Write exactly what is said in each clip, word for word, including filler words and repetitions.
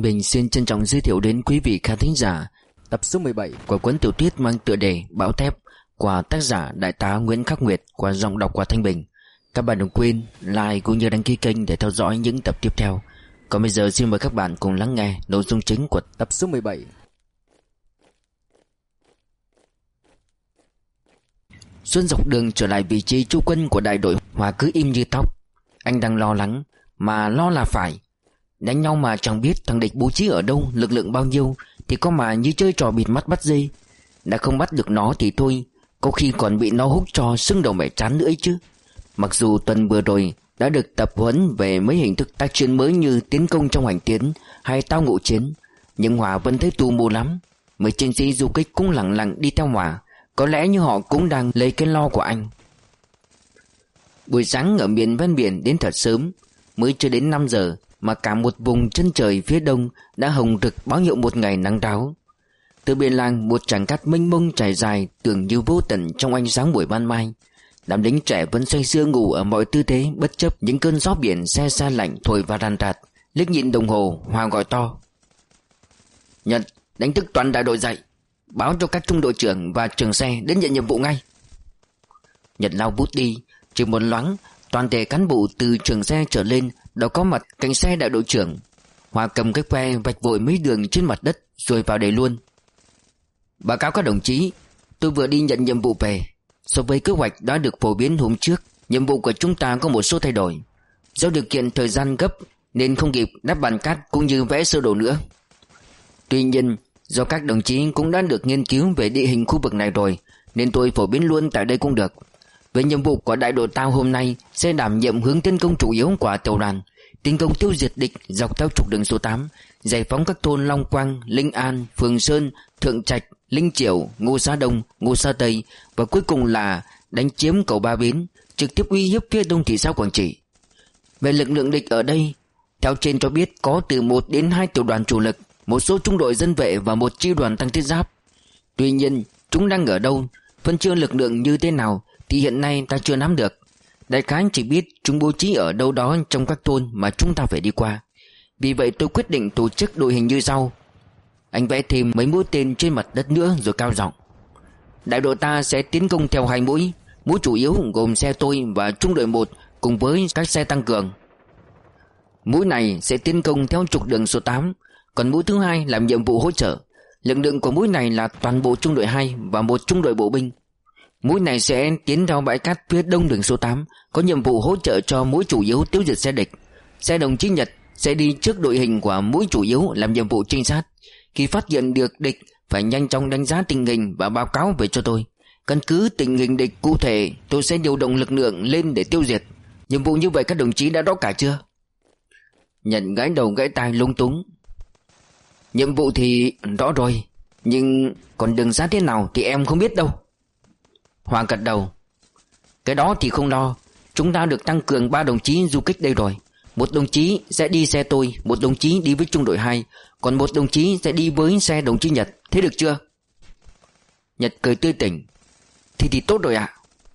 Bình xin trân trọng giới thiệu đến quý vị khán thính giả tập số mười bảy của cuốn tiểu thuyết mang tựa đề Bão Thép của tác giả Đại tá Nguyễn Khắc Nguyệt qua giọng đọc của Thanh Bình. Các bạn đừng quên like cũng như đăng ký kênh để theo dõi những tập tiếp theo. Còn bây giờ xin mời các bạn cùng lắng nghe nội dung chính của tập số mười bảy. Xuân dọc đường trở lại vị trí trú quân của đại đội, Hòa cứ im như tóc. Anh đang lo lắng, mà lo là phải. Đánh nhau mà chẳng biết thằng địch bố trí ở đâu, lực lượng bao nhiêu, thì có mà như chơi trò bịt mắt bắt dê. Đã không bắt được nó thì thôi, có khi còn bị nó húc cho sưng đầu mẻ chán nữa ấy chứ. Mặc dù tuần vừa rồi đã được tập huấn về mấy hình thức tác chiến mới như tiến công trong hành tiến hay tao ngộ chiến, nhưng Hòa vẫn thấy tù mù lắm. Mấy chiến sĩ du kích cũng lặng lặng đi theo Hòa, có lẽ như họ cũng đang lấy cái lo của anh. Buổi sáng ở miền ven biển đến thật sớm, mới chưa đến năm giờ mà cả một vùng chân trời phía đông đã hồng rực báo hiệu một ngày nắng ráo. Từ bên làng một tràng cát mênh mông trải dài tưởng như vô tận trong ánh sáng buổi ban mai. Đám lính trẻ vẫn say sưa ngủ ở mọi tư thế bất chấp những cơn gió biển se se lạnh thổi và ràn rạt. Liếc nhìn đồng hồ, Hòa gọi to: "Nhật, đánh thức toàn đại đội dậy, báo cho các trung đội trưởng và trưởng xe đến nhận nhiệm vụ ngay." Nhật lao bút đi, chỉ một loáng, toàn thể cán bộ từ trưởng xe trở lên đã có mặt cạnh xe đại đội trưởng. Hòa cầm cái que vạch vội mấy đường trên mặt đất rồi vào đề luôn: "Báo cáo các đồng chí, tôi vừa đi nhận nhiệm vụ về. So với kế hoạch đã được phổ biến hôm trước, nhiệm vụ của chúng ta có một số thay đổi. Do điều kiện thời gian gấp nên không kịp đắp bàn cát cũng như vẽ sơ đồ nữa. Tuy nhiên, do các đồng chí cũng đã được nghiên cứu về địa hình khu vực này rồi, nên tôi phổ biến luôn tại đây cũng được. Về nhiệm vụ của đại đội tao hôm nay sẽ đảm nhiệm hướng tiến công chủ yếu của tiểu đoàn, tiến công tiêu diệt địch dọc theo trục đường số tám, giải phóng các thôn Long Quang, Linh An, Phường Sơn, Thượng Trạch, Linh Chiểu, Ngô Sa Đông, Ngô Sa Tây và cuối cùng là đánh chiếm cầu Ba Bến, trực tiếp uy hiếp phía đông thị xã Quảng Trị. Về lực lượng địch ở đây, theo trên cho biết có từ một đến hai tiểu đoàn chủ lực, một số trung đội dân vệ và một chi đoàn tăng thiết giáp. Tuy nhiên, chúng đang ở đâu, phân chia lực lượng như thế nào thì hiện nay ta chưa nắm được. Đại khái chỉ biết chúng bố trí ở đâu đó trong các thôn mà chúng ta phải đi qua. Vì vậy tôi quyết định tổ chức đội hình như sau." Anh vẽ thêm mấy mũi tên trên mặt đất nữa rồi cao giọng: "Đại đội ta sẽ tiến công theo hai mũi. Mũi chủ yếu gồm xe tôi và trung đội một cùng với các xe tăng cường. Mũi này sẽ tiến công theo trục đường số tám, còn mũi thứ hai làm nhiệm vụ hỗ trợ. Lực lượng của mũi này là toàn bộ trung đội hai và một trung đội bộ binh. Mũi này sẽ tiến theo bãi cát phía đông đường số tám, có nhiệm vụ hỗ trợ cho mũi chủ yếu tiêu diệt xe địch. Xe đồng chí Nhật sẽ đi trước đội hình của mũi chủ yếu làm nhiệm vụ trinh sát. Khi phát hiện được địch phải nhanh chóng đánh giá tình hình và báo cáo về cho tôi. Căn cứ tình hình địch cụ thể, tôi sẽ điều động lực lượng lên để tiêu diệt. Nhiệm vụ như vậy các đồng chí đã rõ cả chưa?" Nhận gãi đầu gãi tai lung túng: "Nhiệm vụ thì rõ rồi, nhưng còn đường sát thế nào thì em không biết đâu." Hòa gật đầu: "Cái đó thì không lo, chúng ta được tăng cường ba đồng chí du kích đây rồi. Một đồng chí sẽ đi xe tôi, một đồng chí đi với trung đội hai, còn một đồng chí sẽ đi với xe đồng chí Nhật, thế được chưa?" Nhật cười tươi tỉnh: Thì thì tốt rồi ạ."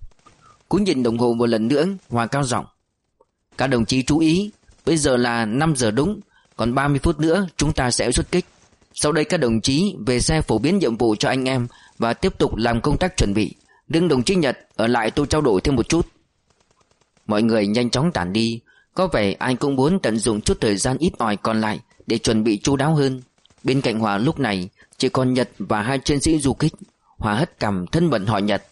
Cú nhìn đồng hồ một lần nữa, Hòa cao giọng: "Các đồng chí chú ý, bây giờ là năm giờ đúng, còn ba mươi phút nữa chúng ta sẽ xuất kích. Sau đây các đồng chí về xe phổ biến nhiệm vụ cho anh em và tiếp tục làm công tác chuẩn bị. Riêng đồng chí Nhật ở lại tôi trao đổi thêm một chút." Mọi người nhanh chóng tản đi, có vẻ ai cũng muốn tận dụng chút thời gian ít ỏi còn lại để chuẩn bị chu đáo hơn. Bên cạnh Hòa lúc này chỉ còn Nhật và hai chiến sĩ du kích. Hòa hất cằm thân bận hỏi Nhật: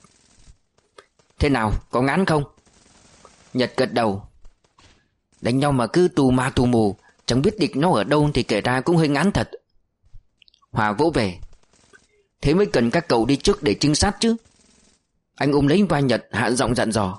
"Thế nào, có ngán không?" Nhật gật đầu: "Đánh nhau mà cứ tù ma tù mù, chẳng biết địch nó ở đâu thì kể ra cũng hơi ngán thật." Hòa vỗ về: "Thế mới cần các cậu đi trước để trinh sát chứ." Anh ôm lấy vai Nhật hạ giọng dặn dò: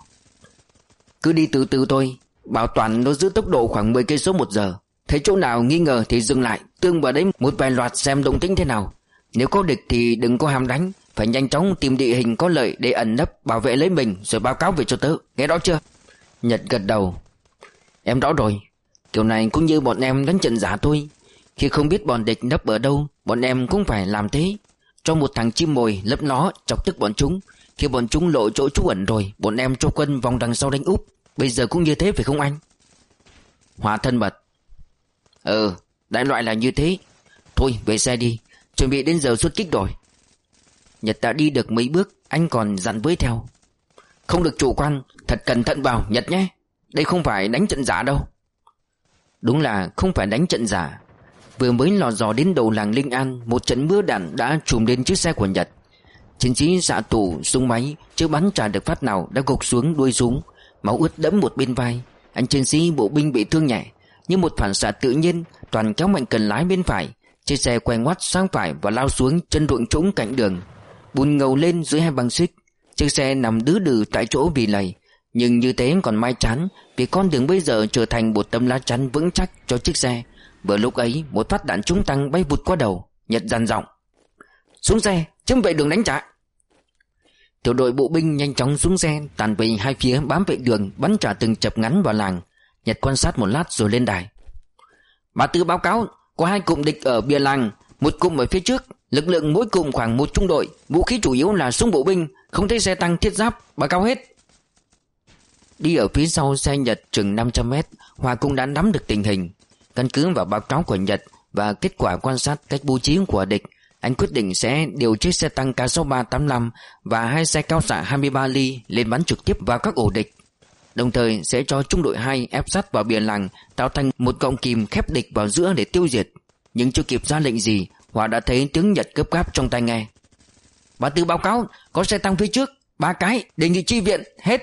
"Cứ đi từ từ thôi, bảo toàn nó giữ tốc độ khoảng mười cây số một giờ. Thấy chỗ nào nghi ngờ thì dừng lại, tương vào đấy một vài loạt xem động tĩnh thế nào. Nếu có địch thì đừng có ham đánh, phải nhanh chóng tìm địa hình có lợi để ẩn nấp bảo vệ lấy mình rồi báo cáo về cho tớ, nghe rõ chưa?" Nhật gật đầu: "Em rõ rồi. Kiểu này cũng như bọn em đánh trận giả thôi. Khi không biết bọn địch nấp ở đâu, bọn em cũng phải làm thế. Cho một thằng chim mồi lấp nó, chọc tức bọn chúng. Khi bọn chúng lộ chỗ trú ẩn rồi, bọn em cho quân vòng đằng sau đánh úp. Bây giờ cũng như thế phải không anh?" Hòa thân mật: "Ừ, Đại loại là như thế. Thôi về xe đi, chuẩn bị đến giờ xuất kích rồi. Nhật đã đi được mấy bước, anh còn dặn với theo: Không được chủ quan, thật cẩn thận vào Nhật nhé. Đây không phải đánh trận giả đâu. Đúng là không phải đánh trận giả. Vừa mới lò dò đến đầu làng Linh An, một trận mưa đạn đã trùm lên chiếc xe của Nhật. Chiến sĩ xạ thủ súng máy chưa bắn trả được phát nào đã gục xuống đuôi súng, máu ướt đẫm một bên vai. Anh chiến sĩ bộ binh bị thương nhẹ, như một phản xạ tự nhiên, toàn kéo mạnh cần lái bên phải. Chiếc xe quay ngoắt sang phải và lao xuống chân ruộng trũng cạnh đường, bùn ngầu lên dưới hai băng xích. Chiếc xe nằm đứ đừ tại chỗ vì lầy, nhưng như thế còn may chán, vì con đường bây giờ trở thành một tấm lá chắn vững chắc cho chiếc xe. Vừa lúc ấy, một phát đạn trúng tăng bay vụt qua đầu. Nhật dằn giọng: Xuống xe, chấm vệ đường đánh trả. Tiểu đội bộ binh nhanh chóng xuống xe, tàn về hai phía bám vệ đường, bắn trả từng chập ngắn vào làng. Nhật quan sát một lát rồi lên đài: Bà Tư báo cáo, có hai cụm địch ở bìa làng, một cụm ở phía trước, lực lượng mỗi cụm khoảng một trung đội, vũ khí chủ yếu là súng bộ binh, không thấy xe tăng thiết giáp, báo cáo hết. Đi ở phía sau xe Nhật chừng năm trăm mét, Hòa cũng đã nắm được tình hình. Căn cứ vào báo cáo của Nhật và kết quả quan sát cách bố trí của địch, anh quyết định sẽ điều chiếc xe tăng K sáu ba tám lăm và hai xe cao xạ hai mươi ba ly lên bắn trực tiếp vào các ổ địch, đồng thời sẽ cho trung đội hai ép sát vào bìa làng, tạo thành một cọng kìm khép địch vào giữa để tiêu diệt. Nhưng chưa kịp ra lệnh gì, Hòa đã thấy tiếng Nhật gấp gáp trong tai nghe: Bà Tư báo cáo, có xe tăng phía trước, ba cái, đề nghị chi viện, hết.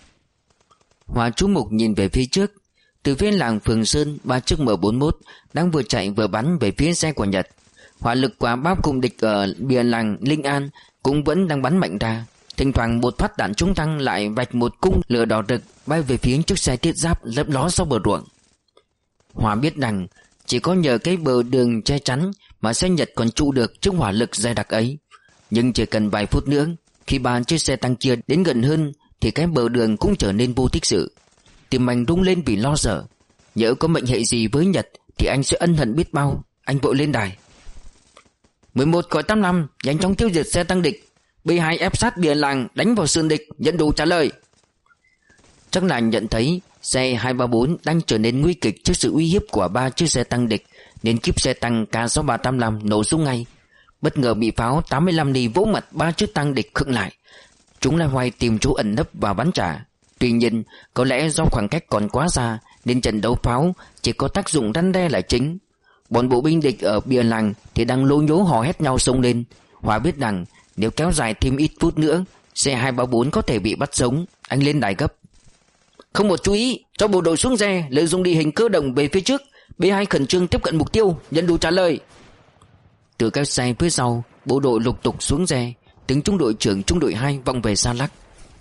Hòa chú mục nhìn về phía trước. Từ phía làng Phường Sơn, ba chiếc M bốn mốt đang vừa chạy vừa bắn về phía xe của Nhật. Hỏa lực của bao cụm địch ở bìa làng Linh An cũng vẫn đang bắn mạnh ra. Thỉnh thoảng một phát đạn trúng tăng lại vạch một cung lửa đỏ rực bay về phía chiếc xe thiết giáp lấp ló sau bờ ruộng. Hòa biết rằng chỉ có nhờ cái bờ đường che chắn mà xe Nhật còn trụ được trước hỏa lực dày đặc ấy. Nhưng chỉ cần vài phút nữa, khi ba chiếc xe tăng kia đến gần hơn, thì cái bờ đường cũng trở nên vô tích sự. Tim anh rung lên vì lo sợ. Nhỡ có mệnh hệ gì với Nhật thì anh sẽ ân hận biết bao. Anh vội lên đài: mười một gọi tám lăm, nhanh chóng tiêu diệt xe tăng địch. B hai ép sát bìa làng đánh vào sườn địch, nhận đủ trả lời. Chắc là nhận thấy xe hai ba bốn đang trở nên nguy kịch trước sự uy hiếp của ba chiếc xe tăng địch, nên kíp xe tăng K sáu ba tám lăm nổ súng ngay. Bất ngờ bị pháo tám mươi lăm ly vỗ mặt ba chiếc tăng địch khựng lại. Chúng lại hoài tìm chỗ ẩn nấp và bắn trả. Tuy nhiên, có lẽ do khoảng cách còn quá xa nên trận đấu pháo chỉ có tác dụng răn đe là chính. Bọn bộ binh địch ở bìa làng thì đang lố nhố hò hét nhau xông lên. Hòa biết rằng nếu kéo dài thêm ít phút nữa, xe hai ba bốn có thể bị bắt sống. Anh lên đài gấp: không một chú ý, cho bộ đội xuống xe, lợi dụng địa hình cơ động về phía trước. B hai khẩn trương tiếp cận mục tiêu, nhận đủ trả lời. Từ các xe phía sau, bộ đội lục tục xuống xe. Tiếng trung đội trưởng trung đội hai vọng về xa lắc: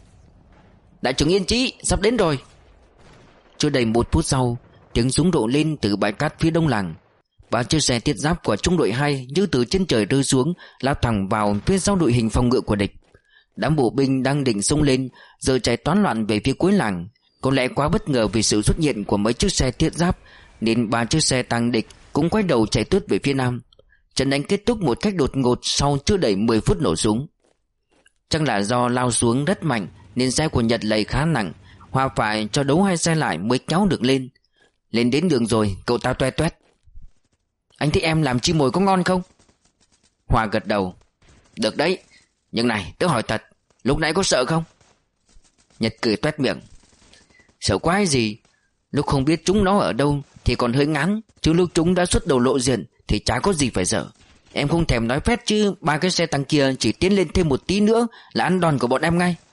đại trưởng yên chí, sắp đến rồi. Chưa đầy một phút sau, tiếng súng rộ lên từ bãi cát phía đông làng. Ba chiếc xe thiết giáp của trung đội hai như từ trên trời rơi xuống, lao thẳng vào phía sau đội hình phòng ngự của địch. Đám bộ binh đang định xông lên giờ chạy toán loạn về phía cuối làng. Có lẽ quá bất ngờ vì sự xuất hiện của mấy chiếc xe thiết giáp nên ba chiếc xe tăng địch cũng quay đầu chạy tuốt về phía nam. Trận đánh kết thúc một cách đột ngột sau chưa đầy mười phút nổ súng. Chắc là do lao xuống rất mạnh nên xe của Nhật lầy khá nặng. Hòa phải cho đấu hai xe lại mới kéo được lên. Lên đến đường rồi, cậu ta toe toét: anh thấy em làm chim mồi có ngon không? Hòa gật đầu: được đấy. Nhưng này, tớ hỏi thật, lúc nãy có sợ không? Nhật cười toét miệng: sợ quái gì? Lúc không biết chúng nó ở đâu thì còn hơi ngán, chứ lúc chúng đã xuất đầu lộ diện thì chả có gì phải sợ. Em không thèm nói phét chứ ba cái xe tăng kia chỉ tiến lên thêm một tí nữa là ăn đòn của bọn em ngay.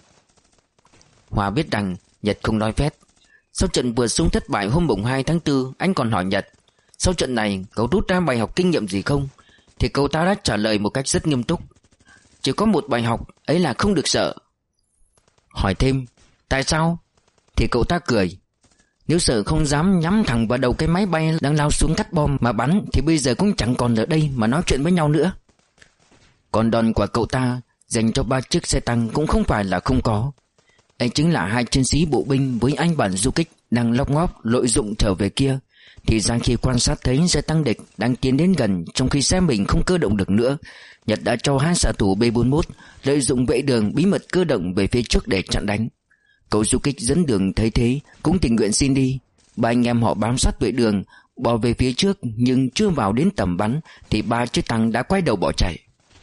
Hòa biết rằng Nhật không nói phét. Sau trận vừa súng thất bại hôm mùng hai tháng tư, anh còn hỏi Nhật: sau trận này cậu rút ra bài học kinh nghiệm gì không? Thì cậu ta đã trả lời một cách rất nghiêm túc: chỉ có một bài học, ấy là không được sợ. Hỏi thêm: tại sao? Thì cậu ta cười: nếu sợ không dám nhắm thẳng vào đầu cái máy bay đang lao xuống cắt bom mà bắn thì bây giờ cũng chẳng còn ở đây mà nói chuyện với nhau nữa. Còn đòn của cậu ta dành cho ba chiếc xe tăng cũng không phải là không có. Ấy chính là hai chiến sĩ bộ binh với anh bản du kích đang lóc ngóp lợi dụng trở về kia. Thì ra khi quan sát thấy xe tăng địch đang tiến đến gần trong khi xe mình không cơ động được nữa, Nhật đã cho hai xạ thủ B bốn mốt lợi dụng vệ đường bí mật cơ động về phía trước để chặn đánh. Cậu du kích dẫn đường thấy thế cũng tình nguyện xin đi. Ba anh em họ bám sát vệ đường, bò về phía trước, nhưng chưa vào đến tầm bắn thì ba chiếc tăng đã quay đầu bỏ chạy.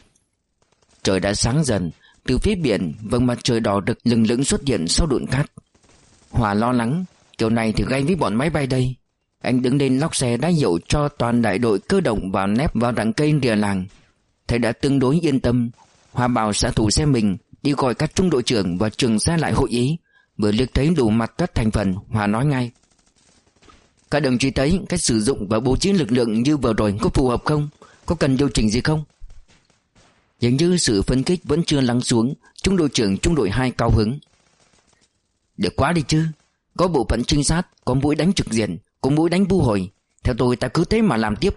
Trời đã sáng dần. Từ phía biển, vầng mặt trời đỏ rực lừng lững xuất hiện sau đụn cát. Hòa lo lắng, kiểu này thì gay với bọn máy bay đây. Anh đứng lên lóc xe đã hiệu cho toàn đại đội cơ động vào nép vào rặng cây rìa làng. Thầy đã tương đối yên tâm. Hòa bảo xạ thủ xe mình đi gọi các trung đội trưởng và trường xe lại hội ý. Vừa liếc thấy đủ mặt các thành phần, Hòa nói ngay: các đồng chí thấy cách sử dụng và bố trí lực lượng như vừa rồi có phù hợp không? Có cần điều chỉnh gì không? Dường như sự phấn khích vẫn chưa lắng xuống. Trung đội trưởng trung đội hai cao hứng: được quá đi chứ. Có bộ phận trinh sát, có mũi đánh trực diện, có mũi đánh vu hồi. Theo tôi ta cứ thế mà làm tiếp.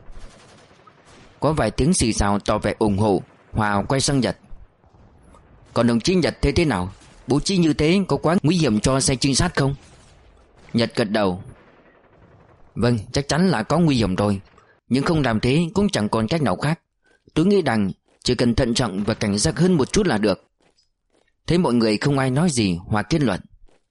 Có vài tiếng xì xào tỏ vẻ ủng hộ. Hòa quay sang Nhật: còn đồng chí Nhật thế thế nào? Bố trí như thế có quá nguy hiểm cho xe trinh sát không? Nhật gật đầu: vâng, chắc chắn là có nguy hiểm rồi. Nhưng không làm thế cũng chẳng còn cách nào khác. Tôi nghĩ rằng chỉ cần thận trọng và cảnh giác hơn một chút là được. Thấy mọi người không ai nói gì, Hòa kết luận: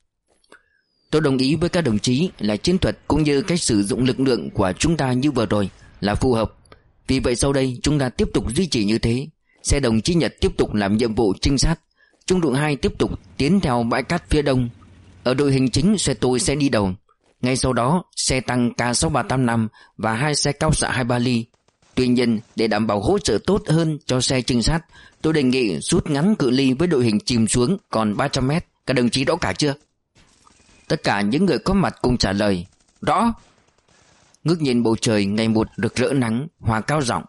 tôi đồng ý với các đồng chí là chiến thuật cũng như cách sử dụng lực lượng của chúng ta như vừa rồi là phù hợp. Vì vậy sau đây chúng ta tiếp tục duy trì như thế. Xe đồng chí Nhật tiếp tục làm nhiệm vụ trinh sát, trung đội hai tiếp tục tiến theo bãi cát phía đông. Ở đội hình chính xe tôi sẽ đi đầu. Ngay sau đó xe tăng K sáu ba tám năm và hai xe cao xạ hai ba ly. Tuy nhiên để đảm bảo hỗ trợ tốt hơn cho xe trinh sát, tôi đề nghị rút ngắn cự ly với đội hình chìm xuống còn ba trăm mét. Các đồng chí rõ cả chưa? Tất cả những người có mặt cùng trả lời: rõ. Ngước nhìn bầu trời ngày một rực rỡ nắng, Hòa cao giọng: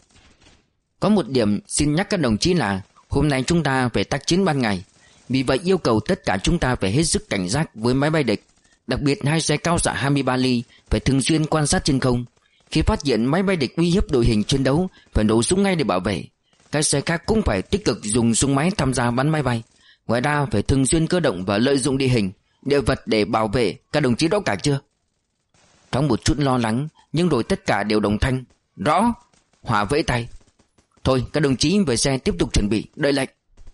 có một điểm xin nhắc các đồng chí là hôm nay chúng ta phải tác chiến ban ngày. Vì vậy yêu cầu tất cả chúng ta phải hết sức cảnh giác với máy bay địch. Đặc biệt hai xe cao xạ hai mươi ba ly phải thường xuyên quan sát trên không. Khi phát hiện máy bay địch uy hiếp đội hình chiến đấu phải nổ súng ngay để bảo vệ. Các xe khác cũng phải tích cực dùng súng máy tham gia bắn máy bay. Ngoài ra phải thường xuyên cơ động và lợi dụng địa hình, địa vật để bảo vệ. Các đồng chí rõ cả chưa? Trong một chút lo lắng nhưng rồi tất cả đều đồng thanh: rõ. Hòa vẫy tay: thôi các đồng chí về xe tiếp tục chuẩn bị, đợi lệnh.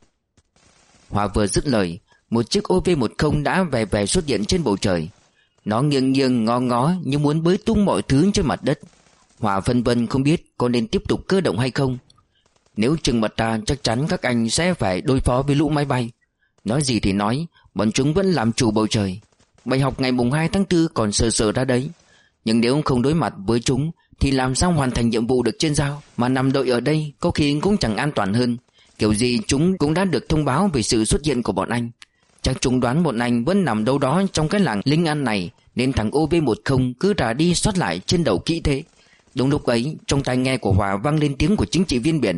Hòa vừa dứt lời, một chiếc O V một không đã về về xuất hiện trên bầu trời. Nó nghiêng nghiêng ngó ngó như muốn bới tung mọi thứ trên mặt đất. Hòa phân vân không biết có nên tiếp tục cơ động hay không. Nếu trừng mặt ra chắc chắn các anh sẽ phải đối phó với lũ máy bay. Nói gì thì nói, bọn chúng vẫn làm chủ bầu trời. Bài học ngày mùng hai tháng tư còn sờ sờ ra đấy. Nhưng nếu không đối mặt với chúng thì làm sao hoàn thành nhiệm vụ được trên giao? Mà nằm đợi ở đây có khi cũng chẳng an toàn hơn. Kiểu gì chúng cũng đã được thông báo về sự xuất hiện của bọn anh. Chắc chúng đoán bọn anh vẫn nằm đâu đó trong cái làng Linh An này, nên thằng O V một không cứ rà đi soát lại trên đầu kỹ thế. Đúng lúc ấy, trong tai nghe của Hòa vang lên tiếng của chính trị viên biển: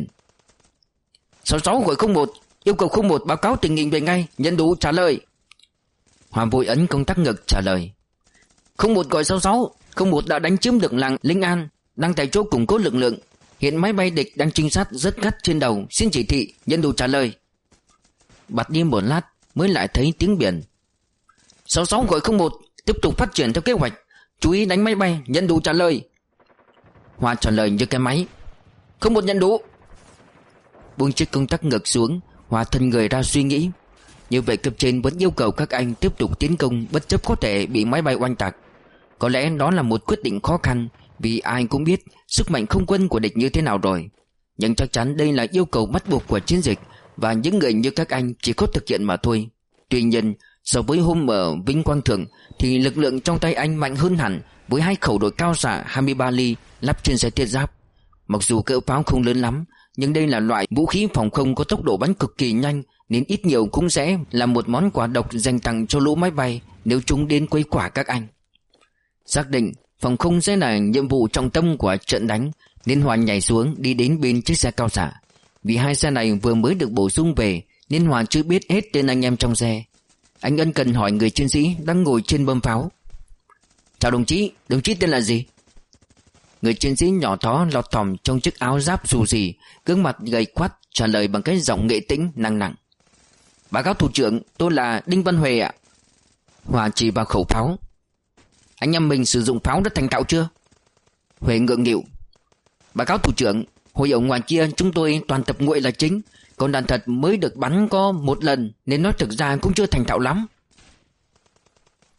sáu sáu gọi không một, yêu cầu không một báo cáo tình hình về ngay, nhận đủ trả lời. Hòa vội ấn công tắc ngực trả lời: không một gọi sáu sáu, không một đã đánh chiếm được làng Linh An, đang tại chỗ củng cố lực lượng. Hiện máy bay địch đang trinh sát rất gắt trên đầu, xin chỉ thị, nhận đủ trả lời. Bật đi một lát mới lại thấy tiếng biển: sáu sáu gọi không một, tiếp tục phát triển theo kế hoạch, chú ý đánh máy bay, nhận đủ trả lời. Hòa trả lời như cái máy: không một nhận đủ. Buông chiếc công tắc ngực xuống, Hòa thân người ra suy nghĩ. Như vậy cấp trên vẫn yêu cầu các anh tiếp tục tiến công bất chấp có thể bị máy bay oanh tạc. Có lẽ đó là một quyết định khó khăn, vì ai cũng biết sức mạnh không quân của địch như thế nào rồi. Nhưng chắc chắn đây là yêu cầu bắt buộc của chiến dịch, và những người như các anh chỉ có thực hiện mà thôi. Tuy nhiên so với hôm ở Vinh Quang Thượng thì lực lượng trong tay anh mạnh hơn hẳn, với hai khẩu đội cao xạ hai mươi ba ly lắp trên xe thiết giáp. Mặc dù cỡ pháo không lớn lắm, nhưng đây là loại vũ khí phòng không có tốc độ bắn cực kỳ nhanh, nên ít nhiều cũng sẽ là một món quà độc dành tặng cho lũ máy bay nếu chúng đến quấy quả các anh. Xác định phòng không sẽ là nhiệm vụ trọng tâm của trận đánh, nên Hòa nhảy xuống đi đến bên chiếc xe cao xạ. Vì hai xe này vừa mới được bổ sung về nên Hòa chưa biết hết tên anh em trong xe. Anh ân cần hỏi người chiến sĩ đang ngồi trên bơm pháo: chào đồng chí, đồng chí tên là gì? Người chiến sĩ nhỏ thó lọt thỏm trong chiếc áo giáp dù gì, gương mặt gầy quắt trả lời bằng cái giọng nghệ tĩnh nặng nặng: báo cáo thủ trưởng, tôi là Đinh Văn Huệ ạ. Hòa chỉ vào khẩu pháo: anh em mình sử dụng pháo rất thành thạo chưa? Huệ ngượng nghịu: báo cáo thủ trưởng, hồi ở ngoài kia chúng tôi toàn tập nguội là chính, còn đạn thật mới được bắn có một lần, nên nói thực ra cũng chưa thành thạo lắm.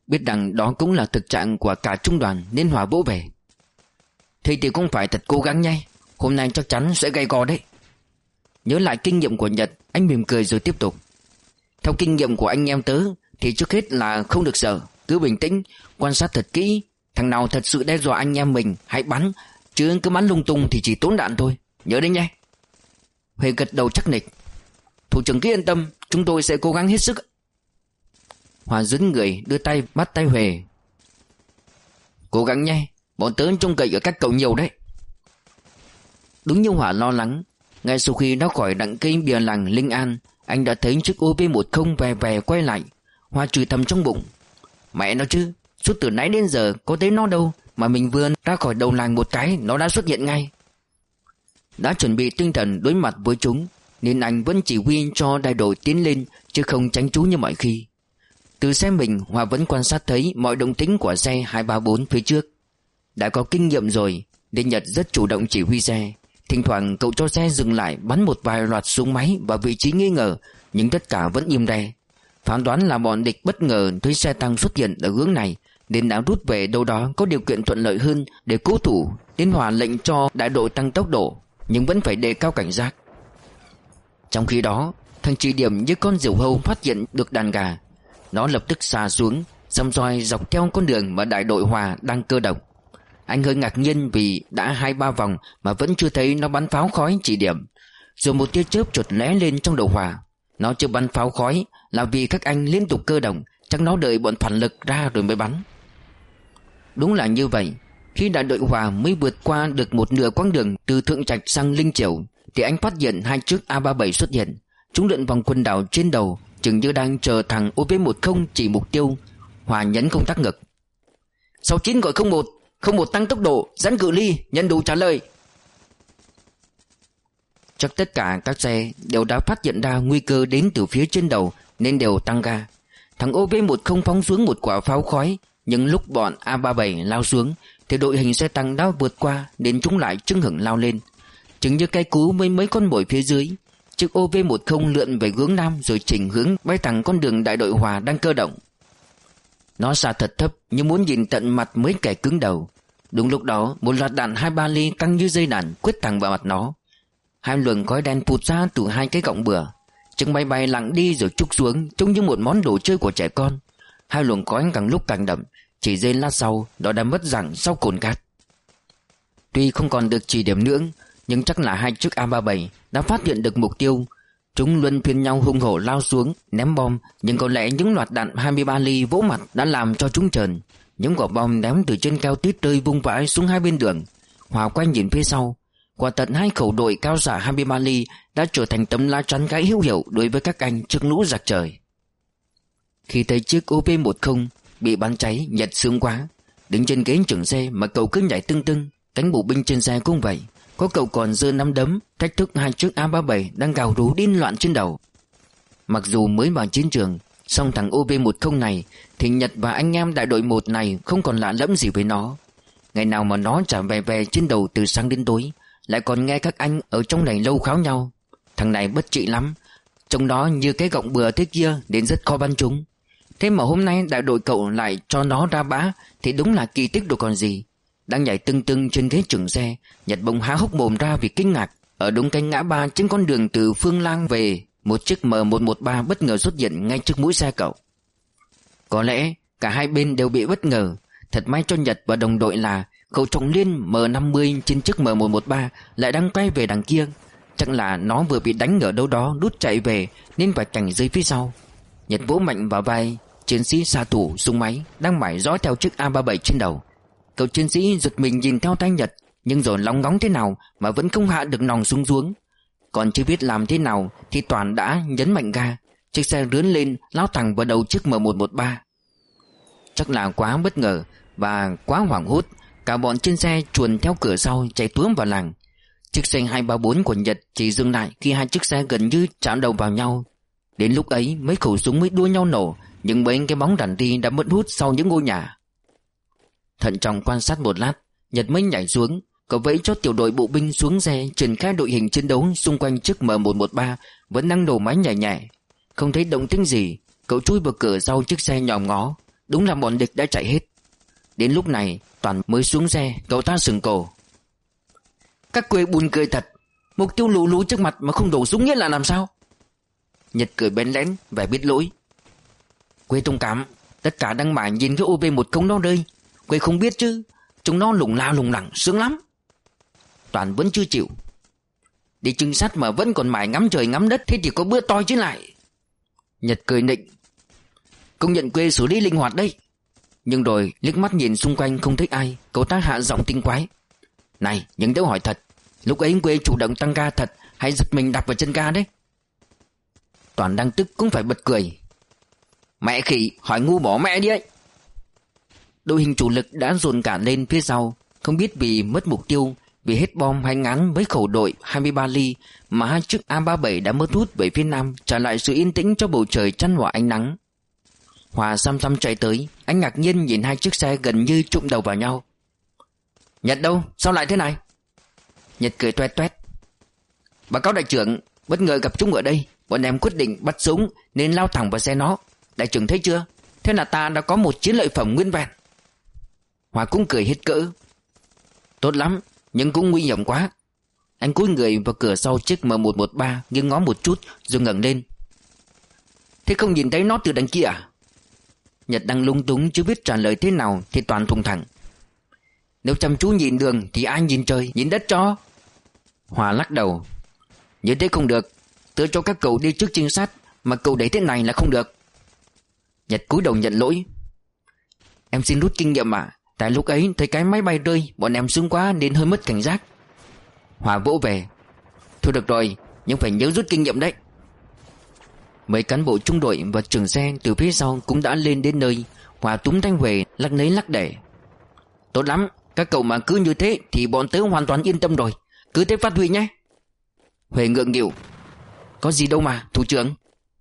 Biết rằng đó cũng là thực trạng của cả trung đoàn nên Hòa vỗ về. Thì thì cũng phải thật cố gắng nhé, hôm nay chắc chắn sẽ gay go đấy. Nhớ lại kinh nghiệm của Nhật, anh mỉm cười rồi tiếp tục. Theo kinh nghiệm của anh em tớ thì trước hết là không được sợ, cứ bình tĩnh, quan sát thật kỹ. Thằng nào thật sự đe dọa anh em mình hãy bắn, chứ cứ bắn lung tung thì chỉ tốn đạn thôi. Nhớ đấy nhé. Huệ gật đầu chắc nịch. Thủ trưởng cứ yên tâm, chúng tôi sẽ cố gắng hết sức. Hòa dướn người đưa tay bắt tay Huệ. Cố gắng nhé, bọn tớ trông cậy ở các cậu nhiều đấy. Đúng như Hòa lo lắng, ngay sau khi nó khỏi đặng cây bìa làng Linh An, anh đã thấy chiếc ô bê một không về về quay lại. Hòa chửi thầm trong bụng. Mẹ nó chứ, suốt từ nãy đến giờ có thấy nó đâu, mà mình vừa ra khỏi đầu làng một cái nó đã xuất hiện ngay. Đã chuẩn bị tinh thần đối mặt với chúng, nên anh vẫn chỉ huy cho đại đội tiến lên, chứ không tránh trú như mọi khi. Từ xe mình, Hòa vẫn quan sát thấy mọi động tĩnh của xe hai ba bốn phía trước. Đã có kinh nghiệm rồi nên Nhật rất chủ động chỉ huy xe. Thỉnh thoảng cậu cho xe dừng lại bắn một vài loạt súng máy vào vị trí nghi ngờ, nhưng tất cả vẫn im re. Phán đoán là bọn địch bất ngờ thấy xe tăng xuất hiện ở hướng này, nên đã rút về đâu đó có điều kiện thuận lợi hơn để cố thủ. Nên Hòa lệnh cho đại đội tăng tốc độ, nhưng vẫn phải đề cao cảnh giác. Trong khi đó, thằng Chỉ Điểm như con diều hâu phát hiện được đàn gà. Nó lập tức xà xuống, xăm roi dọc theo con đường mà đại đội Hòa đang cơ động. Anh hơi ngạc nhiên vì đã hai ba vòng mà vẫn chưa thấy nó bắn pháo khói Chỉ Điểm. Rồi một tia chớp chợt lóe lên trong đầu Hòa. Nó chưa bắn pháo khói là vì các anh liên tục cơ động, chắc nó đợi bọn phản lực ra rồi mới bắn. Đúng là như vậy. Khi đại đội Hòa mới vượt qua được một nửa quãng đường từ Thượng Trạch sang Linh Chiểu, thì anh phát hiện hai chiếc A ba bảy xuất hiện. Chúng lượn vòng quần đảo trên đầu, chừng như đang chờ thằng ô bê một không chỉ mục tiêu. Hòa nhấn công tắc ngực. Sáu chín gọi không một, không một tăng tốc độ, giãn cự ly, nhận đủ trả lời. Chắc tất cả các xe đều đã phát hiện ra nguy cơ đến từ phía trên đầu nên đều tăng ga. Thằng ô bê một không phóng xuống một quả pháo khói, nhưng lúc bọn A ba bảy lao xuống thì đội hình xe tăng đã vượt qua nên chúng lại chưng hửng lao lên. Chừng như cây cú với mấy con mồi phía dưới. Chiếc ô bê một không lượn về hướng nam rồi chỉnh hướng bay thẳng con đường đại đội Hòa đang cơ động. Nó xà thật thấp như muốn nhìn tận mặt mấy kẻ cứng đầu. Đúng lúc đó một loạt đạn hai ba ly căng như dây đàn quét thẳng vào mặt nó. Hai luồng khói đen phụt ra từ hai cái gọng bừa. Chúng bay bay lặng đi rồi trúc xuống, trông như một món đồ chơi của trẻ con. Hai luồng khói càng lúc càng đậm, chỉ giây lát sau nó đã mất dạng sau cồn cát. Tuy không còn được chỉ điểm nữa, nhưng chắc là hai chiếc A ba bảy đã phát hiện được mục tiêu. Chúng luân phiên nhau hung hổ lao xuống ném bom, nhưng có lẽ những loạt đạn hai mươi ba ly vỗ mặt đã làm cho chúng trờn. Những quả bom ném từ trên cao tít rơi vung vãi xuống hai bên đường. Hòa quay nhìn phía sau, quả thật hai khẩu đội cao xạ hai mươi ba ly đã trở thành tấm lá chắn gãy hữu hiệu đối với các anh trước lũ giặc trời. Khi thấy chiếc ô bê một không bị bắn cháy, Nhật sướng quá. Đứng trên ghế trưởng xe mà cậu cứ nhảy tưng tưng. Cánh bộ binh trên xe cũng vậy. Có cậu còn giơ nắm đấm thách thức hai chiếc A ba bảy đang gào rú điên loạn trên đầu. Mặc dù mới vào chiến trường, song thằng ô bê một không này thì Nhật và anh em đại đội một này không còn lạ lẫm gì với nó. Ngày nào mà nó chả về về trên đầu từ sáng đến tối, lại còn nghe các anh ở trong này lâu kháo nhau. Thằng này bất trị lắm, trông đó như cái gọng bừa thế kia đến rất khó bắn chúng. Thế mà hôm nay đại đội cậu lại cho nó ra bã thì đúng là kỳ tích rồi còn gì. Đang nhảy tưng tưng trên ghế trưởng xe, Nhật bỗng há hốc mồm ra vì kinh ngạc. Ở đúng cánh ngã ba trên con đường từ Phương Lang về, một chiếc M một một ba bất ngờ xuất hiện ngay trước mũi xe cậu. Có lẽ cả hai bên đều bị bất ngờ. Thật may cho Nhật và đồng đội là khẩu trọng liên M năm mươi trên chiếc M một một ba lại đang quay về đằng kia. Chắc là nó vừa bị đánh ở đâu đó đút chạy về nên phải cảnh dưới phía sau. Nhật vỗ mạnh vào vai chiến sĩ xạ thủ súng máy đang mải dõi theo chiếc A ba bảy trên đầu. Cậu chiến sĩ giật mình nhìn theo tay Nhật, nhưng rồi lóng ngóng thế nào mà vẫn không hạ được nòng súng xuống. Còn chưa biết làm thế nào thì Toàn đã nhấn mạnh ga. Chiếc xe rướn lên lao thẳng vào đầu chiếc M một một ba. Chắc là quá bất ngờ và quá hoảng hốt, cả bọn trên xe chuồn theo cửa sau chạy túm vào làng. Chiếc xe hai ba bốn của Nhật chỉ dừng lại khi hai chiếc xe gần như chạm đầu vào nhau. Đến lúc ấy mấy khẩu súng mới đua nhau nổ, nhưng mấy cái bóng đàn ti đã mất hút sau những ngôi nhà. Thận trọng quan sát một lát, Nhật mới nhảy xuống. Cậu vẫy cho tiểu đội bộ binh xuống xe, triển khai đội hình chiến đấu xung quanh chiếc M một một ba vẫn đang nổ máy nhẹ nhẹ. Không thấy động tĩnh gì, cậu chui vào cửa sau chiếc xe nhòm ngó. Đúng là bọn địch đã chạy hết. Đến lúc này Toàn mới xuống xe. Cậu ta sừng cổ. Các quê buồn cười thật. Mục tiêu lù lù trước mặt mà không đổ súng nghĩa là làm sao? Nhật cười bén lén vẻ biết lỗi. Quê thông cảm. Tất cả đang mải nhìn cái ô bê một không đó đây. Quê không biết chứ. Chúng nó lủng la lủng lẳng sướng lắm. Toàn vẫn chưa chịu. Đi trinh sát mà vẫn còn mải ngắm trời ngắm đất, thế thì có bữa toi chứ lại. Nhật cười nịnh. Công nhận quê xử lý linh hoạt đấy. Nhưng rồi liếc mắt nhìn xung quanh không thấy ai, cậu ta hạ giọng tinh quái. Này, nhưng nếu hỏi thật, lúc ấy quê chủ động tăng ca thật hay giật mình đạp vào chân ga đấy? Toàn đang tức cũng phải bật cười. Mẹ khỉ, hỏi ngu bỏ mẹ đi ấy. Đội hình chủ lực đã dồn cả lên phía sau. Không biết vì mất mục tiêu, vì hết bom hay ngán với khẩu đội hai mươi ba ly mà hai chiếc A ba mươi bảy đã mất hút về phía nam, trả lại sự yên tĩnh cho bầu trời chăn hòa ánh nắng. Hòa xăm xăm chạy tới. Anh ngạc nhiên nhìn hai chiếc xe gần như trụm đầu vào nhau. Nhật đâu? Sao lại thế này? Nhật cười toét toét. Báo cáo đại trưởng, bất ngờ gặp chúng ở đây. Bọn em quyết định bắt súng nên lao thẳng vào xe nó. Đại trưởng thấy chưa? Thế là ta đã có một chiến lợi phẩm nguyên vẹn. Hòa cũng cười hết cỡ. Tốt lắm, nhưng cũng nguy hiểm quá. Anh cúi người vào cửa sau chiếc M một một ba, nghiêng ngó một chút rồi ngẩng lên. Thế không nhìn thấy nó từ đằng kia à? Nhật đang lung túng chưa biết trả lời thế nào thì Toàn thùng thẳng. Nếu chăm chú nhìn đường thì ai nhìn trời, nhìn đất cho? Hòa lắc đầu. Như thế không được. Tớ cho các cậu đi trước trinh sát, mà cậu để thế này là không được. Nhật cúi đầu nhận lỗi. Em xin rút kinh nghiệm ạ. Tại lúc ấy thấy cái máy bay rơi, bọn em sướng quá nên hơi mất cảnh giác. Hòa vỗ về. Thôi được rồi, nhưng phải nhớ rút kinh nghiệm đấy. Mấy cán bộ trung đội và trưởng xe từ phía sau cũng đã lên đến nơi. Hòa túm Thanh Huệ lắc lấy lắc để. Tốt lắm, các cậu mà cứ như thế thì bọn tớ hoàn toàn yên tâm rồi. Cứ thế phát huy nhé. Huệ ngượng nghịu. Có gì đâu mà, thủ trưởng.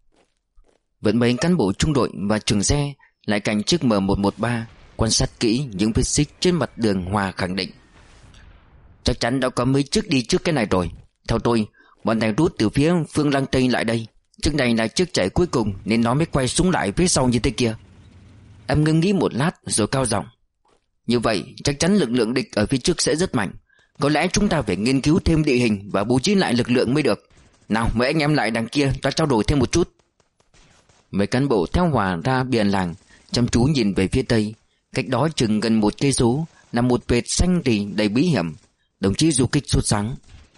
Vẫn mấy cán bộ trung đội và trưởng xe lại cạnh chiếc M một một ba, quan sát kỹ những vết xích trên mặt đường. Hòa khẳng định. Chắc chắn đã có mấy chiếc đi trước cái này rồi. Theo tôi, bọn này rút từ phía phương Lăng Tây lại đây. Chiếc này là chiếc chạy cuối cùng nên nó mới quay súng lại phía sau như thế kia. Em ngưng nghĩ một lát rồi cao giọng. Như vậy chắc chắn lực lượng địch ở phía trước sẽ rất mạnh. Có lẽ chúng ta phải nghiên cứu thêm địa hình và bố trí lại lực lượng mới được. Nào mời anh em lại đằng kia, ta trao đổi thêm một chút. Mấy cán bộ theo Hòa ra biển làng, chăm chú nhìn về phía tây. Cách đó chừng gần một cây số là một vệt xanh rì đầy bí hiểm. Đồng chí du kích sốt sắng.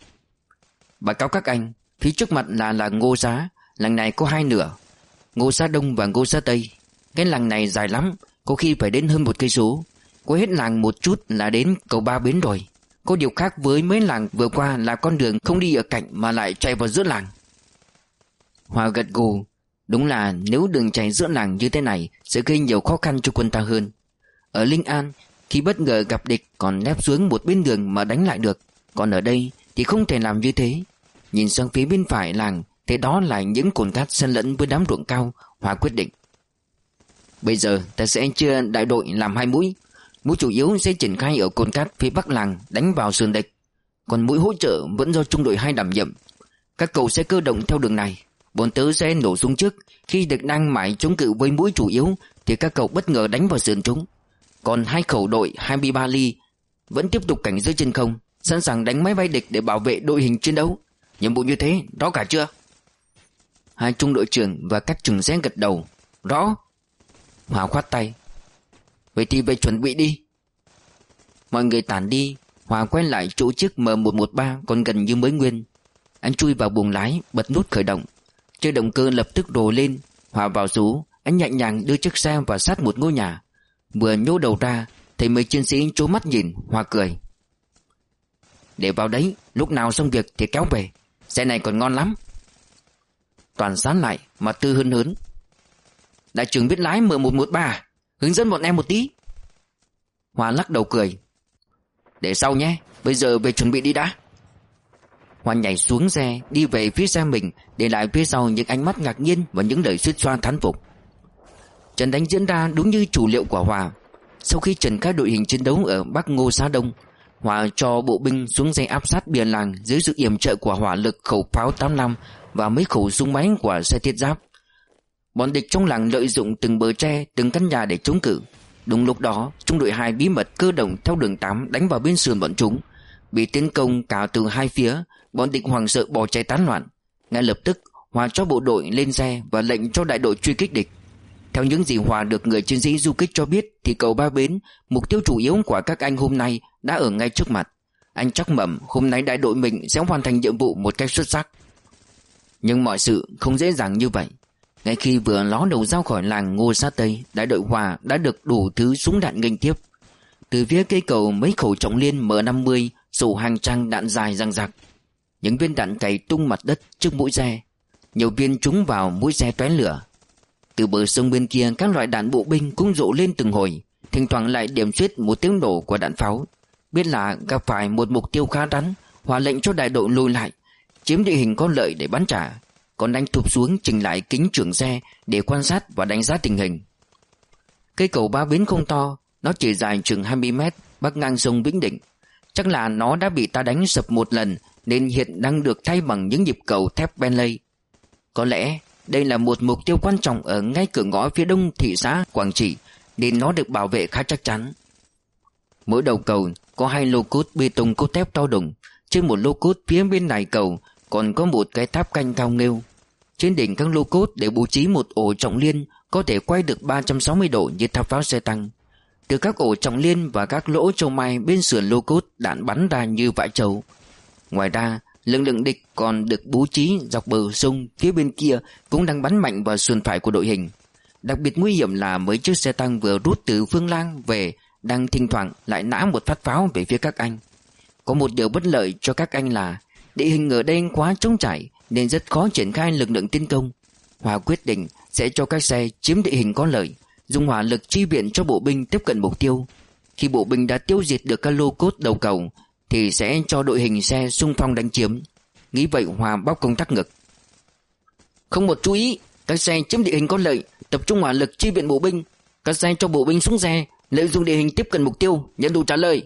Báo cáo các anh, phía trước mặt là làng Ngô Xá. Làng này có hai nửa, Ngô Xá Đông và Ngô Xá Tây. Cái làng này dài lắm, có khi phải đến hơn một cây số. Qua hết làng một chút là đến cầu Ba Bến rồi. Có điều khác với mấy làng vừa qua là con đường không đi ở cạnh mà lại chạy vào giữa làng. Hòa gật gù. Đúng là nếu đường chạy giữa làng như thế này sẽ gây nhiều khó khăn cho quân ta hơn. Ở Linh An, khi bất ngờ gặp địch còn nép xuống một bên đường mà đánh lại được. Còn ở đây thì không thể làm như thế. Nhìn sang phía bên phải làng, thế đó là những cồn cát xen lẫn với đám ruộng cao. Hòa quyết định. Bây giờ ta sẽ chia đại đội làm hai mũi. Mũi chủ yếu sẽ triển khai ở cồn cát phía bắc làng đánh vào sườn địch. Còn mũi hỗ trợ vẫn do trung đội hai đảm nhiệm. Các cậu sẽ cơ động theo đường này. Bọn tớ sẽ nổ súng trước. Khi địch đang mãi chống cự với mũi chủ yếu thì các cậu bất ngờ đánh vào sườn chúng. Còn hai khẩu đội hai mươi ba ly vẫn tiếp tục cảnh giới trên không, sẵn sàng đánh máy bay địch để bảo vệ đội hình chiến đấu. Nhiệm vụ như thế, rõ cả chưa? Hai trung đội trưởng và các trưởng xe gật đầu. Rõ. Hòa khoát tay. Vậy thì về chuẩn bị đi. Mọi người tản đi. Hòa quay lại chỗ chiếc M một một ba còn gần như mới nguyên. Anh chui vào buồng lái, bật nút khởi động. Chơi động cơ lập tức rồ lên. Hòa vào số. Anh nhẹ nhàng đưa chiếc xe vào sát một ngôi nhà. Vừa nhô đầu ra thấy mấy chiến sĩ trố mắt nhìn. Hòa cười. Để vào đấy, lúc nào xong việc thì kéo về. Xe này còn ngon lắm. Toàn sán lại mà tư hơn hớn. Đại trưởng biết lái M một một ba, hướng dẫn bọn em một tí. Hòa lắc đầu cười. Để sau nhé, bây giờ về chuẩn bị đi đã. Hòa nhảy xuống xe, đi về phía xe mình, để lại phía sau những ánh mắt ngạc nhiên và những lời suýt xoa thán phục. Trận đánh diễn ra đúng như chủ liệu của Hòa. Sau khi triển khai đội hình chiến đấu ở Bắc Ngô Xá Đông, Hòa cho bộ binh xuống dây áp sát biển làng dưới sự yểm trợ của hỏa lực khẩu pháo tám mươi lăm và mấy khẩu súng máy của xe thiết giáp. Bọn địch trong làng lợi dụng từng bờ tre, từng căn nhà để chống cự. Đúng lúc đó, trung đội hai bí mật cơ động theo đường tám đánh vào bên sườn bọn chúng. Bị tiến công cả từ hai phía, bọn địch hoảng sợ bỏ chạy tán loạn. Ngay lập tức, Hòa cho bộ đội lên xe và lệnh cho đại đội truy kích địch. Theo những gì Hòa được người chiến sĩ du kích cho biết thì cầu Ba Bến, mục tiêu chủ yếu của các anh hôm nay đã ở ngay trước mặt. Anh chắc mẩm hôm nay đại đội mình sẽ hoàn thành nhiệm vụ một cách xuất sắc. Nhưng mọi sự không dễ dàng như vậy. Ngay khi vừa ló đầu ra khỏi làng Ngô Sát Tây, đại đội Hòa đã được đủ thứ súng đạn nghênh tiếp. Từ phía cây cầu, mấy khẩu trọng liên M năm mươi sổ hàng trang đạn dài răng rạc. Những viên đạn cày tung mặt đất trước mũi xe. Nhiều viên trúng vào mũi xe tóe lửa. Từ bờ sông bên kia, các loại đạn bộ binh cũng rộ lên từng hồi, thỉnh thoảng lại điểm xuyết một tiếng nổ của đạn pháo. Biết là gặp phải một mục tiêu khá rắn, Hòa lệnh cho đại đội lùi lại, chiếm địa hình có lợi để bắn trả. Còn anh thụp xuống chỉnh lại kính trưởng xe để quan sát và đánh giá tình hình. Cây cầu Ba Bến không to, nó chỉ dài chừng hai mươi mét, bắc ngang sông Vĩnh Định. Chắc là nó đã bị ta đánh sập một lần nên hiện đang được thay bằng những nhịp cầu thép Bentley. Có lẽ đây là một mục tiêu quan trọng ở ngay cửa ngõ phía đông thị xã Quảng Trị nên nó được bảo vệ khá chắc chắn. Mỗi đầu cầu có hai lô cốt bê tông cốt thép to đùng. Trên một lô cốt phía bên này cầu còn có một cái tháp canh cao nghêu. Trên đỉnh các lô cốt để bố trí một ổ trọng liên có thể quay được ba trăm sáu mươi độ như tháp pháo xe tăng. Từ các ổ trọng liên và các lỗ châu mai bên sườn lô cốt đạn bắn ra như vãi trầu. Ngoài ra, lực lượng địch còn được bố trí dọc bờ sông phía bên kia cũng đang bắn mạnh vào sườn phải của đội hình. Đặc biệt nguy hiểm là mấy chiếc xe tăng vừa rút từ Phương Lang về đang thỉnh thoảng lại nã một phát pháo về phía các anh. Có một điều bất lợi cho các anh là địa hình ở đây quá trống trải nên rất khó triển khai lực lượng tiến công. Hòa quyết định sẽ cho các xe chiếm địa hình có lợi, dùng hỏa lực chi viện cho bộ binh tiếp cận mục tiêu. Khi bộ binh đã tiêu diệt được các lô cốt đầu cầu thì sẽ cho đội hình xe xung phong đánh chiếm. Nghĩ vậy Hòa bóc công tắc ngực. Không một chú ý, các xe chiếm địa hình có lợi, tập trung hỏa lực chi viện bộ binh. Các xe cho bộ binh xuống xe, lợi dụng địa hình tiếp cận mục tiêu, nhận đủ trả lời.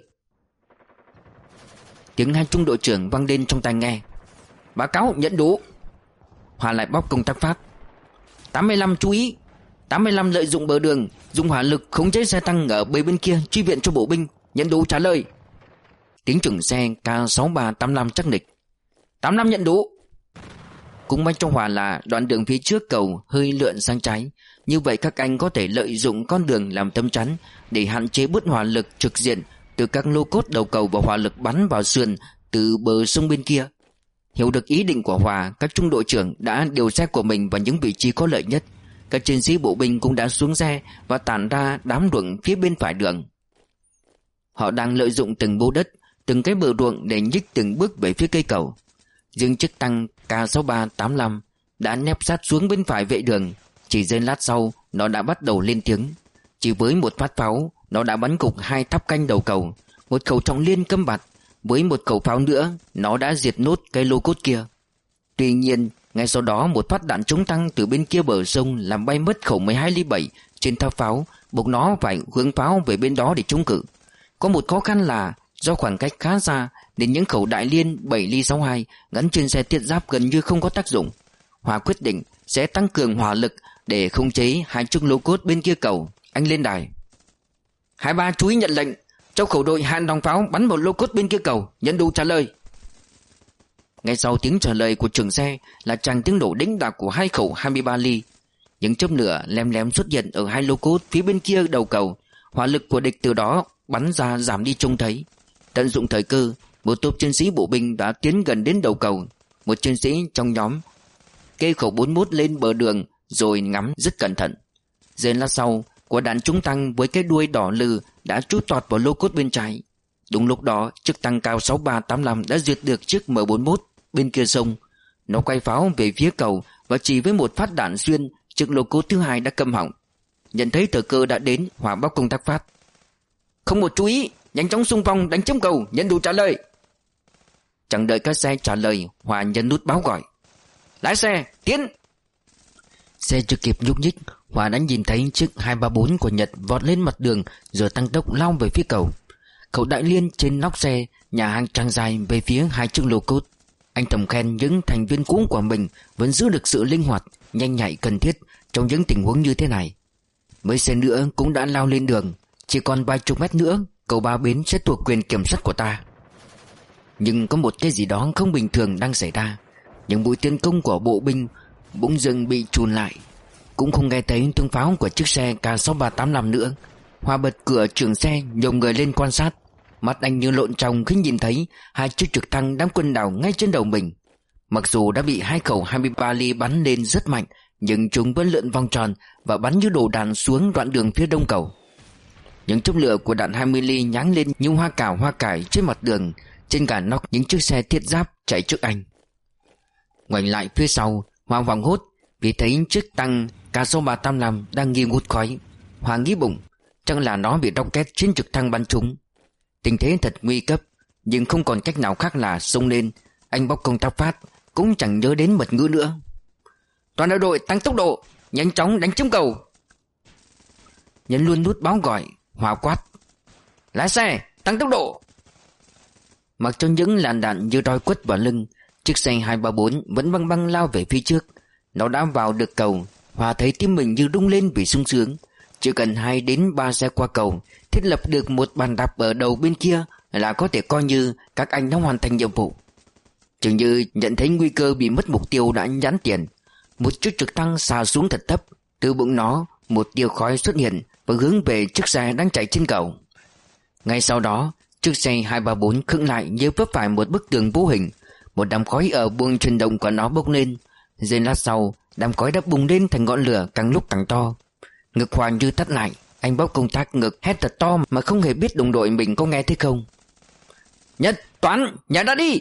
Tiếng hai trung đội trưởng vang lên trong tai nghe. Báo cáo nhận đủ. Hòa lại bóc công tắc phát. tám mươi lăm chú ý, tám mươi lăm lợi dụng bờ đường, dùng hỏa lực khống chế xe tăng ở bề bên kia chi viện cho bộ binh, nhận đủ trả lời. Tiếng trưởng xe K sáu ba tám lăm chắc nịch. tám mươi lăm nhận đủ. Cũng may cho Hòa là đoạn đường phía trước cầu hơi lượn sang trái, như vậy các anh có thể lợi dụng con đường làm tấm chắn để hạn chế bớt hỏa lực trực diện từ các lô cốt đầu cầu và hỏa lực bắn vào sườn từ bờ sông bên kia. Hiểu được ý định của Hòa, các trung đội trưởng đã điều xe của mình vào những vị trí có lợi nhất. Các chiến sĩ bộ binh cũng đã xuống xe và tản ra đám ruộng phía bên phải đường. Họ đang lợi dụng từng bô đất, từng cái bờ ruộng để nhích từng bước về phía cây cầu. Riêng chiếc tăng K sáu ba tám lăm đã nép sát xuống bên phải vệ đường. Chỉ giây lát sau, nó đã bắt đầu lên tiếng. Chỉ với một phát pháo, nó đã bắn gục hai tháp canh đầu cầu, một khẩu trọng liên câm bạt. Với một khẩu pháo nữa, nó đã diệt nốt cây lô cốt kia. Tuy nhiên, ngay sau đó một phát đạn chống tăng từ bên kia bờ sông làm bay mất khẩu mười hai ly bảy trên tháp pháo, buộc nó phải hướng pháo về bên đó để chống cự. Có một khó khăn là do khoảng cách khá xa nên những khẩu đại liên bảy ly sáu hai gắn trên xe thiết giáp gần như không có tác dụng. Hòa quyết định sẽ tăng cường hỏa lực để khống chế hai chiếc lô cốt bên kia cầu. Anh lên đài. Hai ba chú ý nhận lệnh, cho khẩu đội hạn đòn pháo bắn vào lô cốt bên kia cầu, nhận đủ trả lời. Ngay sau tiếng trả lời của trưởng xe là tràng tiếng nổ đĩnh đạc của hai khẩu hai mươi ba ly. Những chớp lửa lem lem xuất hiện ở hai lô cốt phía bên kia đầu cầu. Hỏa lực của địch từ đó bắn ra giảm đi trông thấy. Tận dụng thời cơ, một tốp chiến sĩ bộ binh đã tiến gần đến đầu cầu. Một chiến sĩ trong nhóm kê khẩu bốn mươi mốt lên bờ đường rồi ngắm rất cẩn thận. Giây lát sau, quả đạn trúng tăng với cái đuôi đỏ lừ đã trút tọt vào lô cốt bên trái. Đúng lúc đó, chiếc tăng cao sáu ba tám lăm đã diệt được chiếc M bốn mươi mốt bên kia sông. Nó quay pháo về phía cầu và chỉ với một phát đạn xuyên, chiếc lô cốt thứ hai đã câm họng. Nhận thấy thời cơ đã đến, Hòa bóc công tắc phát. Không một chú ý, nhanh chóng xung phong đánh chấm cầu, nhận đủ trả lời. Chẳng đợi các xe trả lời, Hòa nhấn nút báo gọi. Lái xe, tiến. Xe chưa kịp nhúc nhích, Hòa đã nhìn thấy chiếc hai ba bốn của Nhật vọt lên mặt đường rồi tăng tốc lao về phía cầu. Khẩu đại liên trên nóc xe, nhà hàng trang dài về phía hai chiếc lô cốt. Anh thầm khen những thành viên cũ của mình vẫn giữ được sự linh hoạt, nhanh nhạy cần thiết trong những tình huống như thế này. Mấy xe nữa cũng đã lao lên đường, chỉ còn vài chục mét nữa cầu Ba Bến sẽ thuộc quyền kiểm soát của ta. Nhưng có một cái gì đó không bình thường đang xảy ra. Những mũi tiến công của bộ binh bỗng dưng bị chùn lại. Cũng không nghe thấy tiếng pháo của chiếc xe K sáu ba tám năm nữa. Hòa bật cửa trưởng xe, nhổm người lên quan sát. Mắt anh như lộn tròng khi nhìn thấy hai chiếc trực thăng đám quân đảo ngay trên đầu mình. Mặc dù đã bị hai khẩu hai mươi ba ly bắn lên rất mạnh, nhưng chúng vẫn lượn vòng tròn và bắn như đồ đạn xuống đoạn đường phía đông cầu. Những chớp lửa của đạn hai mươi ly nháng lên như hoa cảo hoa cải trên mặt đường, trên cả nóc những chiếc xe thiết giáp chạy trước anh. Ngoảnh lại phía sau, Hòa hoảng hốt vì thấy chiếc tăng K sáu ba tám năm đang nghi ngút khói. Hòa nghĩ bụng, chắc là nó bị rocket trên trực thăng bắn trúng. Tình thế thật nguy cấp, nhưng không còn cách nào khác là xông lên. Anh bóc công tác phát, cũng chẳng nhớ đến mật ngữ nữa. Toàn đại đội tăng tốc độ, nhanh chóng đánh trúng cầu. Nhấn luôn nút báo gọi. Hòa quát, lái xe tăng tốc độ. Mặc cho những làn đạn như roi quất vào lưng, chiếc xe hai ba bốn vẫn băng băng lao về phía trước. Nó đã vào được cầu. Hòa thấy tim mình như rung lên vì sung sướng. Chỉ cần hai đến ba xe qua cầu, thiết lập được một bàn đạp ở đầu bên kia là có thể coi như các anh đã hoàn thành nhiệm vụ. Chừng như nhận thấy nguy cơ bị mất mục tiêu đã nhắn tiền, một chiếc trực thăng xà xuống thật thấp. Từ bụng nó một tia khói xuất hiện và hướng về chiếc xe đang chạy trên cầu. Ngay sau đó, chiếc xe hai ba bốn khựng lại như vấp phải một bức tường vô hình. Một đám khói ở buồng truyền động của nó bốc lên. Giây lát sau, đám khói đã bùng lên thành ngọn lửa càng lúc càng to. Ngực Hòa như tắt lại. Anh bóc công tắc ngực hét thật to mà không hề biết đồng đội mình có nghe thấy không. Nhất, Toán, nhảy ra đi!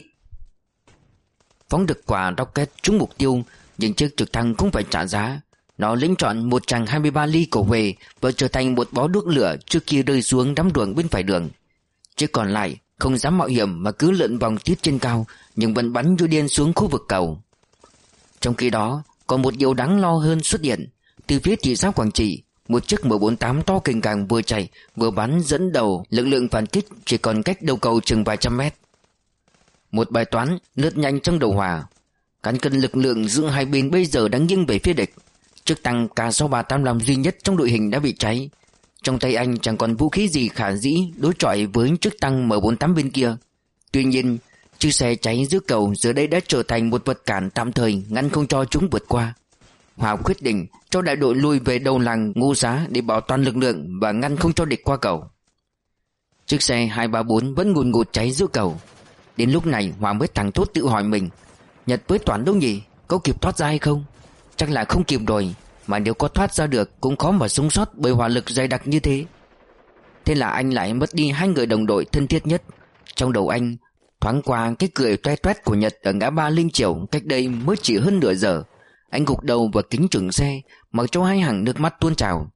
Phóng được quả rocket trúng mục tiêu, nhưng chiếc trực thăng cũng phải trả giá. Nó lĩnh chọn một tràng hai mươi ba ly cổ về và trở thành một bó đuốc lửa trước khi rơi xuống đám ruộng bên phải đường. Chiếc còn lại không dám mạo hiểm mà cứ lượn vòng tít trên cao, nhưng vẫn bắn như điên xuống khu vực cầu. Trong khi đó, còn một điều đáng lo hơn xuất hiện. Từ phía thị xã Quảng Trị, một chiếc M bốn tám to kình càng vừa chạy vừa bắn dẫn đầu lực lượng phản kích chỉ còn cách đầu cầu chừng vài trăm mét. Một bài toán lướt nhanh trong đầu Hòa. Cán cân lực lượng giữa hai bên bây giờ đang nghiêng về phía địch. Chiếc tăng K sáu ba tám năm duy nhất trong đội hình đã bị cháy. Trong tay anh chẳng còn vũ khí gì khả dĩ đối chọi với chiếc tăng M bốn tám bên kia. Tuy nhiên, chiếc xe cháy giữa cầu giờ đây đã trở thành một vật cản tạm thời ngăn không cho chúng vượt qua. Hòa quyết định cho đại đội lui về đầu làng Ngô Xá để bảo toàn lực lượng và ngăn không cho địch qua cầu. Chiếc xe hai ba bốn vẫn ngùn ngụt cháy giữa cầu. Đến lúc này Hòa mới thẳng thốt tự hỏi mình, Nhật với Toán đâu nhỉ? Có kịp thoát ra hay không? Chắc là không kịp rồi, mà nếu có thoát ra được cũng khó mà sống sót bởi hỏa lực dày đặc như thế. Thế là anh lại mất đi hai người đồng đội thân thiết nhất. Trong đầu anh thoáng qua cái cười toe toét của Nhật ở ngã ba Linh Chiểu cách đây mới chỉ hơn nửa giờ. Anh gục đầu vào kính trưởng xe, mặc cho hai hàng nước mắt tuôn trào.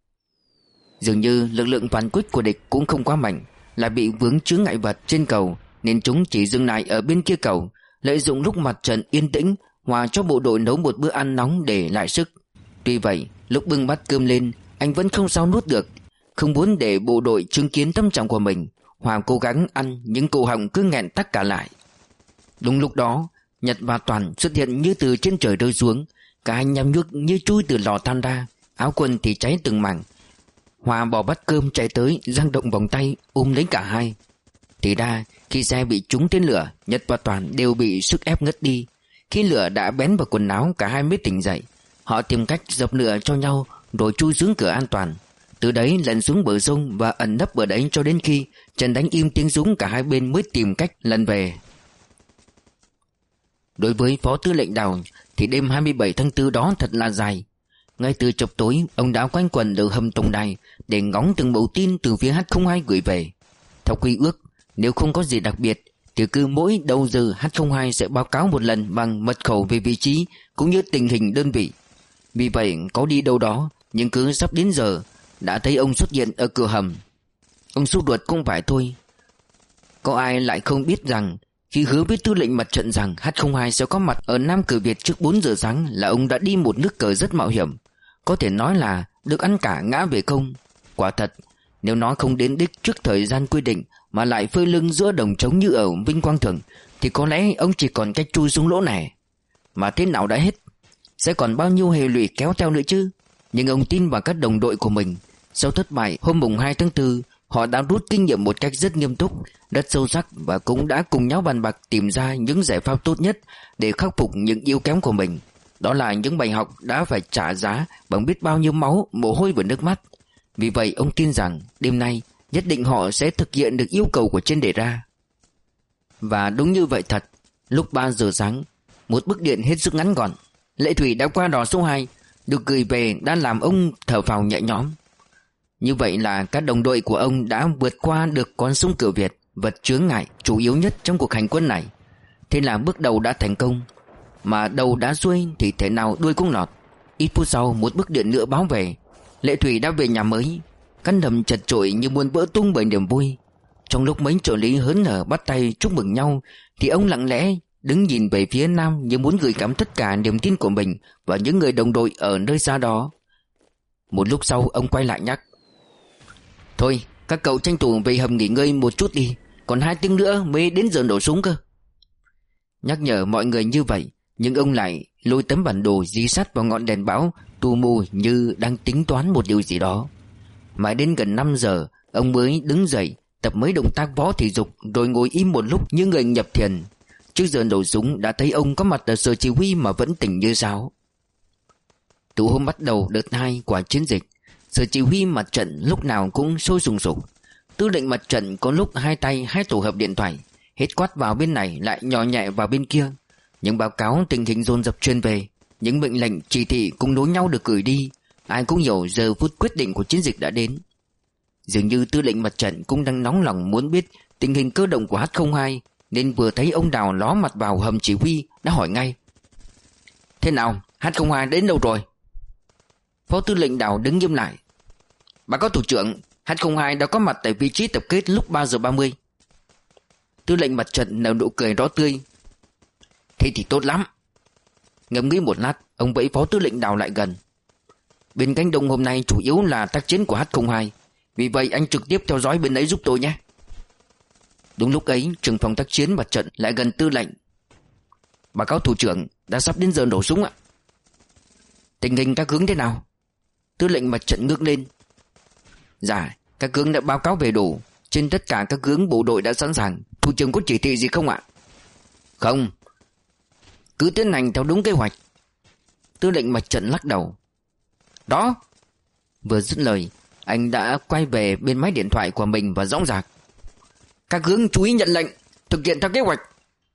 Dường như lực lượng phản kích của địch cũng không quá mạnh, lại bị vướng chướng ngại vật trên cầu, nên chúng chỉ dừng lại ở bên kia cầu, lợi dụng lúc mặt trận yên tĩnh, Hòa cho bộ đội nấu một bữa ăn nóng để lại sức. Tuy vậy, lúc bưng bát cơm lên, anh vẫn không sao nuốt được. Không muốn để bộ đội chứng kiến tâm trạng của mình, Hòa cố gắng ăn nhưng cổ họng cứ nghẹn tắc cả lại. Đúng lúc đó, Nhật và Toàn xuất hiện như từ trên trời rơi xuống. Cả hai nhằm nhức như chui từ lò than ra, áo quần thì cháy từng mảng. Hòa bỏ bát cơm chạy tới, dang động vòng tay ôm lấy cả hai. Thì ra khi xe bị trúng tên lửa, Nhật và Toàn đều bị sức ép ngất đi. Khi lửa đã bén vào quần áo, cả hai mới tỉnh dậy. Họ tìm cách dập lửa cho nhau rồi chui xuống cửa an toàn. Từ đấy lần xuống bờ sông và ẩn nấp ở đấy cho đến khi trận đánh im tiếng súng, cả hai bên mới tìm cách lần về. Đối với Phó Tư lệnh Đào thì đêm hai mươi bảy tháng tư đó thật là dài. Ngay từ chập tối, ông đã quanh quẩn ở hầm tổng đài để ngóng từng mẫu tin từ phía H không hai gửi về. Theo quy ước, nếu không có gì đặc biệt thì cứ mỗi đầu giờ H không hai sẽ báo cáo một lần bằng mật khẩu về vị trí cũng như tình hình đơn vị. Vì vậy có đi đâu đó, nhưng cứ sắp đến giờ đã thấy ông xuất hiện ở cửa hầm. Ông sốt ruột cũng phải thôi. Có ai lại không biết rằng khi hứa với tư lệnh mặt trận rằng H không hai sẽ có mặt ở Nam Cửa Việt trước bốn giờ sáng là ông đã đi một nước cờ rất mạo hiểm. Có thể nói là được ăn cả ngã về không. Quả thật, nếu nó không đến đích trước thời gian quy định mà lại phơi lưng giữa đồng trống như ở Vinh Quang Thượng thì có lẽ ông chỉ còn cách chui xuống lỗ này. Mà thế nào đã hết. sẽ còn bao nhiêu hệ lụy kéo theo nữa chứ. Nhưng ông tin vào các đồng đội của mình. Sau thất bại hôm mùng hai tháng tư, họ đã rút kinh nghiệm một cách rất nghiêm túc, rất sâu sắc, và cũng đã cùng nhau bàn bạc tìm ra những giải pháp tốt nhất để khắc phục những yếu kém của mình. Đó là những bài học đã phải trả giá bằng biết bao nhiêu máu, mồ hôi và nước mắt. Vì vậy ông tin rằng đêm nay nhất định họ sẽ thực hiện được yêu cầu của trên đề ra. Và đúng như vậy thật. Lúc ba giờ sáng, một bức điện hết sức ngắn gọn, Lệ Thủy đã qua đò số hai, được gửi về đã làm ông thở phào nhẹ nhõm. Như vậy là các đồng đội của ông đã vượt qua được con sông Cửa Việt, vật chướng ngại chủ yếu nhất trong cuộc hành quân này. Thế là bước đầu đã thành công. Mà đầu đã xuôi thì thế nào đuôi cũng lọt. Ít phút sau, một bức điện nữa báo về Lệ Thủy đã về nhà mới. Căn đầm chật chội như muốn vỡ tung bởi niềm vui. Trong lúc mấy trợ lý hớn hở bắt tay chúc mừng nhau, thì ông lặng lẽ đứng nhìn về phía nam như muốn gửi gắm tất cả niềm tin của mình và những người đồng đội ở nơi xa đó. Một lúc sau ông quay lại nhắc: Thôi các cậu tranh thủ về hầm nghỉ ngơi một chút đi, còn hai tiếng nữa mới đến giờ nổ súng cơ. Nhắc nhở mọi người như vậy, nhưng ông lại lôi tấm bản đồ dí sát vào ngọn đèn bão, tù mù như đang tính toán một điều gì đó. Mãi đến gần năm giờ ông mới đứng dậy tập mấy động tác võ thể dục, rồi ngồi im một lúc như người nhập thiền. Trước giờ nổ súng đã thấy ông có mặt ở sở chỉ huy mà vẫn tỉnh như sáo. Từ hôm bắt đầu đợt hai của chiến dịch, sở chỉ huy mặt trận lúc nào cũng sôi sùng sục. Tư lệnh mặt trận có lúc hai tay hai tổ hợp điện thoại, hết quát vào bên này lại nhỏ nhẹ vào bên kia. Những báo cáo tình hình dồn dập truyền về, những mệnh lệnh chỉ thị cùng nối nhau được gửi đi. Ai cũng hiểu giờ phút quyết định của chiến dịch đã đến. Dường như tư lệnh mặt trận cũng đang nóng lòng muốn biết tình hình cơ động của H không hai, nên vừa thấy ông Đào ló mặt vào hầm chỉ huy đã hỏi ngay: Thế nào, H không hai đến đâu rồi? Phó tư lệnh Đào đứng nghiêm lại: Báo cáo thủ trưởng, H không hai đã có mặt tại vị trí tập kết lúc ba giờ ba mươi. Tư lệnh mặt trận nở nụ cười rõ tươi: Thế thì tốt lắm. Ngẫm nghĩ một lát, ông vẫy phó tư lệnh Đào lại gần: Bên cánh đông hôm nay chủ yếu là tác chiến của H không hai, vì vậy anh trực tiếp theo dõi bên ấy giúp tôi nhé. Đúng lúc ấy, trưởng phòng tác chiến mặt trận lại gần tư lệnh: Báo cáo thủ trưởng, đã sắp đến giờ nổ súng ạ. Tình hình các hướng thế nào? Tư lệnh mặt trận ngước lên: Dạ, các hướng đã báo cáo về đủ. Trên tất cả các hướng bộ đội đã sẵn sàng. Thủ trưởng có chỉ thị gì không ạ? Không, cứ tiến hành theo đúng kế hoạch. Tư lệnh mặt trận lắc đầu: Đó. Vừa dứt lời, anh đã quay về bên máy điện thoại của mình và dõng dạc: Các hướng chú ý nhận lệnh, thực hiện theo kế hoạch.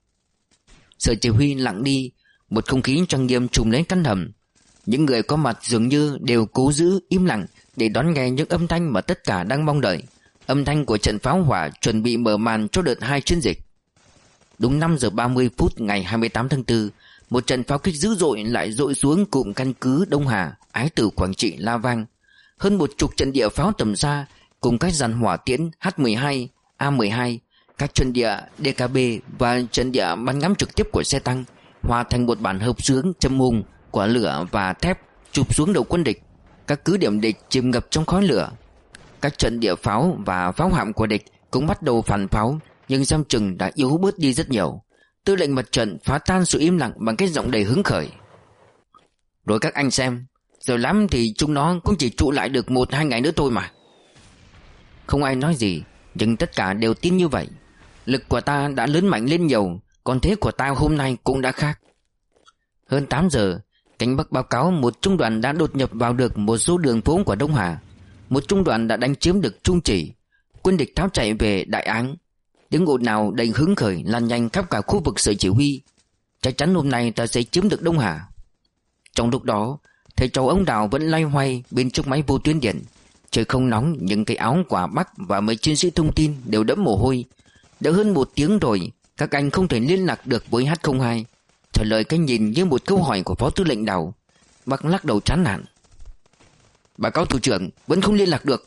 Sở chỉ huy lặng đi, một không khí trang nghiêm trùm lấy căn hầm. Những người có mặt dường như đều cố giữ im lặng để đón nghe những âm thanh mà tất cả đang mong đợi. Âm thanh của trận pháo hỏa chuẩn bị mở màn cho đợt hai chiến dịch. Đúng năm giờ ba mươi phút ngày hai mươi tám tháng tư, một trận pháo kích dữ dội lại dội xuống cụm căn cứ Đông Hà, Ái Tử, Quảng Trị la vang. Hơn một chục trận địa pháo tầm xa cùng các dàn hỏa tiễn H mười hai, A mười hai, các trận địa D K B và trận địa bắn ngắm trực tiếp của xe tăng hòa thành một bản hợp xướng châm hùng, quả lửa và thép chụp xuống đầu quân địch. Các cứ điểm địch chìm ngập trong khói lửa. Các trận địa pháo và pháo hạm của địch cũng bắt đầu phản pháo, nhưng xem chừng đã yếu bớt đi rất nhiều. Tư lệnh mặt trận phá tan sự im lặng bằng cái giọng đầy hứng khởi: Rồi các anh xem, giờ lắm thì chúng nó cũng chỉ trụ lại được một hai ngày nữa thôi mà. Không ai nói gì, nhưng tất cả đều tin như vậy. Lực của ta đã lớn mạnh lên nhiều, còn thế của ta hôm nay cũng đã khác. Hơn tám giờ, cánh Bắc báo cáo một trung đoàn đã đột nhập vào được một số đường phố của Đông Hà. Một trung đoàn đã đánh chiếm được Trung Chỉ. Quân địch tháo chạy về Đại Áng. Tiếng ồn nào đầy hứng khởi lan nhanh khắp cả khu vực sở chỉ huy. Chắc chắn hôm nay ta sẽ chiếm được Đông Hà. Trong lúc đó, thầy trò ông Đào vẫn loay hoay bên chiếc máy vô tuyến điện. Trời không nóng, nhưng cái áo của Bắc và mấy chiến sĩ thông tin đều đẫm mồ hôi. Đã hơn một tiếng rồi, các anh không thể liên lạc được với H không hai. Trả lời cái nhìn như một câu hỏi của phó tư lệnh Đào. Bắc lắc đầu chán nản: Báo cáo thủ trưởng, vẫn không liên lạc được.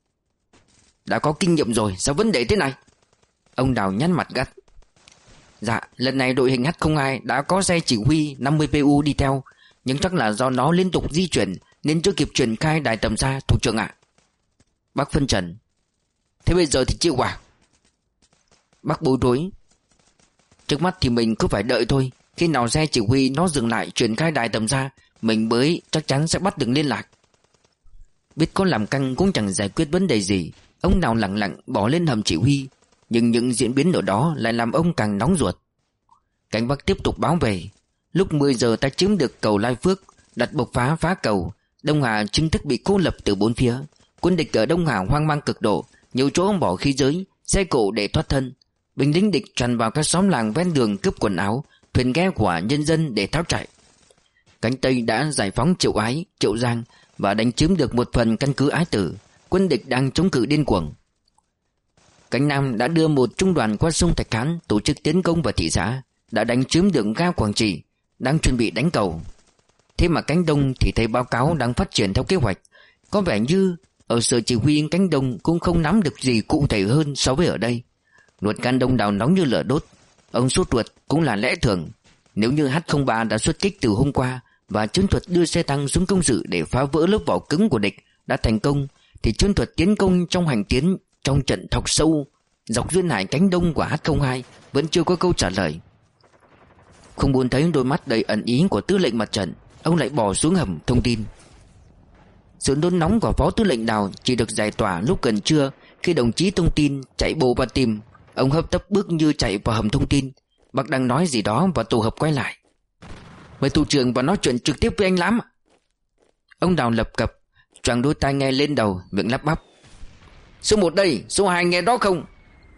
Đã có kinh nghiệm rồi, sao vấn đề thế này? Ông Đào nhăn mặt gắt: Dạ, lần này đội hình H không hai đã có xe chỉ huy năm mươi P U đi theo, nhưng chắc là do nó liên tục di chuyển nên chưa kịp triển khai đài tầm xa, thủ trưởng ạ. Bác phân trần: Thế bây giờ thì chịu à? Bác bối rối: Trước mắt thì mình cứ phải đợi thôi, Khi nào xe chỉ huy nó dừng lại chuyển khai đài tầm ra, mình mới chắc chắn sẽ bắt được liên lạc. Biết có làm căng cũng chẳng giải quyết vấn đề gì, ông Đào lặng lặng bỏ lên hầm chỉ huy. Nhưng những diễn biến ở đó lại làm ông càng nóng ruột. Cánh Bắc tiếp tục báo về. Lúc mười giờ ta chiếm được cầu Lai Phước, đặt bộc phá phá cầu. Đông Hà chính thức bị cô lập từ bốn phía. Quân địch ở Đông Hà hoang mang cực độ, nhiều chỗ bỏ khí giới, xe cộ để thoát thân. Binh lính địch tràn vào các xóm làng ven đường cướp quần áo, thuyền ghe của nhân dân để tháo chạy. Cánh Tây đã giải phóng Triệu Ái, Triệu Giang và đánh chiếm được một phần căn cứ Ái Tử. Quân địch đang chống cự điên cuồng. Cánh Nam đã đưa một trung đoàn qua sông Thạch Hán tổ chức tiến công vào thị xã, đã đánh chiếm được ga Quảng Trị, đang chuẩn bị đánh cầu. Thế mà cánh Đông thì thấy báo cáo đang phát triển theo kế hoạch. Có vẻ như ở sở chỉ huy cánh Đông cũng không nắm được gì cụ thể hơn so với ở đây. Ruột gan Đông Đào nóng như lửa đốt. Ông sốt ruột cũng là lẽ thường. Nếu như H không ba đã xuất kích từ hôm qua và chiến thuật đưa xe tăng xuống công sự để phá vỡ lớp vỏ cứng của địch đã thành công, thì chiến thuật tiến công trong hành tiến trong trận thọc sâu dọc duyên hải cánh Đông của H không hai vẫn chưa có câu trả lời. Không muốn thấy đôi mắt đầy ẩn ý của tư lệnh mặt trận, ông lại bỏ xuống hầm thông tin. Sự nôn nóng của phó tư lệnh Đào chỉ được giải tỏa lúc gần trưa, khi đồng chí thông tin chạy bộ vào tìm. Ông hấp tấp bước như chạy vào hầm thông tin. Bác đang nói gì đó và tổ hợp quay lại. Mời thủ trưởng và nói chuyện trực tiếp với anh Lãm. Ông Đào lập cập choàng đôi tai nghe lên đầu, miệng lắp bắp. Số một đây, số hai nghe đó không?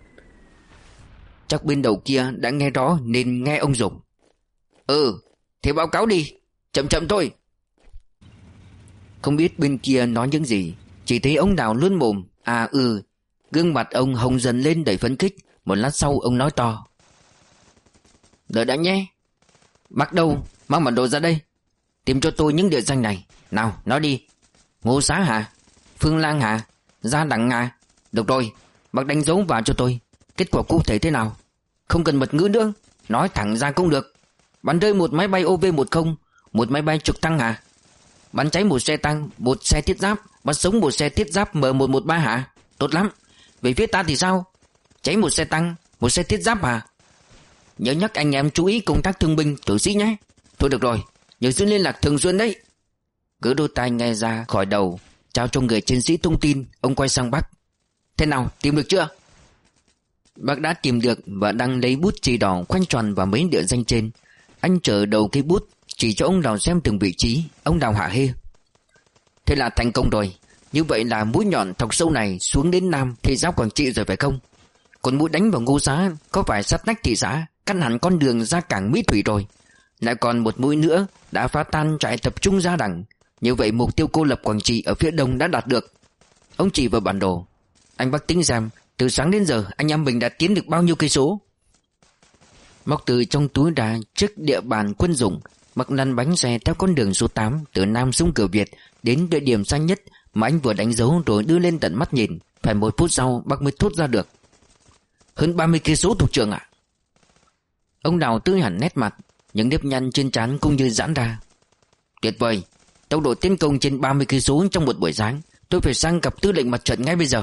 Chắc bên đầu kia đã nghe đó nên nghe ông dùng. Ừ, thì báo cáo đi, chậm chậm thôi. Không biết bên kia nói những gì, chỉ thấy ông Đào luôn mồm à ừ. Gương mặt ông hồng dần lên đầy phấn khích. Một lát sau ông nói to. Đợi đã nhé. Bác đâu, mang bản đồ ra đây. Tìm cho tôi những địa danh này. Nào, nói đi. Ngô Xá hả? Phương Lang hả? Gia Đằng hả? Được rồi, bác đánh dấu vào cho tôi. Kết quả cụ thể thế nào? Không cần mật ngữ nữa, nói thẳng ra cũng được. Bắn rơi một máy bay O V mười, một máy bay trực thăng hả? Bắn cháy một xe tăng, một xe thiết giáp, bắn sống một xe thiết giáp M một một ba hả? Tốt lắm. Về phía ta thì sao? Cháy một xe tăng, một xe thiết giáp hả? Nhớ nhắc anh em chú ý công tác thương binh tử sĩ nhé. Thôi được rồi, nhớ giữ liên lạc thường xuyên đấy. Cứ đôi tai nghe ra khỏi đầu, trao cho người chiến sĩ thông tin. Ông quay sang bác. Thế nào, tìm được chưa? Bác đã tìm được và đang lấy bút chì đỏ khoanh tròn vào mấy địa danh trên. Anh trở đầu cây bút chỉ cho ông Đào xem từng vị trí. Ông Đào hạ hê. Thế là thành công rồi. Như vậy là mũi nhọn thọc sâu này xuống đến Nam thị xã Quảng Trị rồi phải không? Còn mũi đánh vào Ngô Xá có phải sát nách thị xã, cắt hẳn con đường ra cảng Mỹ Thủy rồi. Lại còn một mũi nữa đã phá tan trại tập trung Gia Đằng. Như vậy mục tiêu cô lập Quảng Trị ở phía đông đã đạt được. Ông chỉ vào bản đồ. Anh bác tính xem từ sáng đến giờ anh em mình đã tiến được bao nhiêu cây số. Móc từ trong túi ra chiếc địa bàn quân dụng. Bác lăn bánh xe theo con đường số tám từ Nam xuống cửa Việt đến địa điểm xa nhất mà anh vừa đánh dấu rồi đưa lên tận mắt nhìn. Phải một phút sau bác mới thốt ra được. Hơn ba mươi cây số thủ trưởng ạ. Ông Đào tươi hẳn nét mặt, những nếp nhăn trên trán cũng như giãn ra. Tuyệt vời, tốc độ tiến công trên ba mươi cây số trong một buổi sáng. Tôi phải sang gặp tư lệnh mặt trận ngay bây giờ.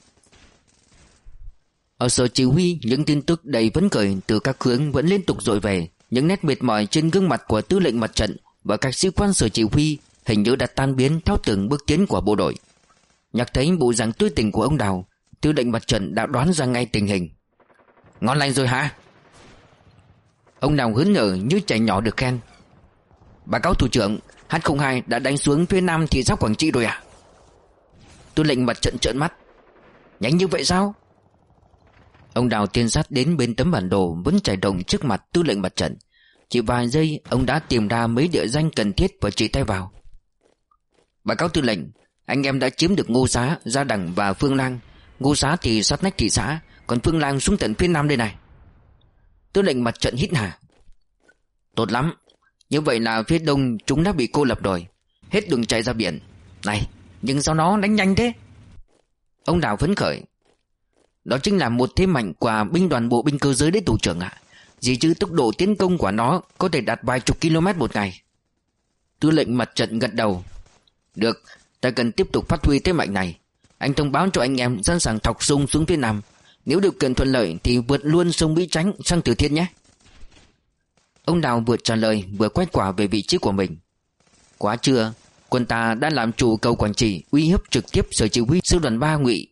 Ở sở chỉ huy, những tin tức đầy phấn khởi từ các hướng vẫn liên tục dội về. Những nét mệt mỏi trên gương mặt của tư lệnh mặt trận và các sĩ quan sở chỉ huy hình như đã tan biến theo từng bước tiến của bộ đội. Nhắc thấy bộ dạng tươi tỉnh của ông Đào, tư lệnh mặt trận đã đoán ra ngay tình hình. Ngon lành rồi hả? Ông Đào hớn hở như trẻ nhỏ được khen. Báo cáo thủ trưởng, H không hai đã đánh xuống phía Nam thị xã Quảng Trị rồi à? Tư lệnh mặt trận trợn mắt. Nhanh như vậy sao? Ông Đào tiến sát đến bên tấm bản đồ vẫn trải đồng trước mặt tư lệnh mặt trận. Chỉ vài giây ông đã tìm ra mấy địa danh cần thiết và chỉ tay vào. Báo cáo tư lệnh, anh em đã chiếm được Ngô Xá, Gia Đằng và Phương Lang. Ngô Xá thì sát nách thị xã, còn Phương Lang xuống tận phía Nam đây này. Tư lệnh mặt trận hít hà. Tốt lắm, như vậy là phía đông chúng đã bị cô lập rồi, hết đường chạy ra biển. Này, nhưng sao nó đánh nhanh thế? Ông Đào phấn khởi. Đó chính là một thế mạnh của binh đoàn bộ binh cơ giới đấy thủ trưởng ạ. Gì chứ tốc độ tiến công của nó có thể đạt vài chục km một ngày. Tư lệnh mặt trận gật đầu. Được, ta cần tiếp tục phát huy thế mạnh này. Anh thông báo cho anh em sẵn sàng thọc sông xuống phía Nam. Nếu điều kiện thuận lợi thì vượt luôn sông Mỹ Chánh sang Từ Thiên nhé. Ông Đào vừa trả lời vừa quay quả về vị trí của mình. Quá trưa, quân ta đã làm chủ cầu Quảng Trị, uy hiếp trực tiếp sở chỉ huy sư đoàn ba Ngụy.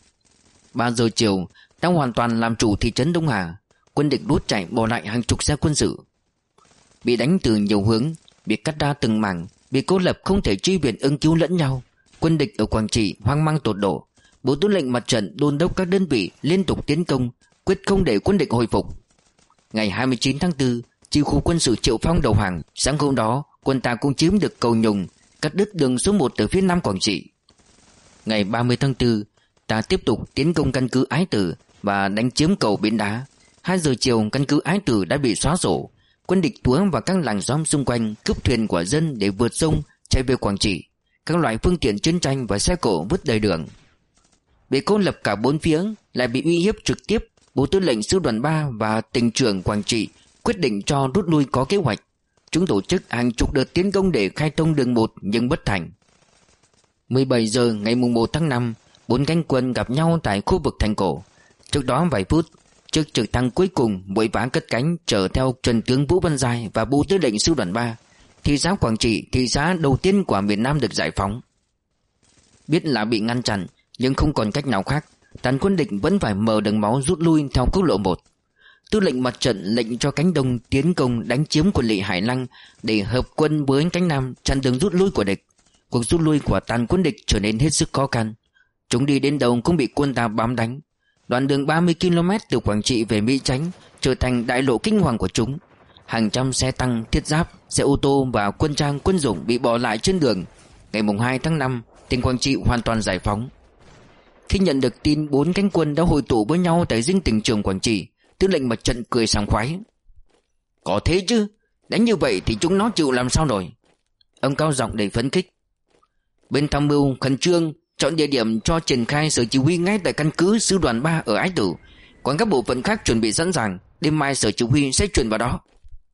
Ba giờ chiều đã hoàn toàn làm chủ thị trấn Đông Hà. Quân địch đốt chạy bỏ lại hàng chục xe quân sự. Bị đánh từ nhiều hướng, bị cắt ra từng mảng, bị cô lập không thể truy viện ứng cứu lẫn nhau. Quân địch ở Quảng Trị hoang mang tột độ. Bộ tư lệnh mặt trận đôn đốc các đơn vị liên tục tiến công, quyết không để quân địch hồi phục. Ngày hai mươi chín tháng tư, chi khu quân sự Triệu Phong đầu hàng. Sáng hôm đó, quân ta cũng chiếm được cầu Nhùng, cắt đứt đường số một từ phía nam Quảng Trị. Ngày ba mươi tháng tư, ta tiếp tục tiến công căn cứ Ái Tử và đánh chiếm cầu Bến Đá. Hai giờ chiều, căn cứ Ái Tử đã bị xóa sổ. Quân địch túa vào các làng xóm xung quanh, cướp thuyền của dân để vượt sông chạy về Quảng Trị. Các loại phương tiện chiến tranh và xe cộ vứt đầy đường. Bị cô lập cả bốn phía, lại bị uy hiếp trực tiếp. Bộ tư lệnh sư đoàn ba và tỉnh trưởng Quảng Trị quyết định cho rút lui có kế hoạch. Chúng tổ chức hàng chục đợt tiến công để khai thông đường một nhưng bất thành. mười bảy giờ ngày mùng một tháng năm, bốn cánh quân gặp nhau tại khu vực thành cổ. Trước đó vài phút, chiếc trực thăng cuối cùng vội vã cất cánh chở theo Trần tướng Vũ Văn Giai và bộ tư lệnh sư đoàn ba. Thị xã Quảng Trị, thị xã đầu tiên của miền Nam được giải phóng. Biết là bị ngăn chặn nhưng không còn cách nào khác, tàn quân địch vẫn phải mở đường máu rút lui theo quốc lộ một. Tư lệnh mặt trận lệnh cho cánh đông tiến công đánh chiếm quận lỵ Hải Lăng để hợp quân với cánh nam chặn đường rút lui của địch. Cuộc rút lui của tàn quân địch trở nên hết sức khó khăn. Chúng đi đến đâu cũng bị quân ta bám đánh. Đoạn đường ba mươi ki lô mét từ Quảng Trị về Mỹ Chánh trở thành đại lộ kinh hoàng của chúng. Hàng trăm xe tăng, thiết giáp, xe ô tô và quân trang quân dụng bị bỏ lại trên đường. Ngày mùng hai tháng năm, tỉnh Quảng Trị hoàn toàn giải phóng. Khi nhận được tin bốn cánh quân đã hội tụ với nhau tại dinh tỉnh trưởng Quảng Trị, tư lệnh mặt trận cười sảng khoái. Có thế chứ, đánh như vậy thì chúng nó chịu làm sao nổi. Ông cao giọng đầy phấn khích. Bên tham mưu khẩn trương chọn địa điểm cho triển khai sở chỉ huy ngay tại căn cứ sư đoàn ba ở Ái Tử. Còn các bộ phận khác chuẩn bị sẵn sàng, đêm mai sở chỉ huy sẽ chuyển vào đó.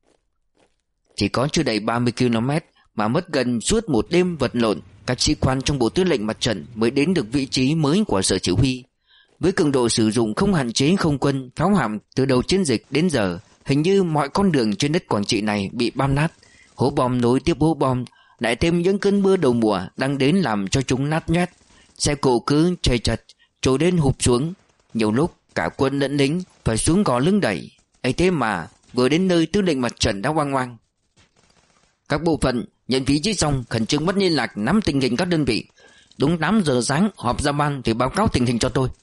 Chỉ có chưa đầy ba mươi ki lô mét mà mất gần suốt một đêm vật lộn, các sĩ quan trong bộ tư lệnh mặt trận mới đến được vị trí mới của sở chỉ huy. Với cường độ sử dụng không hạn chế không quân, pháo hạm từ đầu chiến dịch đến giờ, hình như mọi con đường trên đất Quảng Trị này bị băm nát. Hố bom nối tiếp hố bom, lại thêm những cơn mưa đầu mùa đang đến làm cho chúng nát nhét. Xe cộ cứ chầy chật, trồi lên hụp xuống. Nhiều lúc cả quân lẫn lính phải xuống gò lưng đẩy. Ấy thế mà vừa đến nơi tư lệnh mặt trận đã hoang hoang. Các bộ phận nhận vị trí xong khẩn trương mất liên lạc nắm tình hình các đơn vị. Đúng tám giờ sáng họp ra ban thì báo cáo tình hình cho tôi.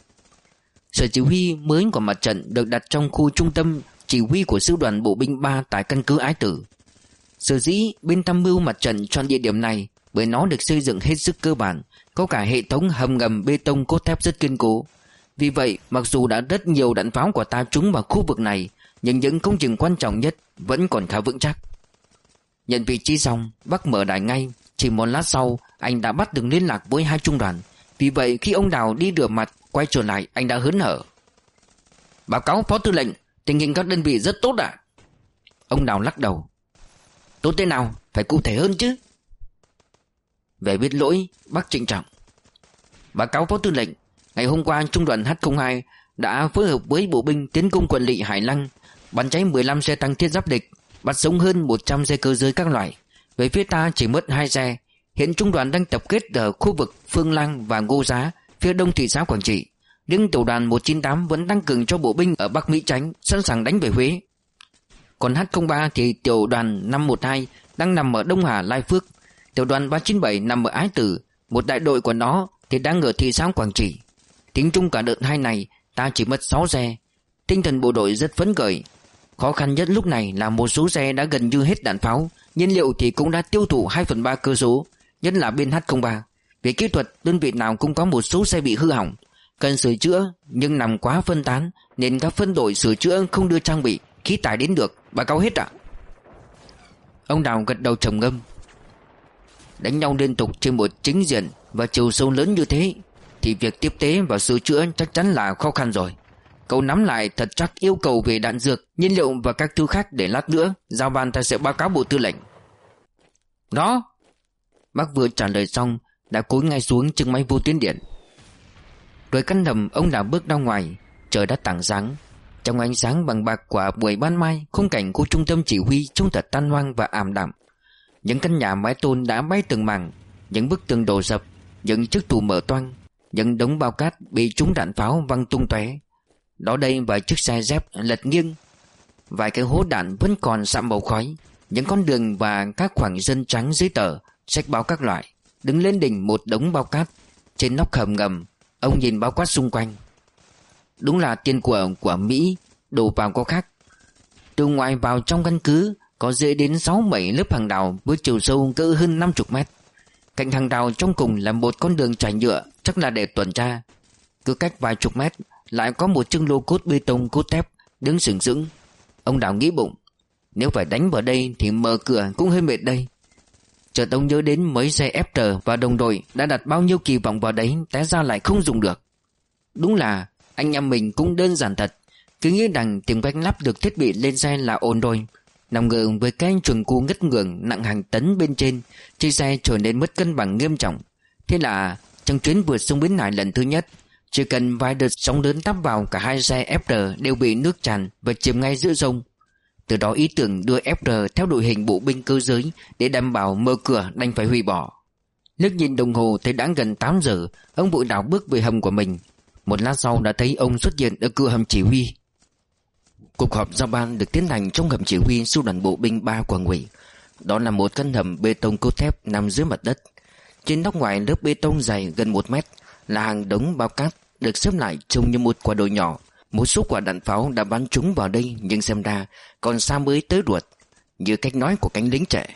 Sở chỉ huy mới của mặt trận được đặt trong khu trung tâm chỉ huy của sư đoàn bộ binh ba tại căn cứ Ái Tử. Sở dĩ bên tham mưu mặt trận chọn địa điểm này bởi nó được xây dựng hết sức cơ bản, có cả hệ thống hầm ngầm bê tông cốt thép rất kiên cố. Vì vậy, mặc dù đã rất nhiều đạn pháo của ta trúng vào khu vực này, nhưng những công trình quan trọng nhất vẫn còn khá vững chắc. Nhận vị trí xong, Bắc mở đài ngay. Chỉ một lát sau, anh đã bắt được liên lạc với hai trung đoàn. Vì vậy, khi ông Đào đi rửa mặt quay trở lại, anh đã hớn hở. Báo cáo phó tư lệnh, tình hình các đơn vị rất tốt ạ. Ông Đào lắc đầu. Tốt thế nào, phải cụ thể hơn chứ. Về biết lỗi, Bác trịnh trọng. Báo cáo phó tư lệnh, ngày hôm qua trung đoàn H không hai đã phối hợp với bộ binh tiến công quận lỵ Hải Lăng, bắn cháy mười lăm xe tăng thiết giáp địch, bắt sống hơn một trăm xe cơ giới các loại. Về phía ta chỉ mất hai xe. Hiện trung đoàn đang tập kết ở khu vực Phương Lang và Ngô Giá, phía đông thị xã Quảng Trị. Nhưng tiểu đoàn một chín tám vẫn tăng cường cho bộ binh ở Bắc Mỹ Chánh, sẵn sàng đánh về Huế. Còn H không ba thì tiểu đoàn năm một hai đang nằm ở Đông Hà, Lai Phước. Tiểu đoàn ba chín bảy nằm ở Ái Tử. Một đại đội của nó thì đang ở thị xã Quảng Trị. Tính chung cả đợt hai này, ta chỉ mất sáu xe. Tinh thần bộ đội rất phấn khởi. Khó khăn nhất lúc này là một số xe đã gần như hết đạn pháo, nhiên liệu thì cũng đã tiêu thụ hai phần ba cơ số, nhất là bên H không ba. Về kỹ thuật, đơn vị nào cũng có một số xe bị hư hỏng, cần sửa chữa nhưng nằm quá phân tán nên các phân đội sửa chữa không đưa trang bị, khí tải đến được. Báo cáo hết ạ. Ông Đào gật đầu trầm ngâm. Đánh nhau liên tục trên một chính diện và chiều sâu lớn như thế thì việc tiếp tế và sửa chữa chắc chắn là khó khăn rồi. Cậu nắm lại thật chắc yêu cầu về đạn dược, nhiên liệu và các thứ khác để lát nữa giao ban ta sẽ báo cáo bộ tư lệnh. Đó. Bác vừa trả lời xong đã cúi ngay xuống chiếc máy vô tuyến điện. Rồi căn đầm ông đã bước ra ngoài. Trời đã tảng sáng. Trong ánh sáng bằng bạc của buổi ban mai, khung cảnh khu trung tâm chỉ huy trông thật tan hoang và ảm đạm. Những căn nhà mái tôn đã bay từng mảng, những bức tường đổ sập, những chiếc tủ mở toang, những đống bao cát bị trúng đạn pháo văng tung tóe. Đó đây vài chiếc xe dép lật nghiêng, vài cái hố đạn vẫn còn sạm màu khói. Những con đường và các khoảng dân trắng giấy tờ, sách báo các loại đứng lên đỉnh một đống bao cát. Trên nóc hầm ngầm, ông nhìn bao cát xung quanh. Đúng là tiền của của Mỹ đổ vào có khác. Từ ngoài vào trong căn cứ có dễ đến sáu bảy lớp hàng rào với chiều sâu cỡ hơn năm mươi mét. Cạnh hàng rào trong cùng là một con đường trải nhựa, chắc là để tuần tra. Cứ cách vài chục mét lại có một chân lô cốt bê tông cốt thép đứng sừng sững. Ông Đào nghĩ bụng, nếu phải đánh vào đây thì mở cửa cũng hơi mệt đây. Chợt ông nhớ đến mấy xe ép rờ và đồng đội đã đặt bao nhiêu kỳ vọng vào đấy, té ra lại không dùng được. Đúng là anh em mình cũng đơn giản thật, cứ nghĩ rằng tìm cách lắp được thiết bị lên xe là ổn rồi. Nằm ngờ với cái chuồng cú ngất ngưởng nặng hàng tấn bên trên, chiếc xe trở nên mất cân bằng nghiêm trọng. Thế là trong chuyến vượt sông Bến Hải lần thứ nhất, chỉ cần vài đợt sóng lớn tắp vào, cả hai xe ép rờ đều bị nước tràn và chìm ngay giữa sông. Từ đó ý tưởng đưa ép rờ theo đội hình bộ binh cơ giới để đảm bảo mở cửa đành phải hủy bỏ. Liếc nhìn đồng hồ thấy đã gần tám giờ, ông vội đảo bước về hầm của mình. Một lát sau đã thấy ông xuất hiện ở cửa hầm chỉ huy. Cuộc họp giao ban được tiến hành trong hầm chỉ huy sư đoàn bộ binh ba Quảng Ủy. Đó là một căn hầm bê tông cốt thép nằm dưới mặt đất. Trên nóc ngoài lớp bê tông dày gần một mét là hàng đống bao cát được xếp lại trông như một quả đồi nhỏ. Một số quả đạn pháo đã bắn trúng vào đây, nhưng xem ra còn xa mới tới ruột, như cách nói của cánh lính trẻ.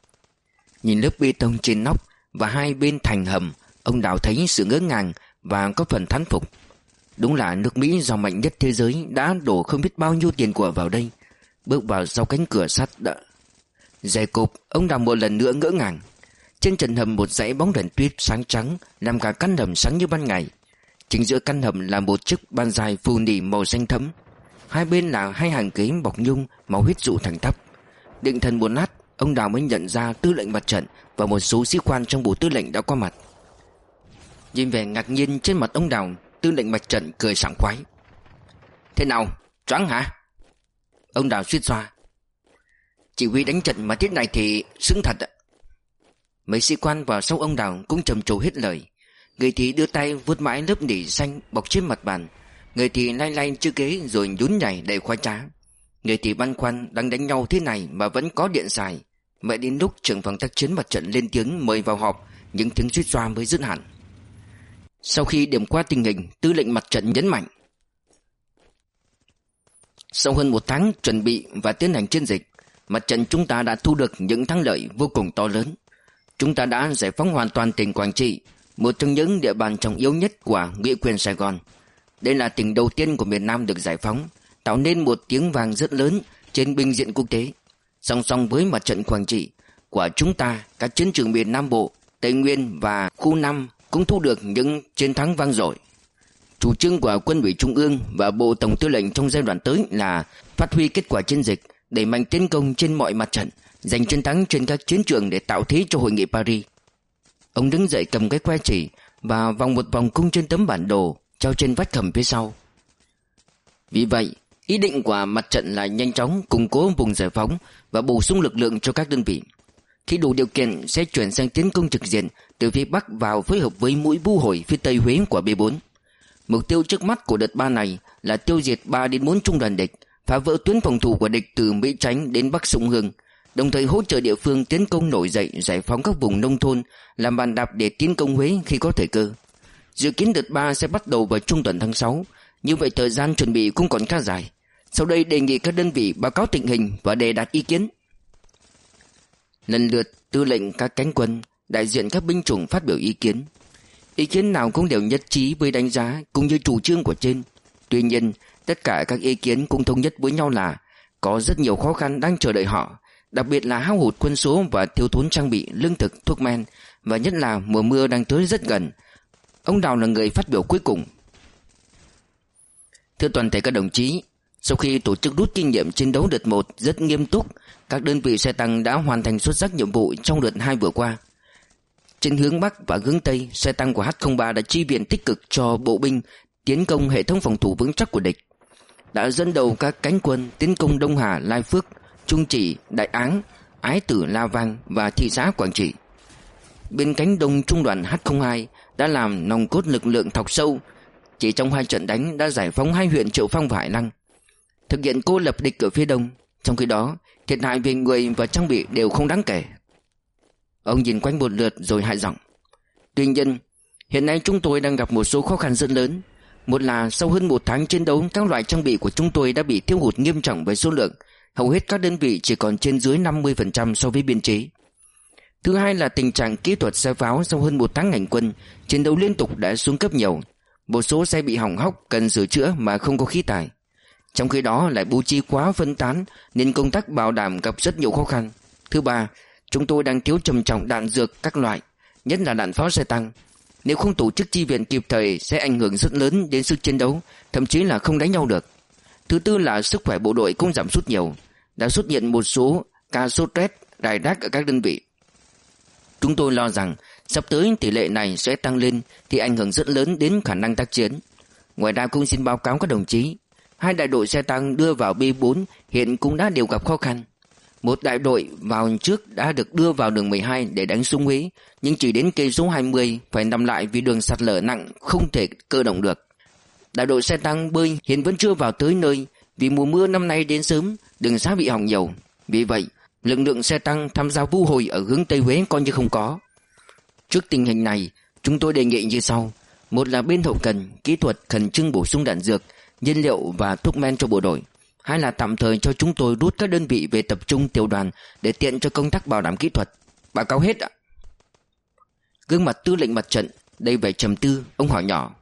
Nhìn lớp bê tông trên nóc và hai bên thành hầm, ông Đào thấy sự ngỡ ngàng và có phần thán phục. Đúng là nước Mỹ giàu mạnh nhất thế giới đã đổ không biết bao nhiêu tiền của vào đây. Bước vào sau cánh cửa sắt đã dày cộp, ông Đào một lần nữa ngỡ ngàng. Trên trần hầm một dãy bóng đèn tuyết sáng trắng làm cả căn hầm sáng như ban ngày. Chính giữa căn hầm là một chiếc ban dài phù nỉ màu xanh thẫm. Hai bên là hai hàng ghế bọc nhung màu huyết dụ thẳng tắp. Định thần một lát, ông Đào mới nhận ra tư lệnh mặt trận và một số sĩ quan trong bộ tư lệnh đã có mặt. Nhìn vẻ ngạc nhiên trên mặt ông Đào, tư lệnh mặt trận cười sảng khoái. Thế nào, choáng hả? Ông Đào suýt xoa. Chỉ huy đánh trận mà tiết này thì xứng thật ạ. Mấy sĩ quan vào sau ông Đào cũng trầm trồ hết lời. Người thì đưa tay vuốt mãi lớp nỉ xanh bọc trên mặt bàn, người thì lay lay chiếc ghế rồi nhún nhảy đầy khoái trá. Người thì băn khoăn đang đánh nhau thế này mà vẫn có điện xài. Mãi đến lúc trưởng phòng tác chiến mặt trận lên tiếng mời vào họp, những tiếng suýt xoa mới dứt hẳn. Sau khi điểm qua tình hình, tư lệnh mặt trận nhấn mạnh: sau hơn một tháng chuẩn bị và tiến hành chiến dịch, mặt trận chúng ta đã thu được những thắng lợi vô cùng to lớn. Chúng ta đã giải phóng hoàn toàn tỉnh Quảng Trị, một trong những địa bàn trọng yếu nhất của Nghĩa quyền Sài Gòn. Đây là tỉnh đầu tiên của miền Nam được giải phóng, tạo nên một tiếng vang rất lớn trên bình diện quốc tế. Song song với mặt trận Quảng Trị của chúng ta, các chiến trường miền Nam Bộ, Tây Nguyên và khu năm cũng thu được những chiến thắng vang dội. Chủ trương của Quân ủy Trung ương và Bộ Tổng Tư lệnh trong giai đoạn tới là phát huy kết quả chiến dịch, đẩy mạnh tiến công trên mọi mặt trận, giành chiến thắng trên các chiến trường để tạo thế cho hội nghị Paris. Ông đứng dậy cầm cái que chỉ và vòng một vòng cung trên tấm bản đồ treo trên vách hầm phía sau. Vì vậy, ý định của mặt trận là nhanh chóng củng cố vùng giải phóng và bổ sung lực lượng cho các đơn vị. Khi đủ điều kiện sẽ chuyển sang tiến công trực diện từ phía Bắc vào phối hợp với mũi Bu Hồi phía Tây Huế của B bốn. Mục tiêu trước mắt của đợt ba này là tiêu diệt ba đến bốn trung đoàn địch, phá vỡ tuyến phòng thủ của địch từ Mỹ Chánh đến Bắc Sông Hương, đồng thời hỗ trợ địa phương tiến công nổi dậy, giải phóng các vùng nông thôn, làm bàn đạp để tiến công Huế khi có thời cơ. Dự kiến đợt ba sẽ bắt đầu vào trung tuần tháng sáu, như vậy thời gian chuẩn bị cũng còn khá dài. Sau đây đề nghị các đơn vị báo cáo tình hình và đề đạt ý kiến. Lần lượt tư lệnh các cánh quân, đại diện các binh chủng phát biểu ý kiến. Ý kiến nào cũng đều nhất trí với đánh giá cũng như chủ trương của trên. Tuy nhiên, tất cả các ý kiến cũng thống nhất với nhau là có rất nhiều khó khăn đang chờ đợi họ, đặc biệt là hao hụt quân số và thiếu thốn trang bị, lương thực, thuốc men, và nhất là mùa mưa đang tới rất gần. Ông Đào là người phát biểu cuối cùng. Thưa toàn thể các đồng chí, sau khi tổ chức rút kinh nghiệm chiến đấu đợt một rất nghiêm túc, các đơn vị xe tăng đã hoàn thành xuất sắc nhiệm vụ trong đợt hai vừa qua. Trên hướng Bắc và hướng Tây, xe tăng của H không ba đã chi viện tích cực cho bộ binh tiến công hệ thống phòng thủ vững chắc của địch. đã dẫn đầu các cánh quân tiến công Đông Hà, Lai Phước, Trung Chỉ, Đại Áng, Ái Tử, La Vang và thị xã Quảng Trị. Bên cánh đông, trung đoàn H không hai đã làm nòng cốt lực lượng thọc sâu, chỉ trong hai trận đánh đã giải phóng hai huyện Triệu Phong và Hải Lăng, thực hiện cô lập địch ở phía đông. Trong khi đó, thiệt hại về người và trang bị đều không đáng kể. Ông nhìn quanh một lượt rồi hạ giọng: Tuy nhiên, hiện nay chúng tôi đang gặp một số khó khăn rất lớn. Một là sau hơn một tháng chiến đấu, các loại trang bị của chúng tôi đã bị thiếu hụt nghiêm trọng về số lượng, hầu hết các đơn vị chỉ còn trên dưới năm mươi phần trăm so với biên chế. Thứ hai là tình trạng kỹ thuật xe pháo sau hơn một tháng hành quân, chiến đấu liên tục đã xuống cấp nhiều. Một số xe bị hỏng hóc cần sửa chữa mà không có khí tải. Trong khi đó lại bố trí quá phân tán nên công tác bảo đảm gặp rất nhiều khó khăn. Thứ ba, chúng tôi đang thiếu trầm trọng đạn dược các loại, nhất là đạn pháo xe tăng. Nếu không tổ chức chi viện kịp thời sẽ ảnh hưởng rất lớn đến sức chiến đấu, thậm chí là không đánh nhau được. Thứ tư là sức khỏe bộ đội cũng giảm sút nhiều, đã xuất hiện một số ca sốt rét rải rác ở các đơn vị. Chúng tôi lo rằng sắp tới tỷ lệ này sẽ tăng lên thì ảnh hưởng rất lớn đến khả năng tác chiến. Ngoài ra cũng xin báo cáo các đồng chí, hai đại đội xe tăng đưa vào B bốn hiện cũng đã đều gặp khó khăn. Một đại đội vào trước đã được đưa vào đường mười hai để đánh xuống Huế, nhưng chỉ đến cây số hai mươi phải nằm lại vì đường sạt lở nặng không thể cơ động được. Đại đội xe tăng bơi hiện vẫn chưa vào tới nơi vì mùa mưa năm nay đến sớm, đường xá bị hỏng nhiều. Vì vậy, lực lượng xe tăng tham gia thu hồi ở hướng Tây Huế coi như không có. Trước tình hình này, chúng tôi đề nghị như sau: một là bên hậu cần, kỹ thuật khẩn trương bổ sung đạn dược, nhiên liệu và thuốc men cho bộ đội. Hai là tạm thời cho chúng tôi rút các đơn vị về tập trung tiểu đoàn để tiện cho công tác bảo đảm kỹ thuật. Báo cáo hết ạ. Gương mặt tư lệnh mặt trận đầy vẻ trầm tư, ông hỏi nhỏ: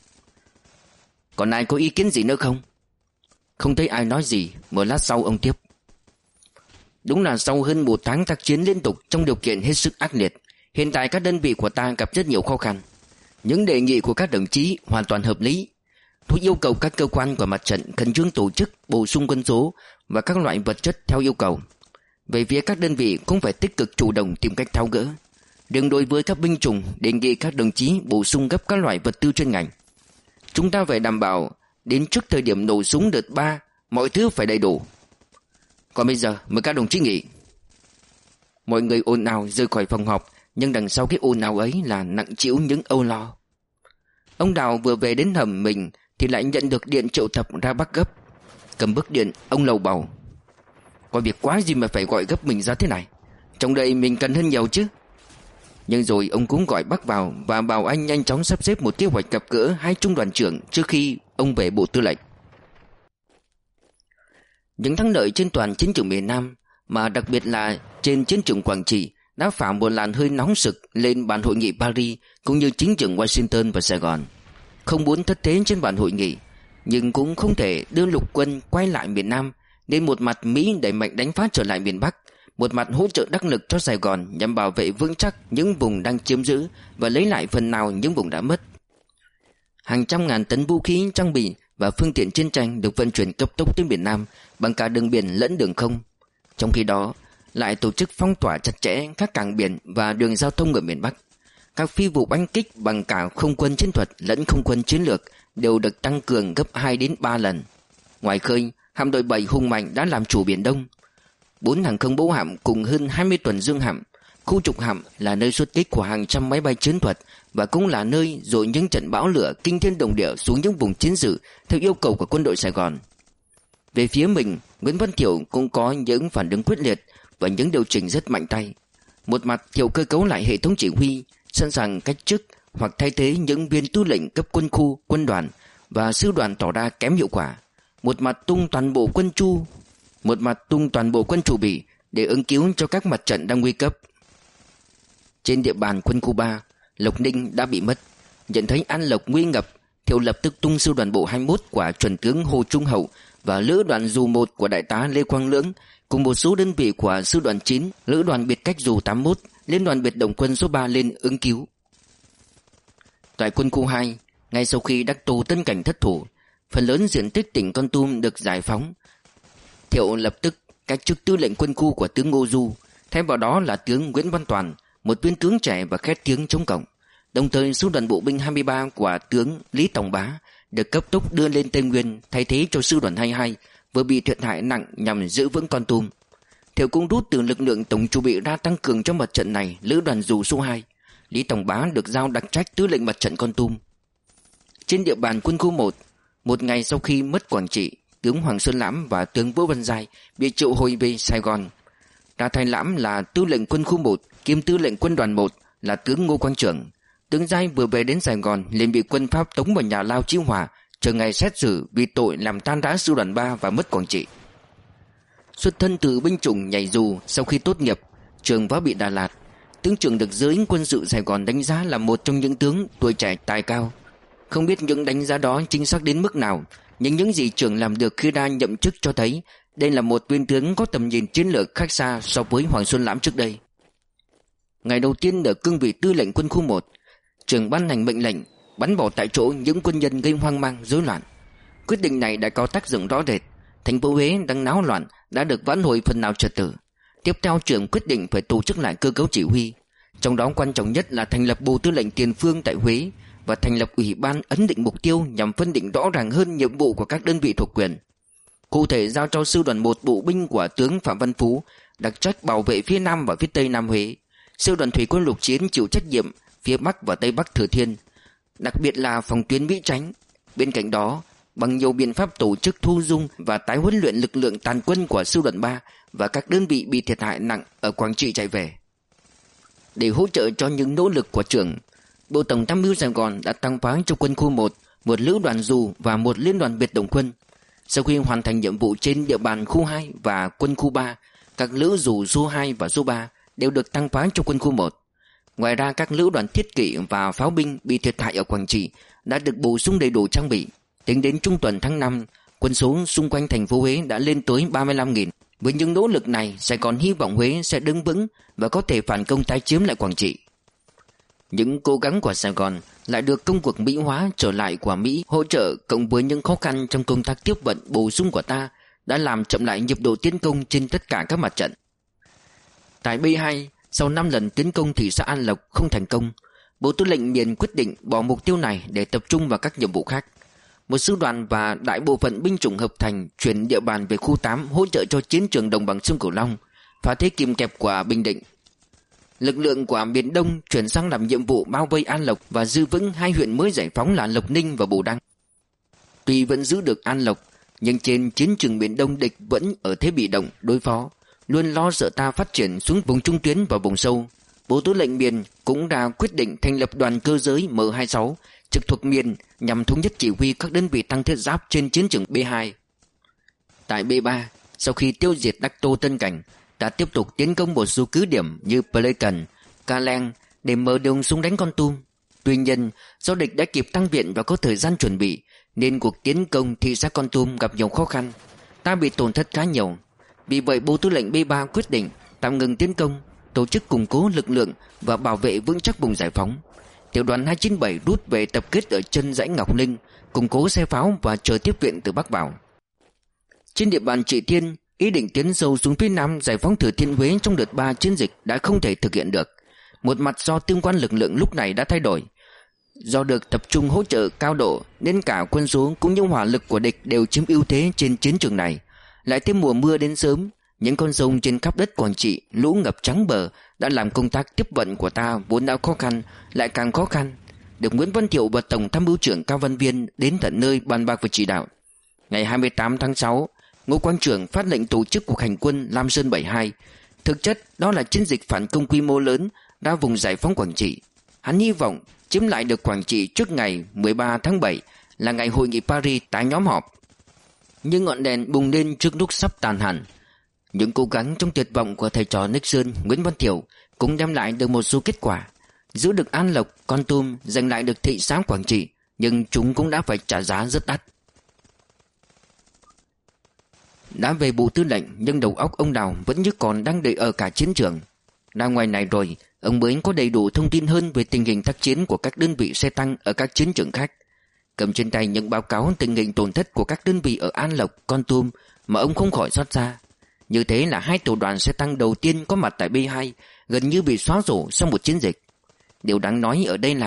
Còn ai có ý kiến gì nữa không? Không thấy ai nói gì. Một lát sau ông tiếp: Đúng là sau hơn một tháng tác chiến liên tục trong điều kiện hết sức ác liệt, hiện tại các đơn vị của ta gặp rất nhiều khó khăn. Những đề nghị của các đồng chí hoàn toàn hợp lý. Tôi yêu cầu các cơ quan của mặt trận khẩn trương tổ chức bổ sung quân số và các loại vật chất theo yêu cầu. Về phía các đơn vị cũng phải tích cực chủ động tìm cách tháo gỡ. Riêng đối với các binh chủng, đề nghị các đồng chí bổ sung gấp các loại vật tư chuyên ngành. Chúng ta phải đảm bảo đến trước thời điểm nổ súng đợt ba, mọi thứ phải đầy đủ. Còn bây giờ mời các đồng chí nghỉ. Mọi người ồn ào rời khỏi phòng họp, nhưng đằng sau cái ồn ào ấy là nặng trĩu những âu lo. Ông Đào vừa về đến hầm mình thì lại nhận được điện triệu tập ra Bắc gấp. Cầm bức điện, ông lầu bầu: Có việc quá gì mà phải gọi gấp mình ra thế này, trong đây mình cần hơn nhiều chứ. Nhưng rồi ông cũng gọi Bắc vào và bảo anh nhanh chóng sắp xếp một kế hoạch gặp gỡ hai trung đoàn trưởng trước khi ông về Bộ Tư lệnh. Những thắng lợi trên toàn chiến trường miền Nam, mà đặc biệt là trên chiến trường Quảng Trị, đã phả một làn hơi nóng sực lên bàn hội nghị Paris cũng như chính trường Washington và Sài Gòn. Không muốn thất thế trên bàn hội nghị, nhưng cũng không thể đưa lục quân quay lại miền Nam, nên một mặt Mỹ đẩy mạnh đánh phá trở lại miền Bắc, một mặt hỗ trợ đắc lực cho Sài Gòn nhằm bảo vệ vững chắc những vùng đang chiếm giữ và lấy lại phần nào những vùng đã mất. Hàng trăm ngàn tấn vũ khí, trang bị và phương tiện chiến tranh được vận chuyển cấp tốc tới miền Nam bằng cả đường biển lẫn đường không. Trong khi đó, lại tổ chức phong tỏa chặt chẽ các cảng biển và đường giao thông ở miền Bắc. Các phi vụ oanh kích bằng cả không quân chiến thuật lẫn không quân chiến lược đều được tăng cường gấp hai đến ba lần. Ngoài khơi, hạm đội bảy hùng mạnh đã làm chủ Biển Đông. Bốn hàng không mẫu hạm cùng hơn hai mươi tuần dương hạm. Khu trục hạm là nơi xuất kích của hàng trăm máy bay chiến thuật và cũng là nơi dội những trận bão lửa kinh thiên động địa xuống những vùng chiến sự theo yêu cầu của quân đội Sài Gòn. Về phía mình, Nguyễn Văn Thiệu cũng có những phản ứng quyết liệt và những điều chỉnh rất mạnh tay. Một mặt Thiệu cơ cấu lại hệ thống chỉ huy, sẵn sàng cách chức hoặc thay thế những viên tư lệnh cấp quân khu, quân đoàn và sư đoàn tỏ ra kém hiệu quả. Một mặt tung toàn bộ quân chu, một mặt tung toàn bộ quân chủ bị để ứng cứu cho các mặt trận đang nguy cấp. Trên địa bàn quân khu ba, Lộc Ninh đã bị mất. Nhận thấy An Lộc nguy ngập, Thiệu lập tức tung sư đoàn bộ hai mươi mốt của chuẩn tướng Hồ Trung Hậu và lữ đoàn dù một của đại tá Lê Quang Lưỡng cùng một số đơn vị của sư đoàn chín, lữ đoàn biệt cách dù tám mươi mốt, liên đoàn biệt động quân số ba lên ứng cứu. Tại quân khu hai, ngay sau khi Đắc Tô Tân Cảnh thất thủ, phần lớn diện tích tỉnh Kon Tum được giải phóng. Thiệu lập tức cách chức tư lệnh quân khu của tướng Ngô Du, thay vào đó là tướng Nguyễn Văn Toàn, một viên tướng trẻ và khét tiếng chống cộng. Đồng thời sư đoàn bộ binh hai mươi ba của tướng Lý Tòng Bá được cấp tốc đưa lên Tây Nguyên thay thế cho sư đoàn hai mươi hai vừa bị thiệt hại nặng nhằm giữ vững Kon Tum. Thiệu cũng rút từ lực lượng tổng chuẩn bị ra tăng cường cho mặt trận này lữ đoàn dù số hai. Lý Tòng Bá được giao đặc trách tư lệnh mặt trận Kon Tum. Trên địa bàn quân khu một, một ngày sau khi mất Quảng Trị, tướng Hoàng Xuân Lãm và tướng Vũ Văn Giai bị triệu hồi về Sài Gòn. Ra thay Lãm là tư lệnh quân khu một, kiêm tư lệnh quân đoàn một là tướng Ngô Quang Trưởng. Tướng Giai vừa về đến Sài Gòn liền bị quân Pháp tống vào nhà lao Chí Hòa, chờ ngày xét xử vì tội làm tan rã sư đoàn ba và mất Quảng Trị. Xuất thân từ binh chủng nhảy dù, sau khi tốt nghiệp, Trường vào bị Đà Lạt. Tướng Trường được giới quân sự Sài Gòn đánh giá là một trong những tướng tuổi trẻ tài cao. Không biết những đánh giá đó chính xác đến mức nào, nhưng những gì Trường làm được khi ra nhậm chức cho thấy đây là một viên tướng có tầm nhìn chiến lược khác xa so với Hoàng Xuân Lãm trước đây. Ngày đầu tiên ở cương vị tư lệnh quân khu một, Trường ban hành mệnh lệnh bắn bỏ tại chỗ những quân nhân gây hoang mang rối loạn. Quyết định này đã có tác dụng rõ rệt. Thành phố Huế đang náo loạn đã được vãn hồi phần nào trật tự. Tiếp theo Trường quyết định phải tổ chức lại cơ cấu chỉ huy, trong đó quan trọng nhất là thành lập bộ tư lệnh tiền phương tại Huế và thành lập ủy ban ấn định mục tiêu nhằm phân định rõ ràng hơn nhiệm vụ của các đơn vị thuộc quyền. Cụ thể giao cho sư đoàn một bộ binh của tướng Phạm Văn Phú đặc trách bảo vệ phía Nam và phía Tây Nam Huế, sư đoàn thủy quân lục chiến chịu trách nhiệm phía Bắc và Tây Bắc Thừa Thiên, đặc biệt là phòng tuyến Mỹ Chánh. Bên cạnh đó, bằng nhiều biện pháp tổ chức thu dung và tái huấn luyện lực lượng tàn quân của sư đoàn ba và các đơn vị bị thiệt hại nặng ở Quảng Trị chạy về. Để hỗ trợ cho những nỗ lực của Trưởng, Bộ Tổng tham mưu Sài Gòn đã tăng phái cho quân khu một, một lữ đoàn dù và một liên đoàn biệt động quân. Sau khi hoàn thành nhiệm vụ trên địa bàn khu hai và quân khu ba, các lữ dù số hai và số ba đều được tăng phái cho quân khu một. Ngoài ra các lữ đoàn thiết kỵ và pháo binh bị thiệt hại ở Quảng Trị đã được bổ sung đầy đủ trang bị. Tính đến trung tuần tháng năm, quân số xung quanh thành phố Huế đã lên tới ba mươi lăm nghìn. Với những nỗ lực này, Sài Gòn hy vọng Huế sẽ đứng vững và có thể phản công tái chiếm lại Quảng Trị. Những cố gắng của Sài Gòn lại được công cuộc Mỹ hóa trở lại của Mỹ hỗ trợ, cộng với những khó khăn trong công tác tiếp vận bổ sung của ta đã làm chậm lại nhịp độ tiến công trên tất cả các mặt trận. Tại B hai, sau năm lần tiến công thị xã An Lộc không thành công, Bộ Tư lệnh miền quyết định bỏ mục tiêu này để tập trung vào các nhiệm vụ khác. Một sư đoàn và đại bộ phận binh chủng hợp thành chuyển địa bàn về khu tám hỗ trợ cho chiến trường đồng bằng sông Cửu Long, phá thế kìm kẹp của Bình Định. Lực lượng của miền Đông chuyển sang làm nhiệm vụ bao vây An Lộc và giữ vững hai huyện mới giải phóng là Lộc Ninh và Bù Đăng. Tuy vẫn giữ được An Lộc, nhưng trên chiến trường miền Đông địch vẫn ở thế bị động đối phó, luôn lo sợ ta phát triển xuống vùng trung tuyến và vùng sâu. Bộ Tư lệnh miền cũng đã quyết định thành lập đoàn cơ giới M hai mươi sáu trực thuộc miền nhằm thống nhất chỉ huy các đơn vị tăng thiết giáp trên chiến trường B hai. Tại B ba, sau khi tiêu diệt Đắc Tô Tân Cảnh, đã tiếp tục tiến công một số cứ điểm như Pleiken, Ca Leng để mở đường xuống đánh Kon Tum. Tuy nhiên, do địch đã kịp tăng viện và có thời gian chuẩn bị, nên cuộc tiến công thị xã Kon Tum gặp nhiều khó khăn. Ta bị tổn thất khá nhiều. Vì vậy, Bộ Tư lệnh B ba quyết định tạm ngừng tiến công, tổ chức củng cố lực lượng và bảo vệ vững chắc vùng giải phóng. Tiểu đoàn hai chín bảy rút về tập kết ở chân dãy Ngọc Ninh, củng cố xe pháo và chờ tiếp viện từ Bắc vào. Trên địa bàn Trị Thiên, ý định tiến sâu xuống phía Nam giải phóng Thừa Thiên Huế trong đợt ba chiến dịch đã không thể thực hiện được. Một mặt do tương quan lực lượng lúc này đã thay đổi. Do được tập trung hỗ trợ cao độ nên cả quân số cũng như hỏa lực của địch đều chiếm ưu thế trên chiến trường này. Lại thêm mùa mưa đến sớm, những con sông trên khắp đất Quảng Trị lũ ngập trắng bờ đã làm công tác tiếp vận của ta vốn đã khó khăn lại càng khó khăn. Được Nguyễn Văn Thiệu và Tổng tham mưu trưởng Cao Văn Viên đến tận nơi bàn bạc và chỉ đạo. Ngày hai mươi tám tháng sáu, Ngô Quang Trưởng phát lệnh tổ chức cuộc hành quân Lam Sơn bảy hai. Thực chất đó là chiến dịch phản công quy mô lớn ra vùng giải phóng Quảng Trị. Hắn hy vọng chiếm lại được Quảng Trị trước ngày mười ba tháng bảy là ngày hội nghị Paris tái nhóm họp. Nhưng ngọn đèn bùng lên trước lúc sắp tàn hẳn. Những cố gắng trong tuyệt vọng của thầy trò Nixon, Nguyễn Văn Thiệu cũng đem lại được một số kết quả. Giữ được An Lộc, Kon Tum, giành lại được thị xã Quảng Trị, nhưng chúng cũng đã phải trả giá rất đắt. Đã về Bộ Tư lệnh, nhưng đầu óc ông Đào vẫn như còn đang đợi ở cả chiến trường. Ra ngoài này rồi, ông mới có đầy đủ thông tin hơn về tình hình tác chiến của các đơn vị xe tăng ở các chiến trường khác. Cầm trên tay những báo cáo tình hình tổn thất của các đơn vị ở An Lộc, Kon Tum mà ông không khỏi xót xa. Như thế là hai tiểu đoàn xe tăng đầu tiên có mặt tại B hai gần như bị xóa sổ sau một chiến dịch. Điều đáng nói ở đây là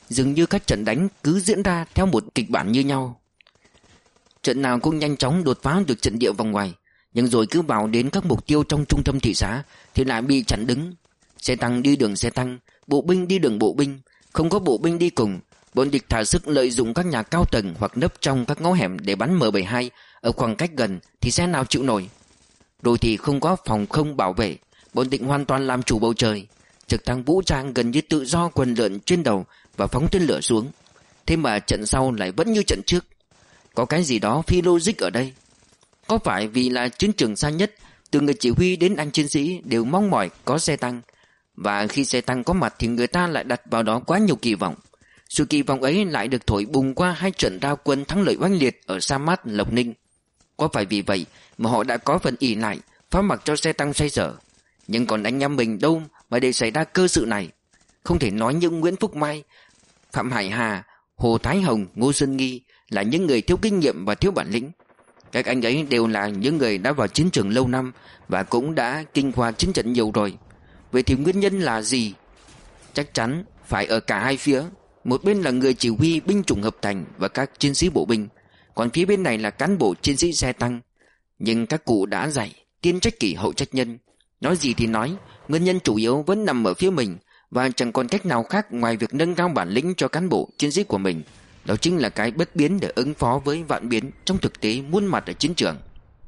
Dường như các trận đánh cứ diễn ra theo một kịch bản như nhau. Trận nào cũng nhanh chóng đột phá được trận địa vòng ngoài, nhưng rồi cứ vào đến các mục tiêu trong trung tâm thị xã thì lại bị chặn đứng. Xe tăng đi đường xe tăng, bộ binh đi đường bộ binh, không có bộ binh đi cùng. Bọn địch thả sức lợi dụng các nhà cao tầng hoặc nấp trong các ngõ hẻm để bắn M bảy mươi hai ở khoảng cách gần thì xe nào chịu nổi. Rồi thì không có phòng không bảo vệ, bọn địch hoàn toàn làm chủ bầu trời. Trực thăng vũ trang gần như tự do quần lượn trên đầu và phóng tên lửa xuống. Thế mà trận sau lại vẫn như trận trước. Có cái gì đó phi logic ở đây. Có phải vì là chiến trường xa nhất, từ người chỉ huy đến anh chiến sĩ đều mong mỏi có xe tăng, và khi xe tăng có mặt thì người ta lại đặt vào đó quá nhiều kỳ vọng. Sự kỳ vọng ấy lại được thổi bùng qua hai trận ra quân thắng lợi oanh liệt ở Sa Mát, Lộc Ninh. Có phải vì vậy mà họ đã có phần ỷ lại, phá mặc cho xe tăng xoay sở? Nhưng còn anh em mình đâu mà để xảy ra cơ sự này? Không thể nói những Nguyễn Phúc Mai, Phạm Hải Hà, Hồ Thái Hồng, Ngô Xuân Nghi là những người thiếu kinh nghiệm và thiếu bản lĩnh. Các anh ấy đều là những người đã vào chiến trường lâu năm và cũng đã kinh qua chiến trận nhiều rồi. Vậy thì nguyên nhân là gì? Chắc chắn phải ở cả hai phía. Một bên là người chỉ huy binh chủng hợp thành và các chiến sĩ bộ binh, còn phía bên này là cán bộ chiến sĩ xe tăng. Nhưng các cụ đã dạy tiên trách kỷ hậu trách nhân. Nói gì thì nói, nguyên nhân chủ yếu vẫn nằm ở phía mình, và chẳng còn cách nào khác ngoài việc nâng cao bản lĩnh cho cán bộ chiến sĩ của mình. Đó chính là cái bất biến để ứng phó với vạn biến trong thực tế muôn mặt ở chiến trường.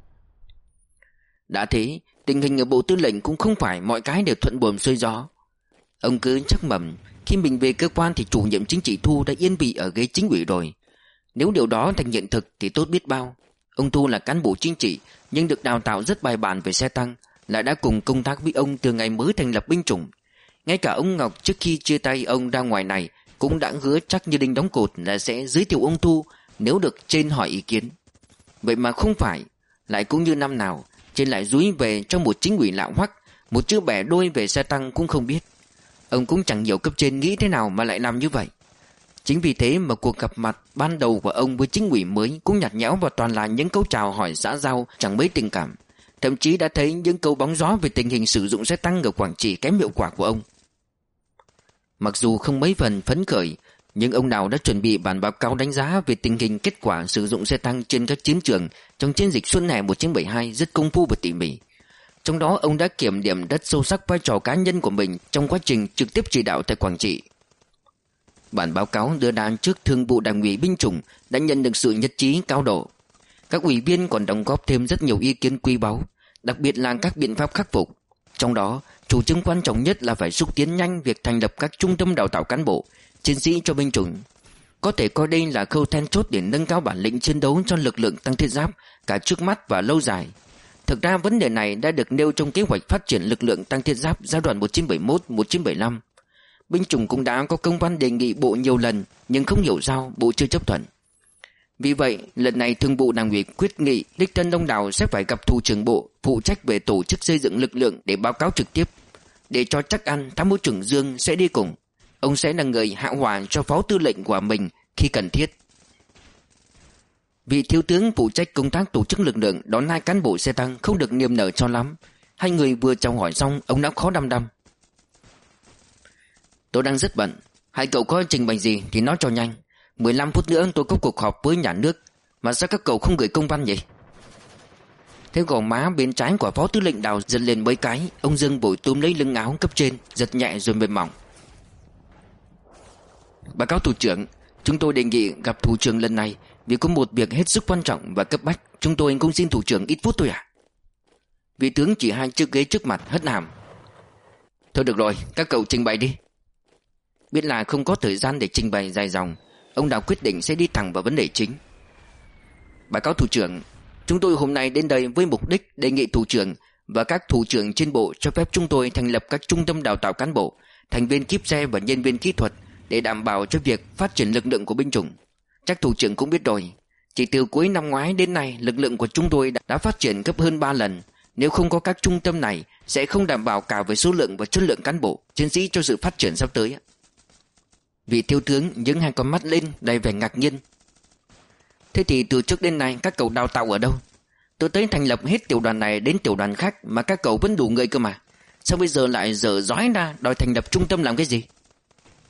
Đã thế, tình hình ở Bộ Tư lệnh cũng không phải mọi cái đều thuận buồm xuôi gió. Ông cứ chắc mẩm khi mình về cơ quan thì chủ nhiệm chính trị Thu đã yên vị ở ghế chính ủy rồi. Nếu điều đó thành hiện thực thì tốt biết bao. Ông Thu là cán bộ chính trị nhưng được đào tạo rất bài bản về xe tăng, lại đã cùng công tác với ông từ ngày mới thành lập binh chủng. Ngay cả ông Ngọc trước khi chia tay ông ra ngoài này cũng đã hứa chắc như đinh đóng cột là sẽ giới thiệu ông Thu nếu được trên hỏi ý kiến. Vậy mà không phải, lại cũng như năm nào, trên lại dúi về trong một chính ủy lạo hoắc, một chữ bẻ đôi về xe tăng cũng không biết. Ông cũng chẳng hiểu cấp trên nghĩ thế nào mà lại làm như vậy. Chính vì thế mà cuộc gặp mặt ban đầu của ông với chính ủy mới cũng nhạt nhẽo và toàn là những câu chào hỏi xã giao chẳng mấy tình cảm. Thậm chí đã thấy những câu bóng gió về tình hình sử dụng xe tăng ở Quảng Trị kém hiệu quả của ông. Mặc dù không mấy phần phấn khởi, nhưng ông nào đã chuẩn bị bản báo cáo đánh giá về tình hình kết quả sử dụng xe tăng trên các chiến trường trong chiến dịch Xuân Hè một nghìn chín trăm bảy mươi hai rất công phu và tỉ mỉ. Trong đó ông đã kiểm điểm rất sâu sắc vai trò cá nhân của mình trong quá trình trực tiếp chỉ đạo tại Quảng Trị. Bản báo cáo đưa ra trước Thường vụ Đảng ủy binh chủng đã nhận được sự nhất trí cao độ. Các ủy viên còn đóng góp thêm rất nhiều ý kiến quý báu, đặc biệt là các biện pháp khắc phục. Trong đó, chủ trương quan trọng nhất là phải xúc tiến nhanh việc thành lập các trung tâm đào tạo cán bộ, chiến sĩ cho binh chủng. Có thể coi đây là khâu then chốt để nâng cao bản lĩnh chiến đấu cho lực lượng tăng thiết giáp cả trước mắt và lâu dài. Thực ra vấn đề này đã được nêu trong kế hoạch phát triển lực lượng tăng thiết giáp giai đoạn một nghìn chín trăm bảy mươi mốt đến một nghìn chín trăm bảy mươi lăm. Binh chủng cũng đã có công văn đề nghị bộ nhiều lần, nhưng không hiểu sao bộ chưa chấp thuận. Vì vậy, lần này Thường vụ Đảng ủy quyết nghị đích thân đông đảo sẽ phải gặp thủ trưởng bộ phụ trách về tổ chức xây dựng lực lượng để báo cáo trực tiếp. Để cho chắc ăn, Tham mưu trưởng Dương sẽ đi cùng. Ông sẽ là người hạ hỏa cho phó tư lệnh của mình khi cần thiết. Vị thiếu tướng phụ trách công tác tổ chức lực lượng đón hai cán bộ xe tăng không được niềm nở cho lắm. Hai người vừa chào hỏi xong, ông đã khó đăm đăm. Tôi đang rất bận, hai cậu có trình bày gì thì nói cho nhanh. mười lăm phút nữa tôi có cuộc họp với nhà nước. Mà sao các cậu không gửi công văn vậy? Thế gò má bên trái của phó tư lệnh Đào giật lên mấy cái. Ông Dương vội túm lấy lưng áo cấp trên, giật nhẹ rồi mềm mỏng. Báo cáo thủ trưởng, chúng tôi đề nghị gặp thủ trưởng lần này vì có một việc hết sức quan trọng và cấp bách. Chúng tôi cũng xin thủ trưởng ít phút thôi à? Vị tướng chỉ hai chiếc ghế trước mặt hất hàm. Thôi được rồi, các cậu trình bày đi. Biết là không có thời gian để trình bày dài dòng, ông Đào quyết định sẽ đi thẳng vào vấn đề chính. Báo cáo thủ trưởng, chúng tôi hôm nay đến đây với mục đích đề nghị thủ trưởng và các thủ trưởng trên bộ cho phép chúng tôi thành lập các trung tâm đào tạo cán bộ, thành viên kíp xe và nhân viên kỹ thuật để đảm bảo cho việc phát triển lực lượng của binh chủng. Chắc thủ trưởng cũng biết rồi, chỉ từ cuối năm ngoái đến nay lực lượng của chúng tôi đã phát triển gấp hơn ba lần. Nếu không có các trung tâm này sẽ không đảm bảo cả về số lượng và chất lượng cán bộ, chiến sĩ cho sự phát triển sắp tới. Vị thiếu tướng nhướng hai con mắt lên đầy vẻ ngạc nhiên. Thế thì từ trước đến nay các cậu đào tạo ở đâu? Tôi tới thành lập hết tiểu đoàn này đến tiểu đoàn khác mà các cậu vẫn đủ người cơ mà. Sao bây giờ lại dở dói ra đòi thành lập trung tâm làm cái gì?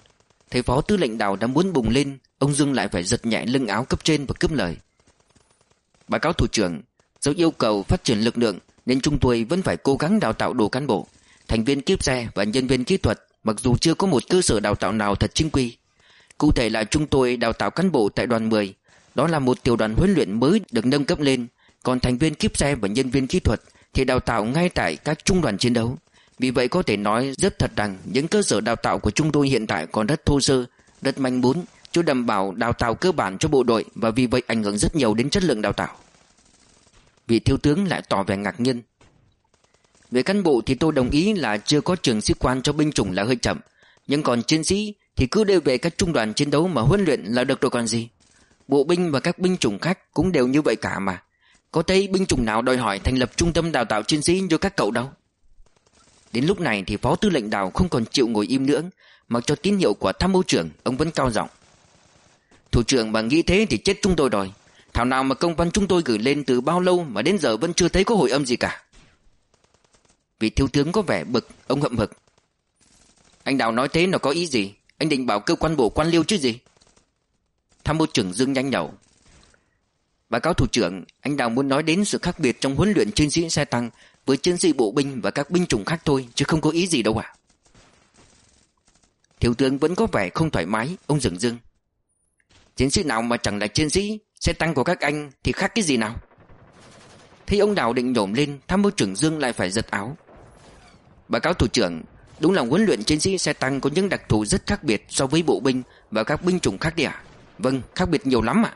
Thấy Phó Tư lệnh Đào đã muốn bùng lên, ông Dương lại phải giật nhẹ lưng áo cấp trên và cướp lời. Báo cáo thủ trưởng, do yêu cầu phát triển lực lượng nên chúng tôi vẫn phải cố gắng đào tạo đủ cán bộ, thành viên kiếp xe và nhân viên kỹ thuật, mặc dù chưa có một cơ sở đào tạo nào thật chính quy. Cụ thể là chúng tôi đào tạo cán bộ tại đoàn mười, đó là một tiểu đoàn huấn luyện mới được nâng cấp lên, còn thành viên kiếp xe và nhân viên kỹ thuật thì đào tạo ngay tại các trung đoàn chiến đấu. Vì vậy có thể nói rất thật rằng những cơ sở đào tạo của chúng tôi hiện tại còn rất thô sơ, rất manh mún, chưa đảm bảo đào tạo cơ bản cho bộ đội, và vì vậy ảnh hưởng rất nhiều đến chất lượng đào tạo. Vị thiếu tướng lại tỏ vẻ ngạc nhiên. Về cán bộ thì tôi đồng ý là chưa có trường sĩ quan cho binh chủng là hơi chậm, nhưng còn chiến sĩ thì cứ đưa về các trung đoàn chiến đấu mà huấn luyện là được rồi còn gì. Bộ binh và các binh chủng khác cũng đều như vậy cả mà. Có thấy binh chủng nào đòi hỏi thành lập trung tâm đào tạo chiến sĩ như các cậu đâu. Đến lúc này thì Phó Tư lệnh Đào không còn chịu ngồi im nữa, mặc cho tín hiệu của tham mưu trưởng, ông vẫn cao giọng. Thủ trưởng mà nghĩ thế thì chết chúng tôi rồi. Thảo nào mà công văn chúng tôi gửi lên từ bao lâu mà đến giờ vẫn chưa thấy có hồi âm gì cả. Vị thiếu tướng có vẻ bực, ông hậm hực. Anh Đào nói thế nó có ý gì? Anh định bảo cơ quan bộ quan liêu chứ gì? Tham mưu trưởng Dương nhanh nhẩu. Báo cáo thủ trưởng, anh Đào muốn nói đến sự khác biệt trong huấn luyện chiến sĩ xe tăng với chiến sĩ bộ binh và các binh chủng khác thôi, chứ không có ý gì đâu ạ. Thiếu tướng vẫn có vẻ không thoải mái, ông dừng dưng. Chiến sĩ nào mà chẳng là chiến sĩ, xe tăng của các anh thì khác cái gì nào? Thấy ông Đào định nhổm lên, tham mưu trưởng Dương lại phải giật áo. Báo cáo thủ trưởng, đúng là huấn luyện chiến sĩ xe tăng có những đặc thù rất khác biệt so với bộ binh và các binh chủng khác đi ạ. Vâng, khác biệt nhiều lắm ạ.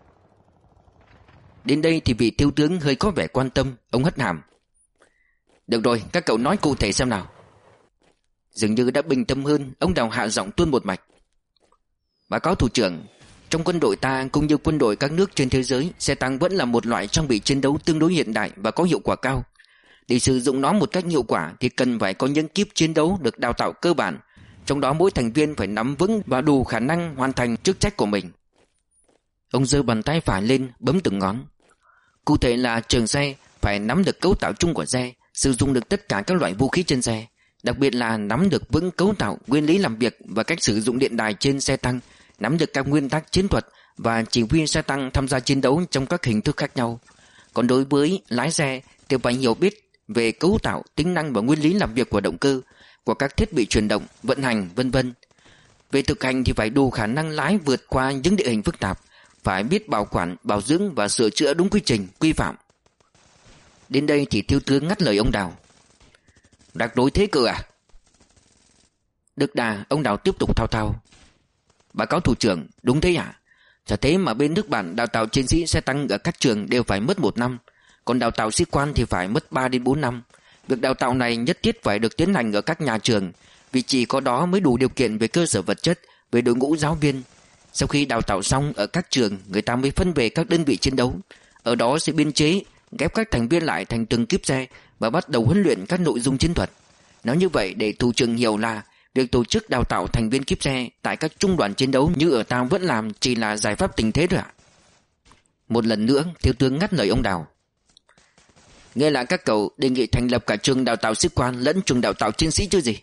Đến đây thì vị thiếu tướng hơi có vẻ quan tâm, ông hất hàm. Được rồi, các cậu nói cụ thể xem nào. Dường như đã bình tâm hơn, ông Đào hạ giọng tuôn một mạch. Báo cáo thủ trưởng, trong quân đội ta cũng như quân đội các nước trên thế giới, xe tăng vẫn là một loại trang bị chiến đấu tương đối hiện đại và có hiệu quả cao. Để sử dụng nó một cách hiệu quả thì cần phải có những kíp chiến đấu được đào tạo cơ bản, trong đó mỗi thành viên phải nắm vững và đủ khả năng hoàn thành chức trách của mình. Ông giơ bàn tay phải lên, bấm từng ngón. Cụ thể là trường xe phải nắm được cấu tạo chung của xe, sử dụng được tất cả các loại vũ khí trên xe, đặc biệt là nắm được vững cấu tạo, nguyên lý làm việc và cách sử dụng điện đài trên xe tăng, nắm được các nguyên tắc chiến thuật và chỉ huy xe tăng tham gia chiến đấu trong các hình thức khác nhau. Còn đối với lái xe thì phải hiểu biết về cấu tạo, tính năng và nguyên lý làm việc của động cơ, của các thiết bị chuyển động, vận hành, vân vân. Về thực hành thì phải đủ khả năng lái vượt qua những địa hình phức tạp, phải biết bảo quản, bảo dưỡng và sửa chữa đúng quy trình, quy phạm. Đến đây thì thiếu tướng ngắt lời ông Đào. Rắc rối thế cơ à? Đức đà, ông Đào tiếp tục thao thao. Báo cáo thủ trưởng, đúng thế à? Chả thế mà bên nước bạn đào tạo chiến sĩ xe tăng ở các trường đều phải mất một năm, còn đào tạo sĩ quan thì phải mất ba đến bốn năm. Việc đào tạo này nhất thiết phải được tiến hành ở các nhà trường, vì chỉ có đó mới đủ điều kiện về cơ sở vật chất, về đội ngũ giáo viên. Sau khi đào tạo xong ở các trường, người ta mới phân về các đơn vị chiến đấu. Ở đó sẽ biên chế, ghép các thành viên lại thành từng kíp xe và bắt đầu huấn luyện các nội dung chiến thuật. Nói như vậy để thủ trưởng hiểu là việc tổ chức đào tạo thành viên kíp xe tại các trung đoàn chiến đấu như ở ta vẫn làm chỉ là giải pháp tình thế thôi ạ. Một lần nữa, thiếu tướng ngắt lời ông Đào. Nghe là các cậu đề nghị thành lập cả trường đào tạo sĩ quan lẫn trường đào tạo chiến sĩ chứ gì?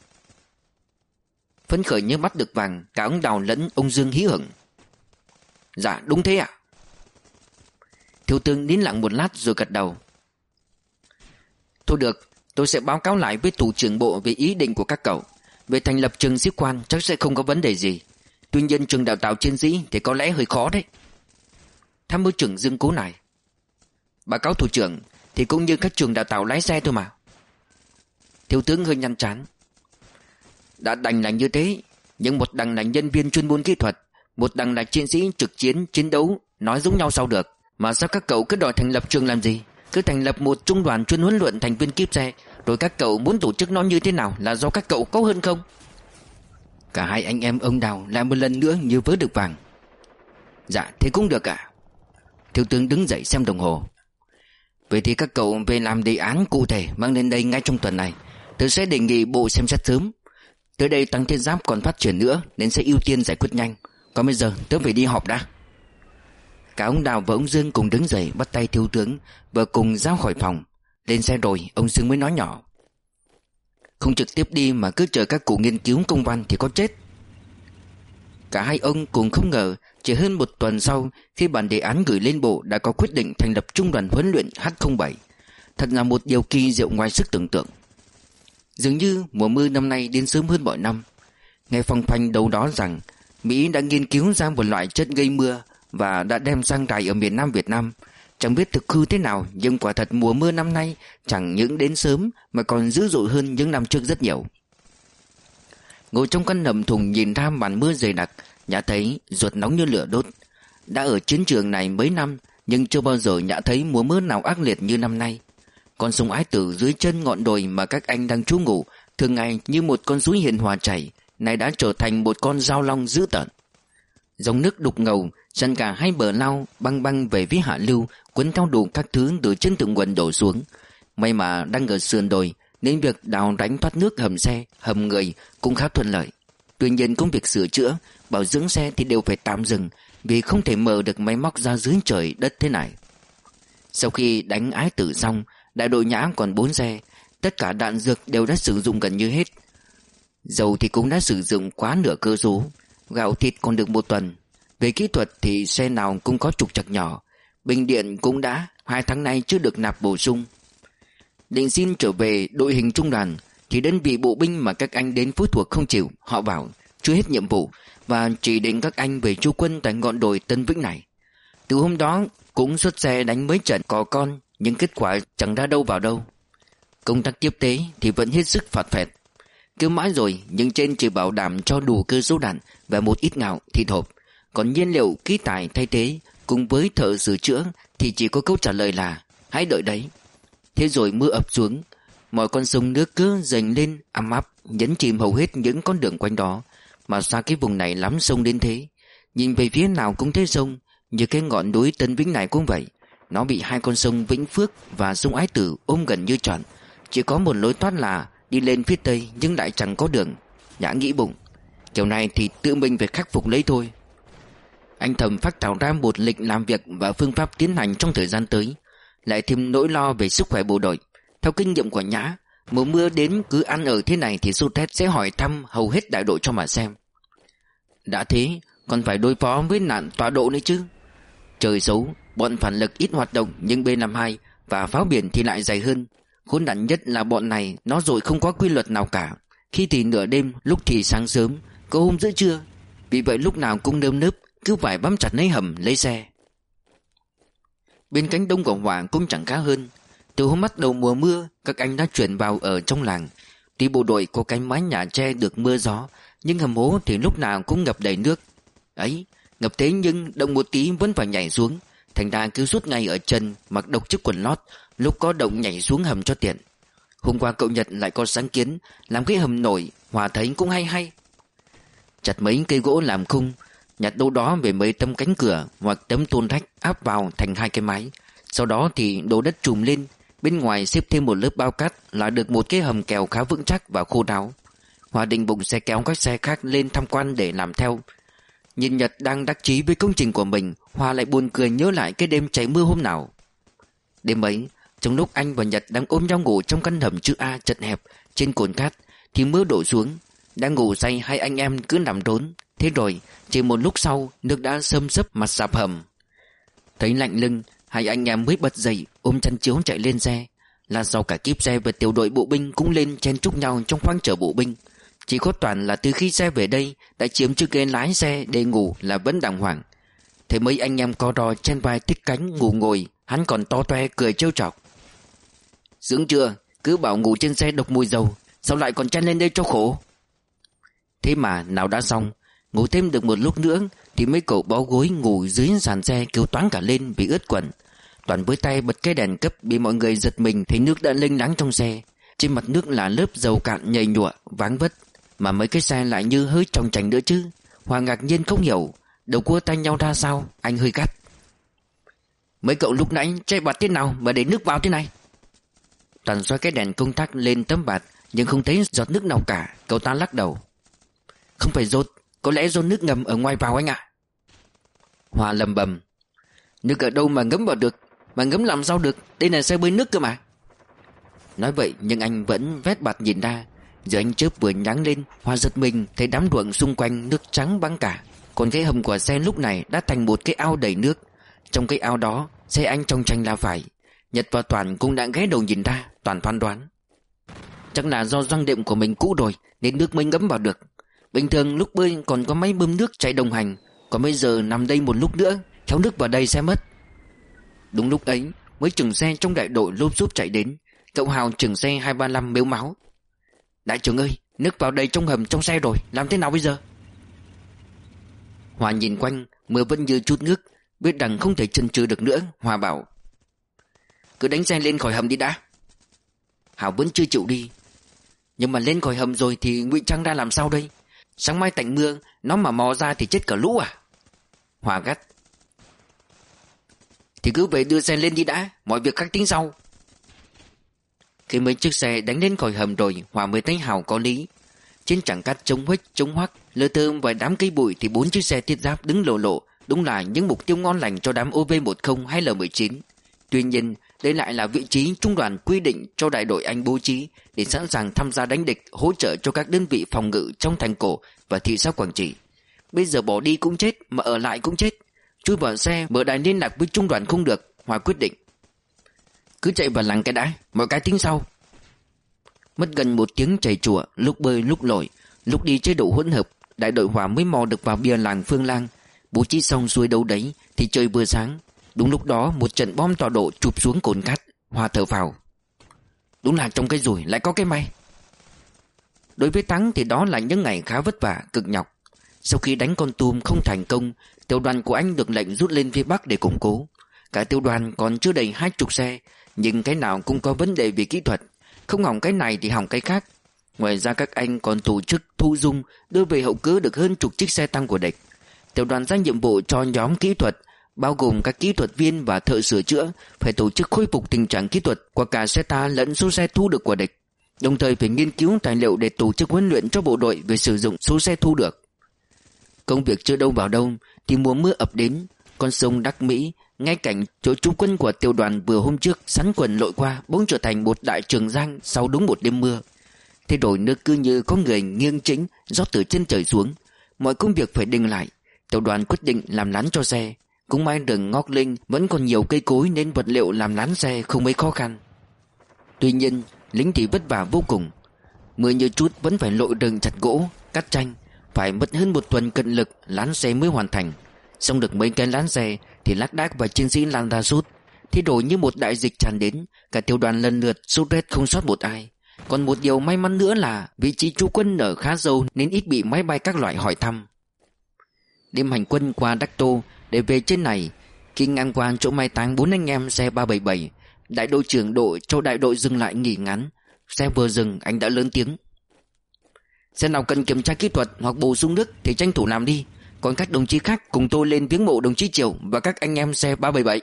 Phấn khởi như mắt được vàng, cả ông Đào lẫn ông Dương hí hửng. Dạ đúng thế ạ. Thiếu tướng nín lặng một lát rồi gật đầu. Thôi được, tôi sẽ báo cáo lại với thủ trưởng bộ về ý định của các cậu. Về thành lập trường sĩ quan chắc sẽ không có vấn đề gì. Tuy nhiên trường đào tạo chiến sĩ thì có lẽ hơi khó đấy. Tham mưu trưởng Dương cố nài. Báo cáo thủ trưởng, thì cũng như các trường đào tạo lái xe thôi mà. Thiếu tướng hơi nhăn trán. Đã đành là như thế, nhưng một đằng là nhân viên chuyên môn kỹ thuật, một đằng là chiến sĩ trực chiến chiến đấu, nói giống nhau sao được. Mà sao các cậu cứ đòi thành lập trường làm gì? Cứ thành lập một trung đoàn chuyên huấn luyện thành viên kíp xe, rồi các cậu muốn tổ chức nó như thế nào là do các cậu có hơn không? Cả hai anh em ông Đào lại một lần nữa như vớ được vàng. Dạ thế cũng được ạ. Thiếu tướng đứng dậy xem đồng hồ. Vậy thì các cậu về làm đề án cụ thể mang lên đây ngay trong tuần này. Tôi sẽ đề nghị bộ xem xét sớm. Tới đây Tăng Thiết Giáp còn phát triển nữa nên sẽ ưu tiên giải quyết nhanh. Còn bây giờ tớ phải đi họp đã. Cả ông Đào và ông Dương cùng đứng dậy bắt tay thiếu tướng và cùng ra khỏi phòng. Lên xe rồi ông Dương mới nói nhỏ. Không trực tiếp đi mà cứ chờ các cụ nghiên cứu công văn thì có chết. Cả hai ông cùng không ngờ chỉ hơn một tuần sau, khi bản đề án gửi lên bộ đã có quyết định thành lập trung đoàn huấn luyện H không bảy. Thật là một điều kỳ diệu ngoài sức tưởng tượng. Dường như mùa mưa năm nay đến sớm hơn mọi năm. Nghe phong phanh đâu đó rằng Mỹ đã nghiên cứu ra một loại chất gây mưa và đã đem sang rải ở miền Nam Việt Nam. Chẳng biết thực hư thế nào, nhưng quả thật mùa mưa năm nay chẳng những đến sớm mà còn dữ dội hơn những năm trước rất nhiều. Ngồi trong căn hầm thùng nhìn ra màn mưa dày đặc, Nhã thấy ruột nóng như lửa đốt. Đã ở chiến trường này mấy năm, nhưng chưa bao giờ Nhã thấy mùa mưa nào ác liệt như năm nay. Con sông Ái Tử dưới chân ngọn đồi mà các anh đang trú ngụ, thường ngày như một con suối hiền hòa chảy, nay đã trở thành một con dao long dữ tợn. Dòng nước đục ngầu dần cả hai bờ lao băng băng về phía hạ lưu, cuốn theo đủ các thứ từ trên thượng nguồn đổ xuống. May mà đang ở sườn đồi nên việc đào rãnh thoát nước hầm xe, hầm người cũng khá thuận lợi. Tuy nhiên công việc sửa chữa, bảo dưỡng xe thì đều phải tạm dừng, vì không thể mở được máy móc ra dưới trời đất thế này. Sau khi đánh Ái Tử xong, đại đội Nhã còn bốn xe, tất cả đạn dược đều đã sử dụng gần như hết. Dầu thì cũng đã sử dụng quá nửa cơ số, gạo thịt còn được một tuần. Về kỹ thuật thì xe nào cũng có trục trặc nhỏ, bình điện cũng đã hai tháng nay chưa được nạp bổ sung. Định xin trở về đội hình trung đoàn thì đơn vị bộ binh mà các anh đến phối thuộc không chịu, họ bảo chưa hết nhiệm vụ và chỉ định các anh về trú quân tại ngọn đồi Tân Vĩnh này. Từ hôm đó cũng xuất xe đánh mấy trận cò con, nhưng kết quả chẳng ra đâu vào đâu. Công tác tiếp tế thì vẫn hết sức phạt phẹt. Kêu mãi rồi nhưng trên chỉ bảo đảm cho đủ cơ số đạn và một ít gạo, thịt hộp. Còn nhiên liệu, khí tải thay thế cùng với thợ sửa chữa thì chỉ có câu trả lời là hãy đợi đấy. Thế rồi mưa ập xuống, mọi con sông nước cứ dành lên ăm áp, nhấn chìm hầu hết những con đường quanh đó. Mà xa cái vùng này lắm sông đến thế, nhìn về phía nào cũng thấy sông. Như cái ngọn núi Tân Vĩnh này cũng vậy, nó bị hai con sông Vĩnh Phước và sông Ái Tử ôm gần như trọn. Chỉ có một lối thoát là đi lên phía tây, nhưng lại chẳng có đường. Nhã nghĩ bụng, kiểu này thì tự mình phải khắc phục lấy thôi. Anh thầm phát thảo ra một lịch làm việc và phương pháp tiến hành trong thời gian tới, lại thêm nỗi lo về sức khỏe bộ đội. Theo kinh nghiệm của Nhã, mùa mưa đến cứ ăn ở thế này thì Xô Tét sẽ hỏi thăm hầu hết đại đội cho mà xem. Đã thế còn phải đối phó với nạn tọa độ nữa chứ. Trời xấu, bọn phản lực ít hoạt động nhưng B năm mươi hai và pháo biển thì lại dày hơn. Khốn nạn nhất là bọn này nó rồi không có quy luật nào cả. Khi thì nửa đêm, lúc thì sáng sớm, có hôm giữa trưa. Vì vậy lúc nào cũng nơm nớp, cứ phải bám chặt lấy hầm lấy xe. Bên cánh đông của Hỏa cũng chẳng khá hơn. Từ hôm bắt đầu mùa mưa, các anh đã chuyển vào ở trong làng. Tuy bộ đội có cái mái nhà tre được mưa gió, nhưng hầm hố thì lúc nào cũng ngập đầy nước. Ấy, ngập thế nhưng động một tí vẫn phải nhảy xuống. Thành ra cứ suốt ngày ở chân, mặc độc chiếc quần lót, lúc có động nhảy xuống hầm cho tiện. Hôm qua cậu Nhật lại có sáng kiến làm cái hầm nổi, Hòa thấy cũng hay hay. Chặt mấy cây gỗ làm khung, nhặt đâu đó về mấy tấm cánh cửa hoặc tấm tôn thách áp vào thành hai cái mái. Sau đó thì đổ đất trùm lên, bên ngoài xếp thêm một lớp bao cát là được một cái hầm kèo khá vững chắc và khô ráo. Hòa định bụng sẽ kéo các xe khác lên tham quan để làm theo. Nhìn Nhật đang đắc chí với công trình của mình, Hòa lại buồn cười nhớ lại cái đêm cháy mưa hôm nào. Đêm ấy, trong lúc anh và Nhật đang ôm nhau ngủ trong căn hầm chữ A chật hẹp trên cồn cát, thì mưa đổ xuống. Đang ngủ say hai anh em cứ nằm rốn. Thế rồi chỉ một lúc sau, nước đã xâm xấp mặt sạp hầm. Thấy lạnh lưng, hai anh em mới bật dậy ôm chăn chiếu chạy lên xe. Là sau cả kíp xe và tiểu đội bộ binh cũng lên chen chúc nhau trong khoang chở bộ binh. Chỉ có Toàn là từ khi xe về đây đã chiếm chiếc ghế lái xe để ngủ là vẫn đàng hoàng. Thấy mấy anh em co ro trên vai thích cánh ngủ ngồi, hắn còn to toe cười trêu chọc. Dưỡng chưa, cứ bảo ngủ trên xe độc mùi dầu, sao lại còn chen lên đây cho khổ. Thế mà nào đã xong, ngủ thêm được một lúc nữa thì mấy cậu bó gối ngủ dưới sàn xe kêu toáng cả lên vì ướt quần. Toàn với tay bật cái đèn cấp, bị mọi người giật mình thấy nước đã lênh láng trong xe. Trên mặt nước là lớp dầu cạn nhầy nhụa, váng vất, mà mấy cái xe lại như hơi trong trành nữa chứ. Hoàng ngạc nhiên không hiểu, đầu cua tay nhau ra sao, anh hơi gắt. Mấy cậu lúc nãy che bạt thế nào mà để nước vào thế này? Toàn xoay cái đèn công tắc lên tấm bạt nhưng không thấy giọt nước nào cả. Cậu ta lắc đầu. Không phải dột, có lẽ do nước ngầm ở ngoài vào anh ạ. Hòa lầm bầm. Nước ở đâu mà ngấm vào được, mà ngấm làm sao được, đây là xe bơi nước cơ mà. Nói vậy nhưng anh vẫn vét bạt nhìn ra. Giờ anh chớp vừa nháng lên, Hòa giật mình thấy đám ruộng xung quanh nước trắng băng cả. Còn cái hầm của xe lúc này đã thành một cái ao đầy nước. Trong cái ao đó, xe anh trong tranh là phải. Nhật và Toàn cũng đã ghé đầu nhìn ra. Toàn phán đoán chắc là do răng đệm của mình cũ rồi nên nước mới ngấm vào được. Bình thường lúc bơi còn có máy bơm nước chạy đồng hành, còn bây giờ nằm đây một lúc nữa kéo nước vào đây sẽ mất. Đúng lúc ấy, mấy chừng xe trong đại đội lốp xốp chạy đến. Cậu Hào chừng xe hai ba năm mếu máu: đại trưởng ơi, nước vào đây trong hầm trong xe rồi, làm thế nào bây giờ? Hòa nhìn quanh, mưa vẫn như chút nước. Biết rằng không thể chần chừ được nữa, Hòa bảo: cứ đánh xe lên khỏi hầm đi đã. Hào vẫn chưa chịu đi. Nhưng mà lên khỏi hầm rồi thì ngụy trang ra làm sao đây? Sáng mai tạnh mưa, nó mà mò ra thì chết cả lũ à? Hòa gắt: thì cứ về đưa xe lên đi đã, mọi việc khác tính sau. Khi mấy chiếc xe đánh lên khỏi hầm rồi, Hòa mới thấy Hào có lý. Trên trảng cát trống huếch trống hoắc, lơ thơm vài đám cây bụi thì bốn chiếc xe thiết giáp đứng lộ lộ, đúng là những mục tiêu ngon lành cho đám ô vê mười hay L mười chín. Tuy nhiên, đây lại là vị trí trung đoàn quy định cho đại đội Anh bố trí để sẵn sàng tham gia đánh địch, hỗ trợ cho các đơn vị phòng ngự trong thành cổ và thị xã Quảng Trị. Bây giờ bỏ đi cũng chết, mà ở lại cũng chết. Chui vào xe mở đài liên lạc với trung đoàn không được. Hòa quyết định cứ chạy vào làng cái đã, mọi cái tính sau. Mất gần một tiếng chảy chùa, lúc bơi lúc lội, lúc đi chế độ hỗn hợp, đại đội Hòa mới mò được vào bia làng Phương Lang. Bố trí xong xuôi đâu đấy thì trời vừa sáng. Đúng lúc đó một trận bom tọa độ chụp xuống cồn cát. Hòa thở phào: đúng là trong cái rủi lại có cái may. Đối với Thắng thì đó là những ngày khá vất vả, cực nhọc. Sau khi đánh Kon Tum không thành công, tiểu đoàn của anh được lệnh rút lên phía Bắc để củng cố. Cả tiểu đoàn còn chưa đầy hai chục xe, nhưng cái nào cũng có vấn đề về kỹ thuật. Không hỏng cái này thì hỏng cái khác. Ngoài ra các anh còn tổ chức thu dung, đưa về hậu cứ được hơn chục chiếc xe tăng của địch. Tiểu đoàn ra nhiệm vụ cho nhóm kỹ thuật, bao gồm các kỹ thuật viên và thợ sửa chữa, phải tổ chức khôi phục tình trạng kỹ thuật của cả xe ta lẫn số xe thu được của địch. Đồng thời phải nghiên cứu tài liệu để tổ chức huấn luyện cho bộ đội về sử dụng số xe thu được. Công việc chưa đâu vào đâu thì mùa mưa ập đến. Con sông Đắc Mỹ, ngay cạnh chỗ trú quân của tiểu đoàn vừa hôm trước sắn quần lội qua, bỗng trở thành một đại trường giang sau đúng một đêm mưa. Thế rồi nước cứ như có người nghiêng chính rót từ trên trời xuống. Mọi công việc phải đình lại. Tiểu đoàn quyết định làm lán cho xe. Cũng may rừng Ngọc Linh vẫn còn nhiều cây cối nên vật liệu làm lán xe không mấy khó khăn. Tuy nhiên lính thì vất vả vô cùng. Mưa như chút vẫn phải lội rừng chặt gỗ, cắt tranh. Phải mất hơn một tuần cận lực lán xe mới hoàn thành. Xong được mấy cái lán xe thì lác đác và chiến sĩ lan ra sút. Thế rồi như một đại dịch tràn đến, cả tiểu đoàn lần lượt sốt rét không sót một ai. Còn một điều may mắn nữa là vị trí trú quân ở khá sâu nên ít bị máy bay các loại hỏi thăm. Đêm hành quân qua Đắc Tô để về trên này, khi ngang qua chỗ mai táng bốn anh em xe ba bảy bảy, đại đội trưởng đội cho đại đội dừng lại nghỉ ngắn. Xe vừa dừng anh đã lớn tiếng: xe nào cần kiểm tra kỹ thuật hoặc bổ sung nước thì tranh thủ làm đi. Còn các đồng chí khác cùng tôi lên viếng mộ đồng chí Triều và các anh em xe ba bảy bảy.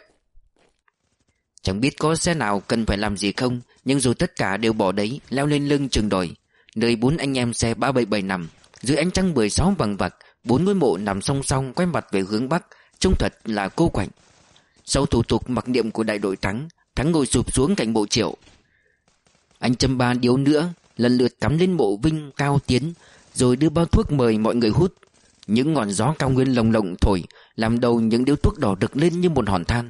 Chẳng biết có xe nào cần phải làm gì không, nhưng rồi tất cả đều bỏ đấy leo lên lưng chừng đồi, nơi bốn anh em xe ba bảy bảy nằm. Dưới ánh trăng mười sáu vằng vặc, bốn ngôi mộ nằm song song quay mặt về hướng Bắc, trông thật là cô quạnh. Sau thủ tục mặc niệm của đại đội Thắng, Thắng ngồi sụp xuống cạnh mộ Triệu. Anh châm ba điếu nữa, lần lượt cắm lên mộ Vinh, Cao, Tiến, rồi đưa bao thuốc mời mọi người hút. Những ngọn gió cao nguyên lồng lộng thổi, làm đầu những điếu thuốc đỏ rực lên như một hòn than.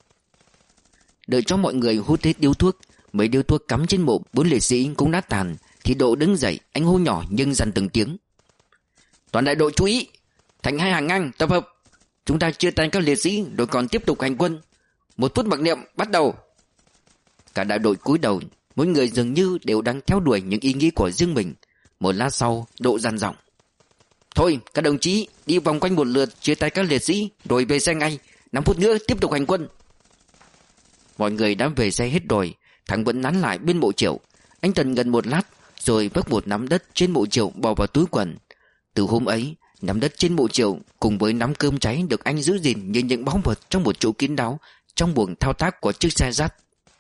Đợi cho mọi người hút hết điếu thuốc, mấy điếu thuốc cắm trên mộ bốn liệt sĩ cũng nát tàn, thì Độ đứng dậy, anh hô nhỏ nhưng dằn từng tiếng: toàn đại đội chú ý, thành hai hàng ngang tập hợp. Chúng ta chia tay các liệt sĩ rồi còn tiếp tục hành quân. Một phút mặc niệm bắt đầu. Cả đại đội cúi đầu, mỗi người dường như đều đang theo đuổi những ý nghĩ của riêng mình. Một lát sau, Độ dằn giọng: thôi các đồng chí đi vòng quanh một lượt chia tay các liệt sĩ rồi về xe ngay. Năm phút nữa tiếp tục hành quân. Mọi người đã về xe hết rồi. Thắng vẫn nán lại bên mộ Triệu. Anh Tần gần một lát rồi vác một nắm đất trên mộ Triệu bỏ vào túi quần. Từ hôm ấy, nắm đất trên mộ Triệu cùng với nắm cơm cháy được anh giữ gìn như những báu vật trong một chỗ kín đáo trong buồng thao tác của chiếc xe dắt.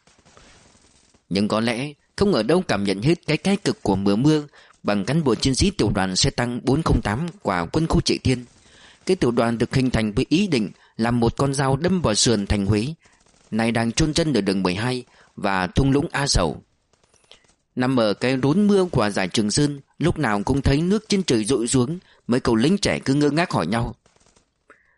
Nhưng có lẽ không ở đâu cảm nhận hết cái cái cực của mưa mưa bằng cán bộ chiến sĩ tiểu đoàn xe tăng bốn không tám của quân khu Trị Thiên. Cái tiểu đoàn được hình thành với ý định làm một con dao đâm vào sườn thành Huế, nay đang chôn chân ở đường mười hai và thung lũng A Sầu. Nằm ở cái rốn mưa của dải Trường Sơn, lúc nào cũng thấy nước trên trời dội xuống. Mấy cậu lính trẻ cứ ngơ ngác hỏi nhau: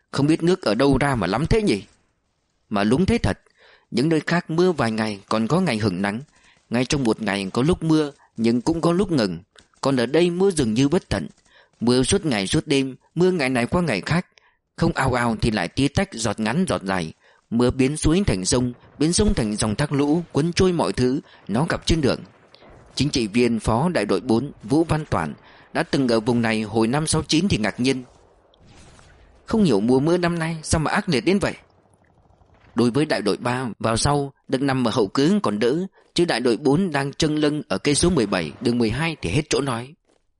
Không biết nước ở đâu ra mà lắm thế nhỉ? Mà lúng thế thật. Những nơi khác mưa vài ngày, còn có ngày hửng nắng. Ngay trong một ngày có lúc mưa, nhưng cũng có lúc ngừng. Còn ở đây mưa dường như bất tận. Mưa suốt ngày suốt đêm, mưa ngày này qua ngày khác. Không ào ào thì lại tia tách, giọt ngắn giọt dài. Mưa biến suối thành sông, biến sông thành dòng thác lũ, cuốn trôi mọi thứ nó gặp trên đường. Chính trị viên phó đại đội bốn Vũ Văn Toản đã từng ở vùng này hồi năm sáu chín thì ngạc nhiên. Không hiểu mùa mưa năm nay sao mà ác liệt đến vậy. Đối với đại đội ba vào sau được nằm ở hậu cứ còn đỡ, chứ đại đội bốn đang châng lưng ở cây số mười bảy, đường mười hai thì hết chỗ nói.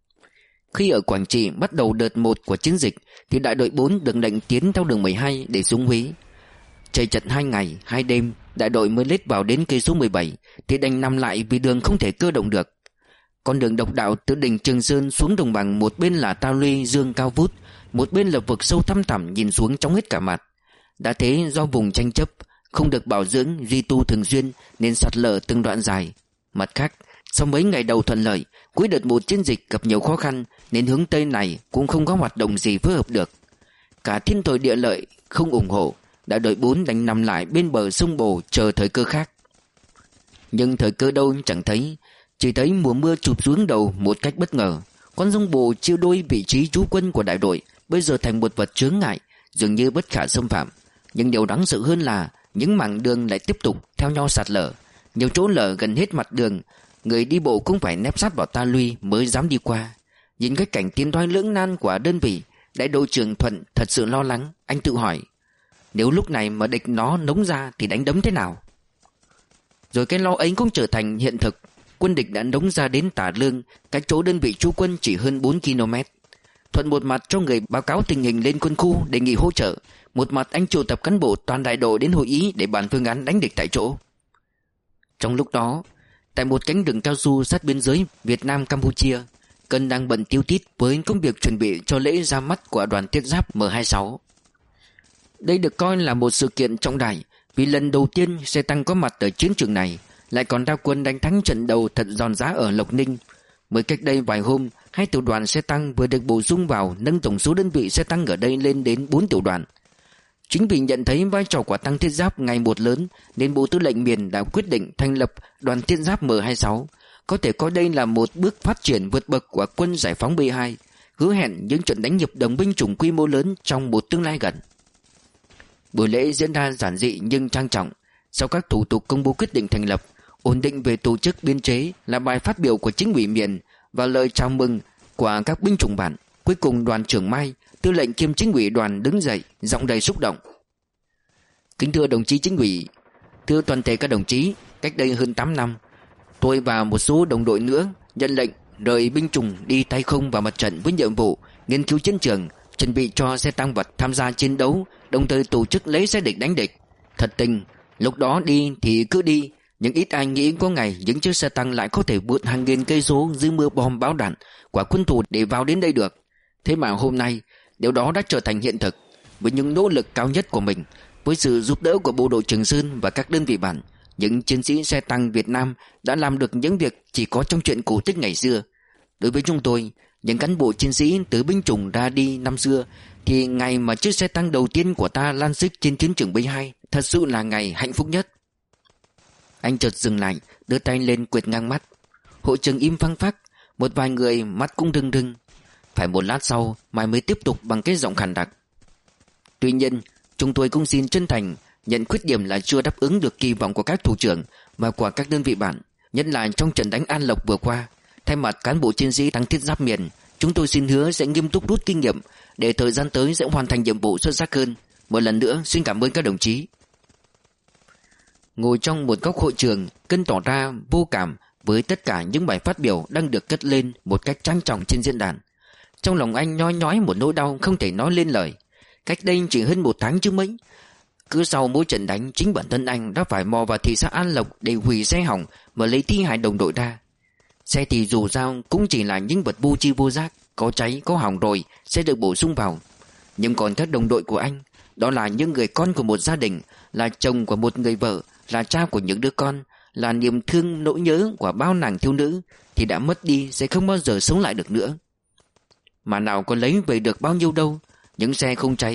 Khi ở Quảng Trị bắt đầu đợt một của chiến dịch thì đại đội bốn được lệnh tiến theo đường mười hai để xuống Huế. Chạy chật hai ngày, hai đêm, đại đội mới lết vào đến cây số mười bảy thì đành nằm lại vì đường không thể cơ động được. Con đường độc đạo từ đỉnh Trường Sơn xuống đồng bằng, một bên là ta luy dương cao vút, một bên là vực sâu thăm thẳm nhìn xuống trong hết cả mặt. Đã thế do vùng tranh chấp, không được bảo dưỡng, duy tu thường xuyên nên sạt lở từng đoạn dài. Mặt khác, sau mấy ngày đầu thuận lợi, cuối đợt một chiến dịch gặp nhiều khó khăn nên hướng Tây này cũng không có hoạt động gì phối hợp được. Cả thiên thời địa lợi không ủng hộ, đại đội bốn đành nằm lại bên bờ sông Bồ chờ thời cơ khác. Nhưng thời cơ đâu chẳng thấy, chỉ thấy mùa mưa chụp xuống đầu một cách bất ngờ. Con sông Bồ chia đôi vị trí trú quân của đại đội, bây giờ thành một vật chướng ngại, dường như bất khả xâm phạm. Nhưng điều đáng sợ hơn là những mảng đường lại tiếp tục theo nhau sạt lở. Nhiều chỗ lở gần hết mặt đường, người đi bộ cũng phải nép sát vào ta luy mới dám đi qua. Nhìn cái cảnh tiến thoái lưỡng nan của đơn vị, đại đội trưởng Thuận thật sự lo lắng. Anh tự hỏi, nếu lúc này mà địch nó nống ra thì đánh đấm thế nào? Rồi cái lo ấy cũng trở thành hiện thực. Quân địch đã nống ra đến Tả Lương, cách chỗ đơn vị trú quân chỉ hơn bốn ki lô mét. Thuận một mặt cho người báo cáo tình hình lên quân khu đề nghị hỗ trợ, một mặt anh triệu tập cán bộ toàn đại đội đến hội ý để bàn phương án đánh địch tại chỗ. Trong lúc đó, tại một cánh rừng cao su sát biên giới Việt Nam Campuchia, Cân đang bận tiêu tít với công việc chuẩn bị cho lễ ra mắt của đoàn thiết giáp M hai mươi sáu. Đây được coi là một sự kiện trọng đại, vì lần đầu tiên xe tăng có mặt ở chiến trường này, lại còn ra quân đánh thắng trận đầu thật giòn giã ở Lộc Ninh. Mới cách đây vài hôm, hai tiểu đoàn xe tăng vừa được bổ sung vào, nâng tổng số đơn vị xe tăng ở đây lên đến bốn tiểu đoàn. Chính vì nhận thấy vai trò của tăng thiết giáp ngày một lớn, nên Bộ Tư lệnh Miền đã quyết định thành lập đoàn thiết giáp M hai mươi sáu. Có thể coi đây là một bước phát triển vượt bậc của quân giải phóng B hai, hứa hẹn những trận đánh hiệp đồng binh chủng quy mô lớn trong một tương lai gần. Buổi lễ diễn ra giản dị nhưng trang trọng. Sau các thủ tục công bố quyết định thành lập, ổn định về tổ chức biên chế là bài phát biểu của chính ủy miền và lời chào mừng của các binh chủng bản. Cuối cùng đoàn trưởng Mai, tư lệnh kiêm chính ủy đoàn đứng dậy, giọng đầy xúc động. Kính thưa đồng chí chính ủy, thưa toàn thể các đồng chí, cách đây hơn tám năm, tôi và một số đồng đội nữa nhận lệnh rời binh chủng đi tay không vào mặt trận với nhiệm vụ nghiên cứu chiến trường, chuẩn bị cho xe tăng vật tham gia chiến đấu, đồng thời tổ chức lấy xe địch đánh địch. Thật tình, lúc đó đi thì cứ đi, nhưng ít ai nghĩ có ngày những chiếc xe tăng lại có thể vượt hàng nghìn cây số dưới mưa bom bão đạn của quân thù để vào đến đây được. Thế mà hôm nay, điều đó đã trở thành hiện thực. Với những nỗ lực cao nhất của mình, với sự giúp đỡ của bộ đội Trường Sơn và các đơn vị bản, những chiến sĩ xe tăng Việt Nam đã làm được những việc chỉ có trong truyện cổ tích ngày xưa. Đối với chúng tôi, những cán bộ chiến sĩ từ binh chủng ra đi năm xưa, thì ngày mà chiếc xe tăng đầu tiên của ta lan xích trên chiến trường B hai thật sự là ngày hạnh phúc nhất. Anh chợt dừng lại, đưa tay lên quệt ngang mắt. Hội trường im phăng phắc, một vài người mắt cũng rưng rưng. Phải một lát sau, Mai mới tiếp tục bằng cái giọng khàn đặc. Tuy nhiên, chúng tôi cũng xin chân thành nhận khuyết điểm là chưa đáp ứng được kỳ vọng của các thủ trưởng và của các đơn vị bản, nhất là trong trận đánh An Lộc vừa qua. Thay mặt cán bộ chiến sĩ tăng thiết giáp miền, chúng tôi xin hứa sẽ nghiêm túc rút kinh nghiệm để thời gian tới sẽ hoàn thành nhiệm vụ xuất sắc hơn. Một lần nữa xin cảm ơn các đồng chí. Ngồi trong một góc hội trường, Cân tỏ ra vô cảm với tất cả những bài phát biểu đang được cất lên một cách trang trọng trên diễn đàn. Trong lòng anh nhói nhói một nỗi đau không thể nói lên lời. Cách đây chỉ hơn một tháng chứ mấy, cứ sau mỗi trận đánh, chính bản thân anh đã phải mò vào thị xã An Lộc để hủy xe hỏng và lấy thi hài đồng đội ra. Xe thì dù sao cũng chỉ là những vật vô tri vô giác, có cháy có hỏng rồi sẽ được bổ sung vào. Nhưng còn các đồng đội của anh, đó là những người con của một gia đình, là chồng của một người vợ, là cha của những đứa con, là niềm thương nỗi nhớ của bao nàng thiếu nữ, thì đã mất đi sẽ không bao giờ sống lại được nữa. Mà nào có lấy về được bao nhiêu đâu. Những xe không cháy,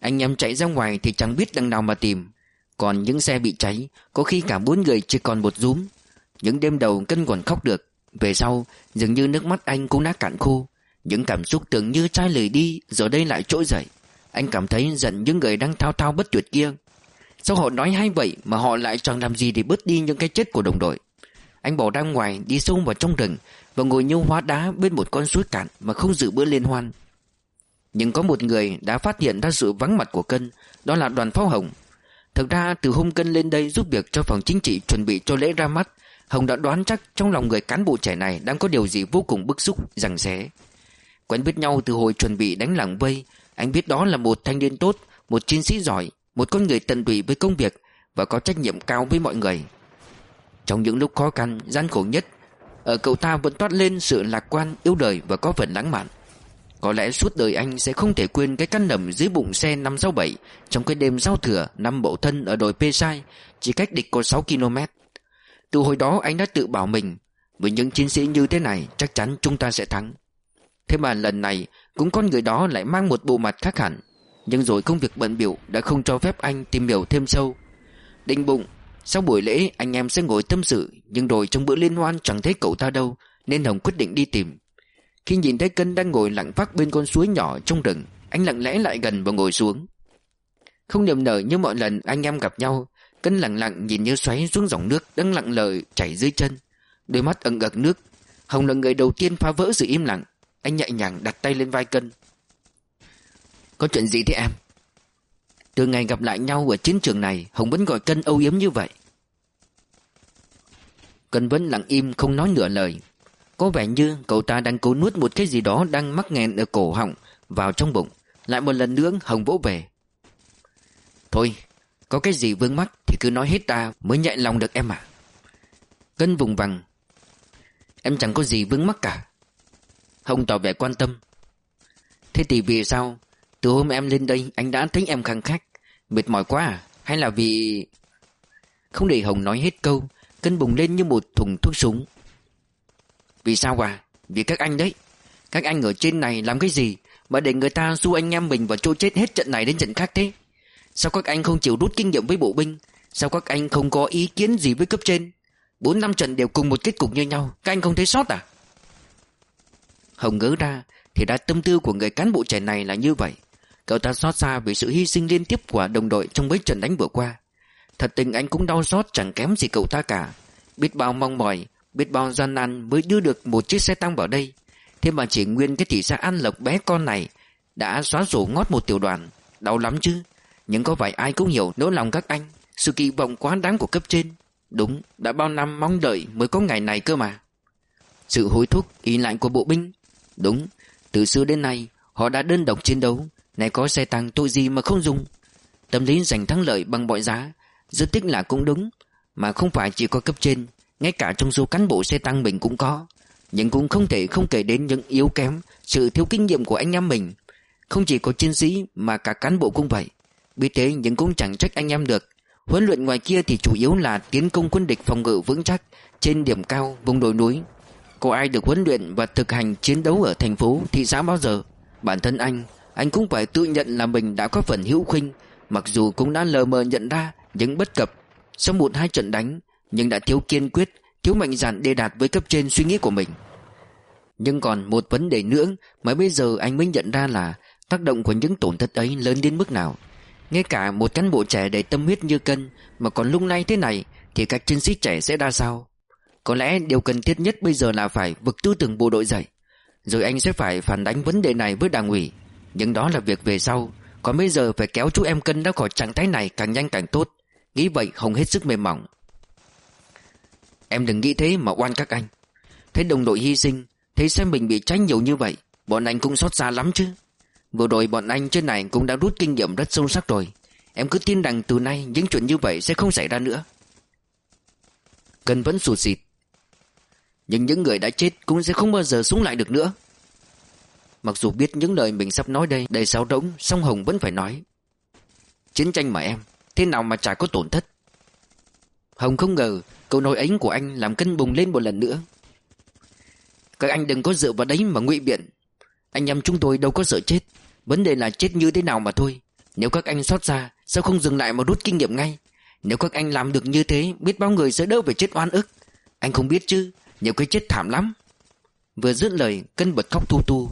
Anh em chạy ra ngoài thì chẳng biết đằng nào mà tìm. Còn những xe bị cháy, có khi cả bốn người chỉ còn một rúm. Những đêm đầu Cân còn khóc được. Về sau dường như nước mắt anh cũng đã cạn khô. Những cảm xúc tưởng như chai lười đi giờ đây lại trỗi dậy. Anh cảm thấy giận những người đang thao thao bất tuyệt kia. Sao họ nói hay vậy mà họ lại chẳng làm gì để bớt đi những cái chết của đồng đội. Anh bỏ ra ngoài, đi sâu vào trong rừng và ngồi như hóa đá bên một con suối cạn mà không dự bữa liên hoan. Nhưng có một người đã phát hiện ra sự vắng mặt của Cân, đó là Đoàn Pháo Hồng. Thực ra từ hôm Cân lên đây giúp việc cho phòng chính trị chuẩn bị cho lễ ra mắt, Hồng đã đoán chắc trong lòng người cán bộ trẻ này đang có điều gì vô cùng bức xúc, giằng xé. Quen biết nhau từ hồi chuẩn bị đánh làng vây, anh biết đó là một thanh niên tốt, một chiến sĩ giỏi, một con người tận tụy với công việc và có trách nhiệm cao với mọi người. Trong những lúc khó khăn, gian khổ nhất, ở cậu ta vẫn toát lên sự lạc quan, yêu đời và có phần lãng mạn. Có lẽ suốt đời anh sẽ không thể quên cái căn nằm dưới bụng xe năm sáu bảy trong cái đêm giao thừa năm Bậu Thân ở đồi Pê Sai, chỉ cách địch có sáu ki lô mét. Từ hồi đó anh đã tự bảo mình, với những chiến sĩ như thế này chắc chắn chúng ta sẽ thắng. Thế mà lần này cũng con người đó lại mang một bộ mặt khác hẳn. Nhưng rồi công việc bận bịu đã không cho phép anh tìm hiểu thêm sâu. Định bụng sau buổi lễ anh em sẽ ngồi tâm sự, nhưng rồi trong bữa liên hoan chẳng thấy cậu ta đâu, nên Hồng quyết định đi tìm. Khi nhìn thấy Cân đang ngồi lặng phác bên con suối nhỏ trong rừng, anh lặng lẽ lại gần và ngồi xuống. Không niềm nở như mọi lần anh em gặp nhau, Cân lặng lặng nhìn như xoáy xuống dòng nước đang lặng lờ chảy dưới chân, đôi mắt ẩn ực nước. Hồng là người đầu tiên phá vỡ sự im lặng. Anh nhẹ nhàng đặt tay lên vai Cân. Có chuyện gì thế em? Từ ngày gặp lại nhau ở chiến trường này, Hồng vẫn gọi Cân âu yếm như vậy. Cân vẫn lặng im không nói nửa lời. Có vẻ như cậu ta đang cố nuốt một cái gì đó đang mắc nghẹn ở cổ họng vào trong bụng. Lại một lần nữa Hồng vỗ về. Thôi, có cái gì vướng mắc thì cứ nói hết ra mới nhẹ lòng được em ạ. Cân vùng vằng. Em chẳng có gì vướng mắc cả. Hồng tỏ vẻ quan tâm. Thế thì vì sao từ hôm em lên đây anh đã thấy em khăng khắc, mệt mỏi quá à? Hay là vì... Không để Hồng nói hết câu, Cân bùng lên như một thùng thuốc súng. Vì sao à? Vì các anh đấy. Các anh ở trên này làm cái gì mà để người ta xu anh em mình vào chỗ chết hết trận này đến trận khác thế? Sao các anh không chịu rút kinh nghiệm với bộ binh? Sao các anh không có ý kiến gì với cấp trên? Bốn năm trận đều cùng một kết cục như nhau, các anh không thấy sót à? Hồng ngớ ra thì ra tâm tư của người cán bộ trẻ này là như vậy. Cậu ta xót xa vì sự hy sinh liên tiếp của đồng đội trong mấy trận đánh vừa qua. Thật tình anh cũng đau xót chẳng kém gì cậu ta cả. Biết bao mong mỏi, biết bao gian nan mới đưa được một chiếc xe tăng vào đây. Thế mà chỉ nguyên cái thị xã An Lộc bé con này đã xóa sổ ngót một tiểu đoàn. Đau lắm chứ. Nhưng có phải ai cũng hiểu nỗi lòng các anh, sự kỳ vọng quá đáng của cấp trên. Đúng, đã bao năm mong đợi mới có ngày này cơ mà. Sự hối thúc, ý lại của bộ binh. Đúng, từ xưa đến nay họ đã đơn độc chiến đấu, này có xe tăng tội gì mà không dùng. Tâm lý giành thắng lợi bằng mọi giá. Rất tiếc là cũng đúng, mà không phải chỉ có cấp trên, ngay cả trong số cán bộ xe tăng mình cũng có. Nhưng cũng không thể không kể đến những yếu kém, sự thiếu kinh nghiệm của anh em mình. Không chỉ có chiến sĩ mà cả cán bộ cũng vậy. Biết thế nhưng cũng chẳng trách anh em được. Huấn luyện ngoài kia thì chủ yếu là tiến công quân địch phòng ngự vững chắc trên điểm cao vùng đồi núi. Có ai được huấn luyện và thực hành chiến đấu ở thành phố, thị xã bao giờ? Bản thân anh, anh cũng phải tự nhận là mình đã có phần hữu khuynh, mặc dù cũng đã lờ mờ nhận ra những bất cập sau một hai trận đánh, nhưng đã thiếu kiên quyết, thiếu mạnh dạn đề đạt với cấp trên suy nghĩ của mình. Nhưng còn một vấn đề nữa mà bây giờ anh mới nhận ra là tác động của những tổn thất ấy lớn đến mức nào. Ngay cả một cán bộ trẻ đầy tâm huyết như Cân mà còn lung lay thế này thì các chiến sĩ trẻ sẽ ra sao? Có lẽ điều cần thiết nhất bây giờ là phải vực tư tưởng bộ đội dậy. Rồi anh sẽ phải phản đánh vấn đề này với đảng ủy. Nhưng đó là việc về sau. Còn bây giờ phải kéo chú em Cân ra khỏi trạng thái này càng nhanh càng tốt. Nghĩ vậy Hồng hết sức mềm mỏng. Em đừng nghĩ thế mà oan các anh. Thấy đồng đội hy sinh, thấy xem mình bị cháy nhiều như vậy, bọn anh cũng xót xa lắm chứ. Vừa rồi bọn anh trên này cũng đã rút kinh nghiệm rất sâu sắc rồi. Em cứ tin rằng từ nay những chuyện như vậy sẽ không xảy ra nữa. Cân vẫn sụt sịt. Nhưng những người đã chết cũng sẽ không bao giờ sống lại được nữa. Mặc dù biết những lời mình sắp nói đây đầy sáo rỗng, song Hồng vẫn phải nói. Chiến tranh mà em, thế nào mà chả có tổn thất. Hồng không ngờ câu nói ấy của anh làm Cân bùng lên một lần nữa. Các anh đừng có dựa vào đấy mà ngụy biện. Anh em chúng tôi đâu có sợ chết. Vấn đề là chết như thế nào mà thôi. Nếu các anh xót xa, sao không dừng lại mà rút kinh nghiệm ngay? Nếu các anh làm được như thế, biết bao người sẽ đỡ phải chết oan ức. Anh không biết chứ, nhiều cái chết thảm lắm. Vừa dứt lời, Cân bật khóc tu tu.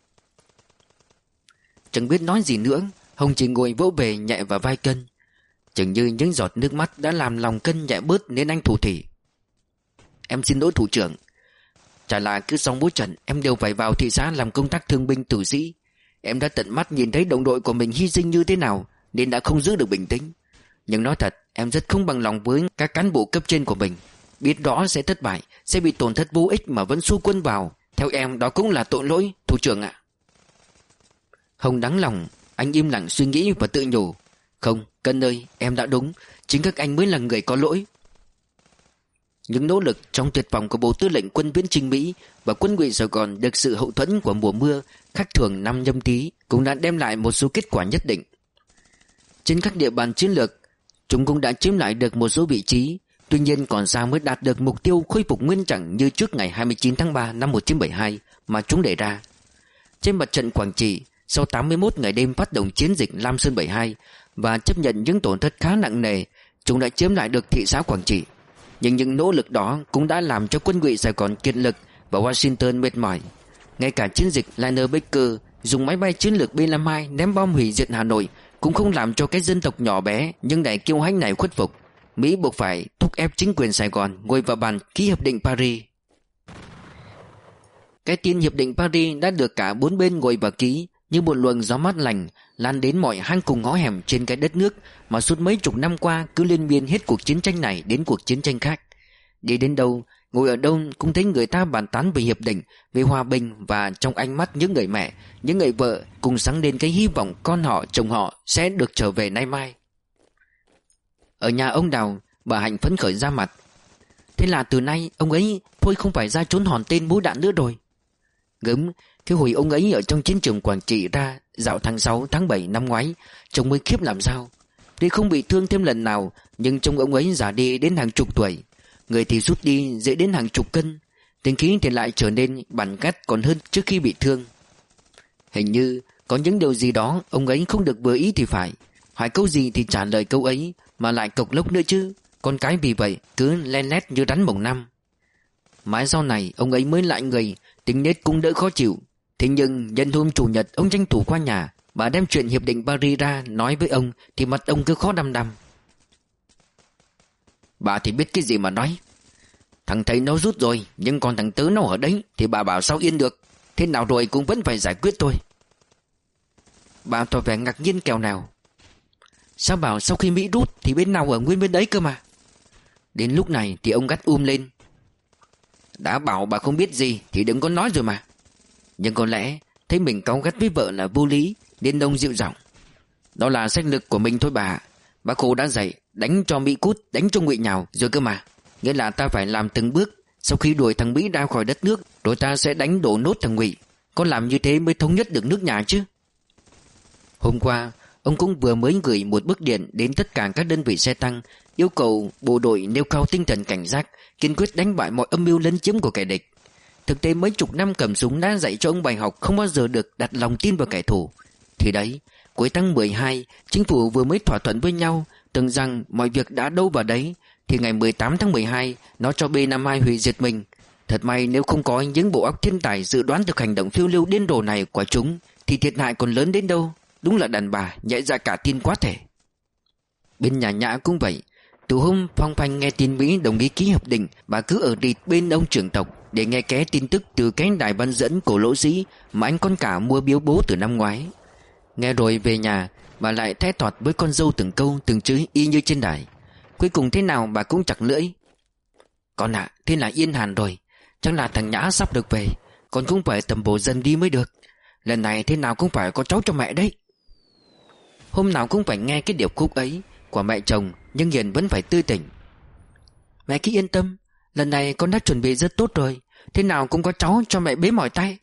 Chẳng biết nói gì nữa, Hồng chỉ ngồi vỗ về nhẹ vào vai Cân. Chừng như những giọt nước mắt đã làm lòng Cân nhẹ bớt nên anh thủ thỉ. Em xin lỗi thủ trưởng. Chả là cứ xong mỗi trận em đều phải vào thị xã làm công tác thương binh tử sĩ. Em đã tận mắt nhìn thấy đồng đội của mình hy sinh như thế nào nên đã không giữ được bình tĩnh. Nhưng nói thật, em rất không bằng lòng với các cán bộ cấp trên của mình. Biết rõ sẽ thất bại, sẽ bị tổn thất vô ích mà vẫn xu quân vào. Theo em đó cũng là tội lỗi, thủ trưởng ạ. Hồng đắng lòng, anh im lặng suy nghĩ và tự nhủ. Không, Cân ơi, em đã đúng. Chính các anh mới là người có lỗi. Những nỗ lực trong tuyệt vọng của Bộ Tư lệnh Quân viễn chinh Mỹ và Quân ngụy Sài Gòn được sự hậu thuẫn của mùa mưa khắc thường năm Nhâm Tý cũng đã đem lại một số kết quả nhất định. Trên các địa bàn chiến lược, chúng cũng đã chiếm lại được một số vị trí. Tuy nhiên còn xa mới đạt được mục tiêu khôi phục nguyên trạng như trước ngày hai mươi chín tháng ba năm một nghìn chín trăm bảy mươi hai mà chúng đề ra. Trên mặt trận Quảng Trị, sau tám mươi mốt ngày đêm phát động chiến dịch Lam Sơn bảy mươi hai và chấp nhận những tổn thất khá nặng nề, chúng đã chiếm lại được thị xã Quảng Trị. Nhưng những nỗ lực đó cũng đã làm cho Quân ngụy Sài Gòn kiệt lực và Washington mệt mỏi. Ngay cả chiến dịch Liner Baker dùng máy bay chiến lược B năm mươi hai ném bom hủy diệt Hà Nội cũng không làm cho cái dân tộc nhỏ bé nhưng đầy kiêu hãnh này khuất phục. Mỹ buộc phải thúc ép chính quyền Sài Gòn ngồi vào bàn ký hiệp định Paris. Cái tin hiệp định Paris đã được cả bốn bên ngồi vào ký như một luồng gió mát lành lan đến mọi hang cùng ngõ hẻm trên cái đất nước mà suốt mấy chục năm qua cứ liên miên hết cuộc chiến tranh này đến cuộc chiến tranh khác. Đi đến đâu, ngồi ở đâu cũng thấy người ta bàn tán về hiệp định, về hòa bình, và trong ánh mắt những người mẹ, những người vợ cùng sáng lên cái hy vọng con họ, chồng họ sẽ được trở về nay mai. Ở nhà ông Đào, bà Hạnh phấn khởi ra mặt. Thế là từ nay ông ấy thôi không phải ra trốn hòn tên bố đạn nữa rồi. Gớm, cái hồi ông ấy ở trong chiến trường Quảng Trị ra dạo tháng sáu tháng bảy năm ngoái, trông mới khiếp làm sao. Tuy không bị thương thêm lần nào, nhưng trông ông ấy già đi đến hàng chục tuổi. Người thì rút đi dễ đến hàng chục cân, tính khí thì lại trở nên bản gắt còn hơn trước khi bị thương. Hình như có những điều gì đó ông ấy không được vừa ý thì phải. Hỏi câu gì thì trả lời câu ấy, mà lại cộc lốc nữa chứ. Con cái vì vậy cứ len lét như rắn mồng năm. Mãi sau này ông ấy mới lại người, tính nết cũng đỡ khó chịu. Thế nhưng nhân hôm chủ nhật ông tranh thủ qua nhà, bà đem chuyện hiệp định Paris ra nói với ông thì mặt ông cứ khó đăm đăm. Bà thì biết cái gì mà nói. Thằng thầy nó rút rồi, nhưng còn thằng Tứ nó ở đấy thì bà bảo sao yên được. Thế nào rồi cũng vẫn phải giải quyết thôi. Bà tỏ vẻ ngạc nhiên kèo nào. Sao bảo sau khi Mỹ rút thì bên nào ở nguyên bên đấy cơ mà. Đến lúc này thì ông gắt um lên. Đã bảo bà không biết gì thì đừng có nói rồi mà. Nhưng có lẽ thấy mình cáu gắt với vợ là vô lý nên ông dịu giọng. Đó là sách lược của mình thôi bà. Bác Hồ đã dạy đánh cho Mỹ cút, đánh cho Ngụy nhào rồi cơ mà. Nghĩa là ta phải làm từng bước. Sau khi đuổi thằng Mỹ ra khỏi đất nước, rồi ta sẽ đánh đổ nốt thằng Ngụy. Có làm như thế mới thống nhất được nước nhà chứ. Hôm qua ông cũng vừa mới gửi một bức điện đến tất cả các đơn vị xe tăng, yêu cầu bộ đội nêu cao tinh thần cảnh giác, kiên quyết đánh bại mọi âm mưu lấn chiếm của kẻ địch. Thực tế mấy chục năm cầm súng đã dạy cho ông bài học không bao giờ được đặt lòng tin vào kẻ thù. Thì đấy, cuối tháng mười hai, chính phủ vừa mới thỏa thuận với nhau, tưởng rằng mọi việc đã đâu vào đấy, thì ngày mười tám tháng mười hai nó cho B năm mươi hai hủy diệt mình. Thật may nếu không có những bộ óc thiên tài dự đoán được hành động phiêu lưu điên rồ này của chúng thì thiệt hại còn lớn đến đâu. Đúng là đàn bà nhạy ra cả tin quá thể. Bên nhà Nhã cũng vậy. Từ hôm Phong Phanh nghe tin Mỹ đồng ý ký hiệp định, bà cứ ở rịt bên ông trưởng tộc để nghe ké tin tức từ cái đài bán dẫn cổ lỗ sĩ mà anh con cả mua biếu bố từ năm ngoái. Nghe rồi về nhà, bà lại thét thoạt với con dâu từng câu từng chữ y như trên đài. Cuối cùng thế nào bà cũng chặt lưỡi. Con ạ, à, thế là yên hàn rồi. Chắc là thằng Nhã sắp được về. Con cũng phải tầm bổ dần đi mới được. Lần này thế nào cũng phải có cháu cho mẹ đấy. Hôm nào cũng phải nghe cái điệp khúc ấy của mẹ chồng, nhưng Hiền vẫn phải tươi tỉnh. Mẹ cứ yên tâm, lần này con đã chuẩn bị rất tốt rồi. Thế nào cũng có cháu cho mẹ bế mỏi tay.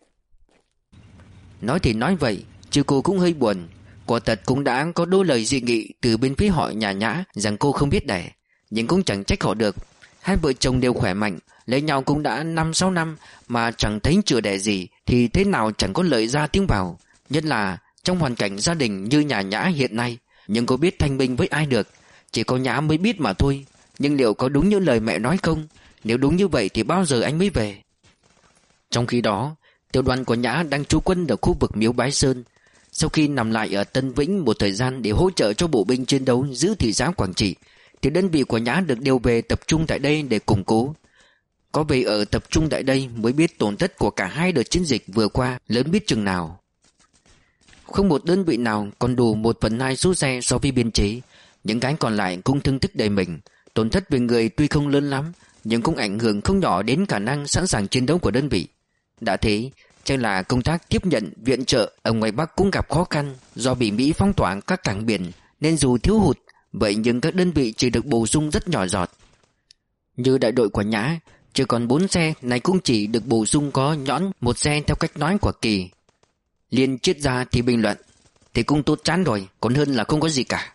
Nói thì nói vậy, chứ cô cũng hơi buồn. Quả thật cũng đã có đôi lời dị nghị từ bên phía họ nhà Nhã rằng cô không biết đẻ. Nhưng cũng chẳng trách họ được. Hai vợ chồng đều khỏe mạnh, lấy nhau cũng đã năm sáu năm mà chẳng thấy chữa đẻ gì, thì thế nào chẳng có lợi ra tiếng vào. Nhất là trong hoàn cảnh gia đình như nhà Nhã hiện nay. Nhưng có biết thanh minh với ai được, chỉ có Nhã mới biết mà thôi. Nhưng liệu có đúng như lời mẹ nói không? Nếu đúng như vậy thì bao giờ anh mới về? Trong khi đó, tiểu đoàn của Nhã đang trú quân ở khu vực Miếu Bái Sơn. Sau khi nằm lại ở Tân Vĩnh một thời gian để hỗ trợ cho bộ binh chiến đấu giữ thị xã Quảng Trị, thì đơn vị của Nhã được điều về tập trung tại đây để củng cố. Có về ở tập trung tại đây mới biết tổn thất của cả hai đợt chiến dịch vừa qua lớn biết chừng nào. Không một đơn vị nào còn đủ một phần hai số xe so với biên chế. Những cái còn lại cũng thương tích đầy mình. Tổn thất về người tuy không lớn lắm, nhưng cũng ảnh hưởng không nhỏ đến khả năng sẵn sàng chiến đấu của đơn vị. Đã thế, chắc là công tác tiếp nhận viện trợ ở ngoài Bắc cũng gặp khó khăn do bị Mỹ phong tỏa các cảng biển, nên dù thiếu hụt, vậy nhưng các đơn vị chỉ được bổ sung rất nhỏ giọt. Như đại đội của Nhã, chỉ còn bốn xe, này cũng chỉ được bổ sung có nhõn một xe theo cách nói của Kỳ. Liên triết ra thì bình luận, thì cũng tốt chán rồi, còn hơn là không có gì cả.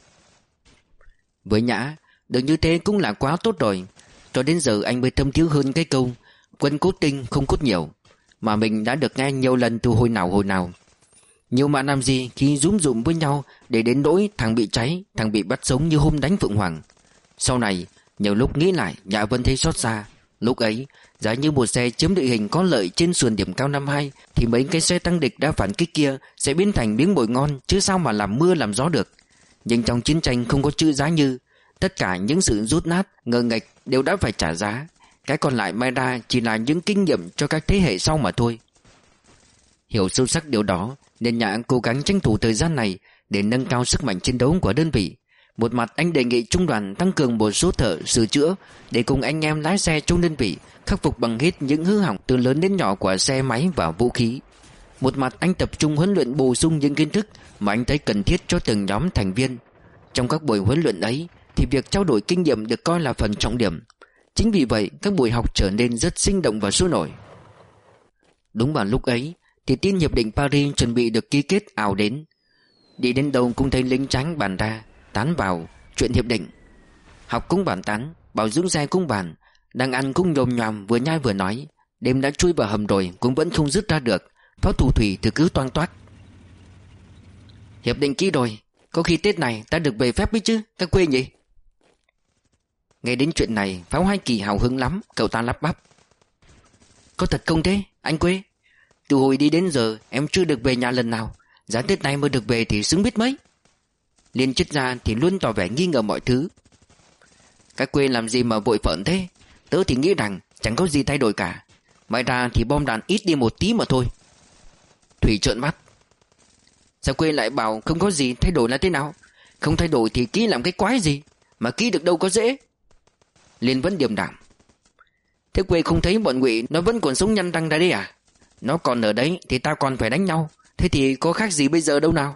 Với Nhã, được như thế cũng là quá tốt rồi. Cho đến giờ anh mới thâm thiếu hơn cái câu quân cốt tinh không cốt nhiều, mà mình đã được nghe nhiều lần từ hồi nào hồi nào. Nhiều mà làm gì khi rúm rụm với nhau để đến nỗi thằng bị cháy, thằng bị bắt sống như hôm đánh Phượng Hoàng. Sau này, nhiều lúc nghĩ lại, Nhã vẫn thấy xót xa. Lúc ấy, giá như một xe chiếm địa hình có lợi trên sườn điểm cao năm hai, thì mấy cái xe tăng địch đã phản kích kia sẽ biến thành miếng mồi ngon, chứ sao mà làm mưa làm gió được. Nhưng trong chiến tranh không có chữ giá như. Tất cả những sự rút nát, ngờ nghệch đều đã phải trả giá. Cái còn lại mai ra chỉ là những kinh nghiệm cho các thế hệ sau mà thôi. Hiểu sâu sắc điều đó, nên Nhã cố gắng tranh thủ thời gian này để nâng cao sức mạnh chiến đấu của đơn vị. Một mặt anh đề nghị trung đoàn tăng cường một số thợ sửa chữa để cùng anh em lái xe trong đơn vị khắc phục bằng hết những hư hỏng từ lớn đến nhỏ của xe máy và vũ khí. Một mặt anh tập trung huấn luyện bổ sung những kiến thức mà anh thấy cần thiết cho từng nhóm thành viên. Trong các buổi huấn luyện ấy thì việc trao đổi kinh nghiệm được coi là phần trọng điểm. Chính vì vậy các buổi học trở nên rất sinh động và sôi nổi. Đúng vào lúc ấy thì tin hiệp định Paris chuẩn bị được ký kết ào đến. Đi đến đâu cũng thấy lính trắng bàn ra, tán vào chuyện hiệp định. Học cũng bàn tán, bảo dưỡng xe cũng bàn, đang ăn cũng nhồm nhòm vừa nhai vừa nói. Đêm đã chui vào hầm rồi cũng vẫn không dứt ra được. Phó thủ thủy thì cứ toang toác. Hiệp định ký rồi, có khi Tết này ta được về phép ấy chứ, các quê nhỉ? Nghe đến chuyện này, Pháo Hai Kỳ hào hứng lắm, cậu ta lắp bắp. Có thật không thế, anh Quê? Từ hồi đi đến giờ em chưa được về nhà lần nào, giá Tết này mới được về thì xứng biết mấy. Liên triết ra thì luôn tỏ vẻ nghi ngờ mọi thứ. Các Quê làm gì mà vội phởn thế? Tớ thì nghĩ rằng chẳng có gì thay đổi cả. Mai ra thì bom đạn ít đi một tí mà thôi. Thủy trợn mắt. Sao Quê lại bảo không có gì thay đổi là thế nào? Không thay đổi thì ký làm cái quái gì? Mà ký được đâu có dễ. Liên vẫn điềm đạm. Thế Quê không thấy bọn Ngụy nó vẫn còn sống nhăn răng ra đấy à? Nó còn ở đấy thì tao còn phải đánh nhau. Thế thì có khác gì bây giờ đâu nào?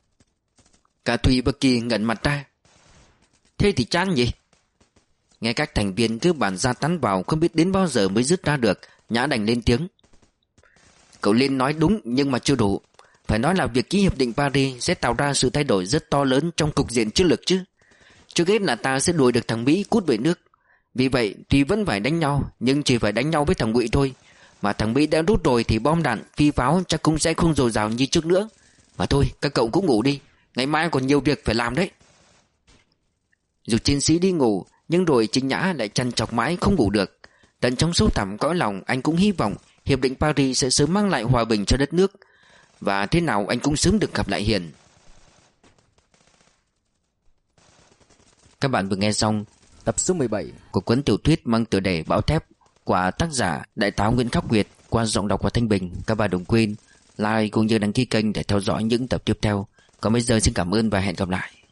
Cả Thùy và Kỳ ngẩn mặt ra. Thế thì chán nhỉ? Nghe các thành viên cứ bàn ra tán vào không biết đến bao giờ mới dứt ra được, Nhã đành lên tiếng. Cậu Liên nói đúng nhưng mà chưa đủ. Phải nói là việc ký hiệp định Paris sẽ tạo ra sự thay đổi rất to lớn trong cục diện chiến lược chứ. Trước hết là ta sẽ đuổi được thằng Mỹ cút về nước. Vì vậy tuy vẫn phải đánh nhau, nhưng chỉ phải đánh nhau với thằng Ngụy thôi. Mà thằng Mỹ đã rút rồi thì bom đạn, phi pháo chắc cũng sẽ không dồi dào như trước nữa. Mà thôi, các cậu cũng ngủ đi, ngày mai còn nhiều việc phải làm đấy. Dù chiến sĩ đi ngủ, nhưng rồi Chính Nhã lại chăn chọc mãi không ngủ được. Tận trong sâu thẳm cõi lòng anh cũng hy vọng hiệp định Paris sẽ sớm mang lại hòa bình cho đất nước. Và thế nào anh cũng sớm được gặp lại Hiền. Các bạn vừa nghe xong tập số mười bảy của cuốn tiểu thuyết mang tựa đề Bão Thép của tác giả Đại tá Nguyễn Khắc Nguyệt qua giọng đọc của Thanh Bình. Các bạn đừng quên like cũng như đăng ký kênh để theo dõi những tập tiếp theo. Còn bây giờ xin cảm ơn và hẹn gặp lại.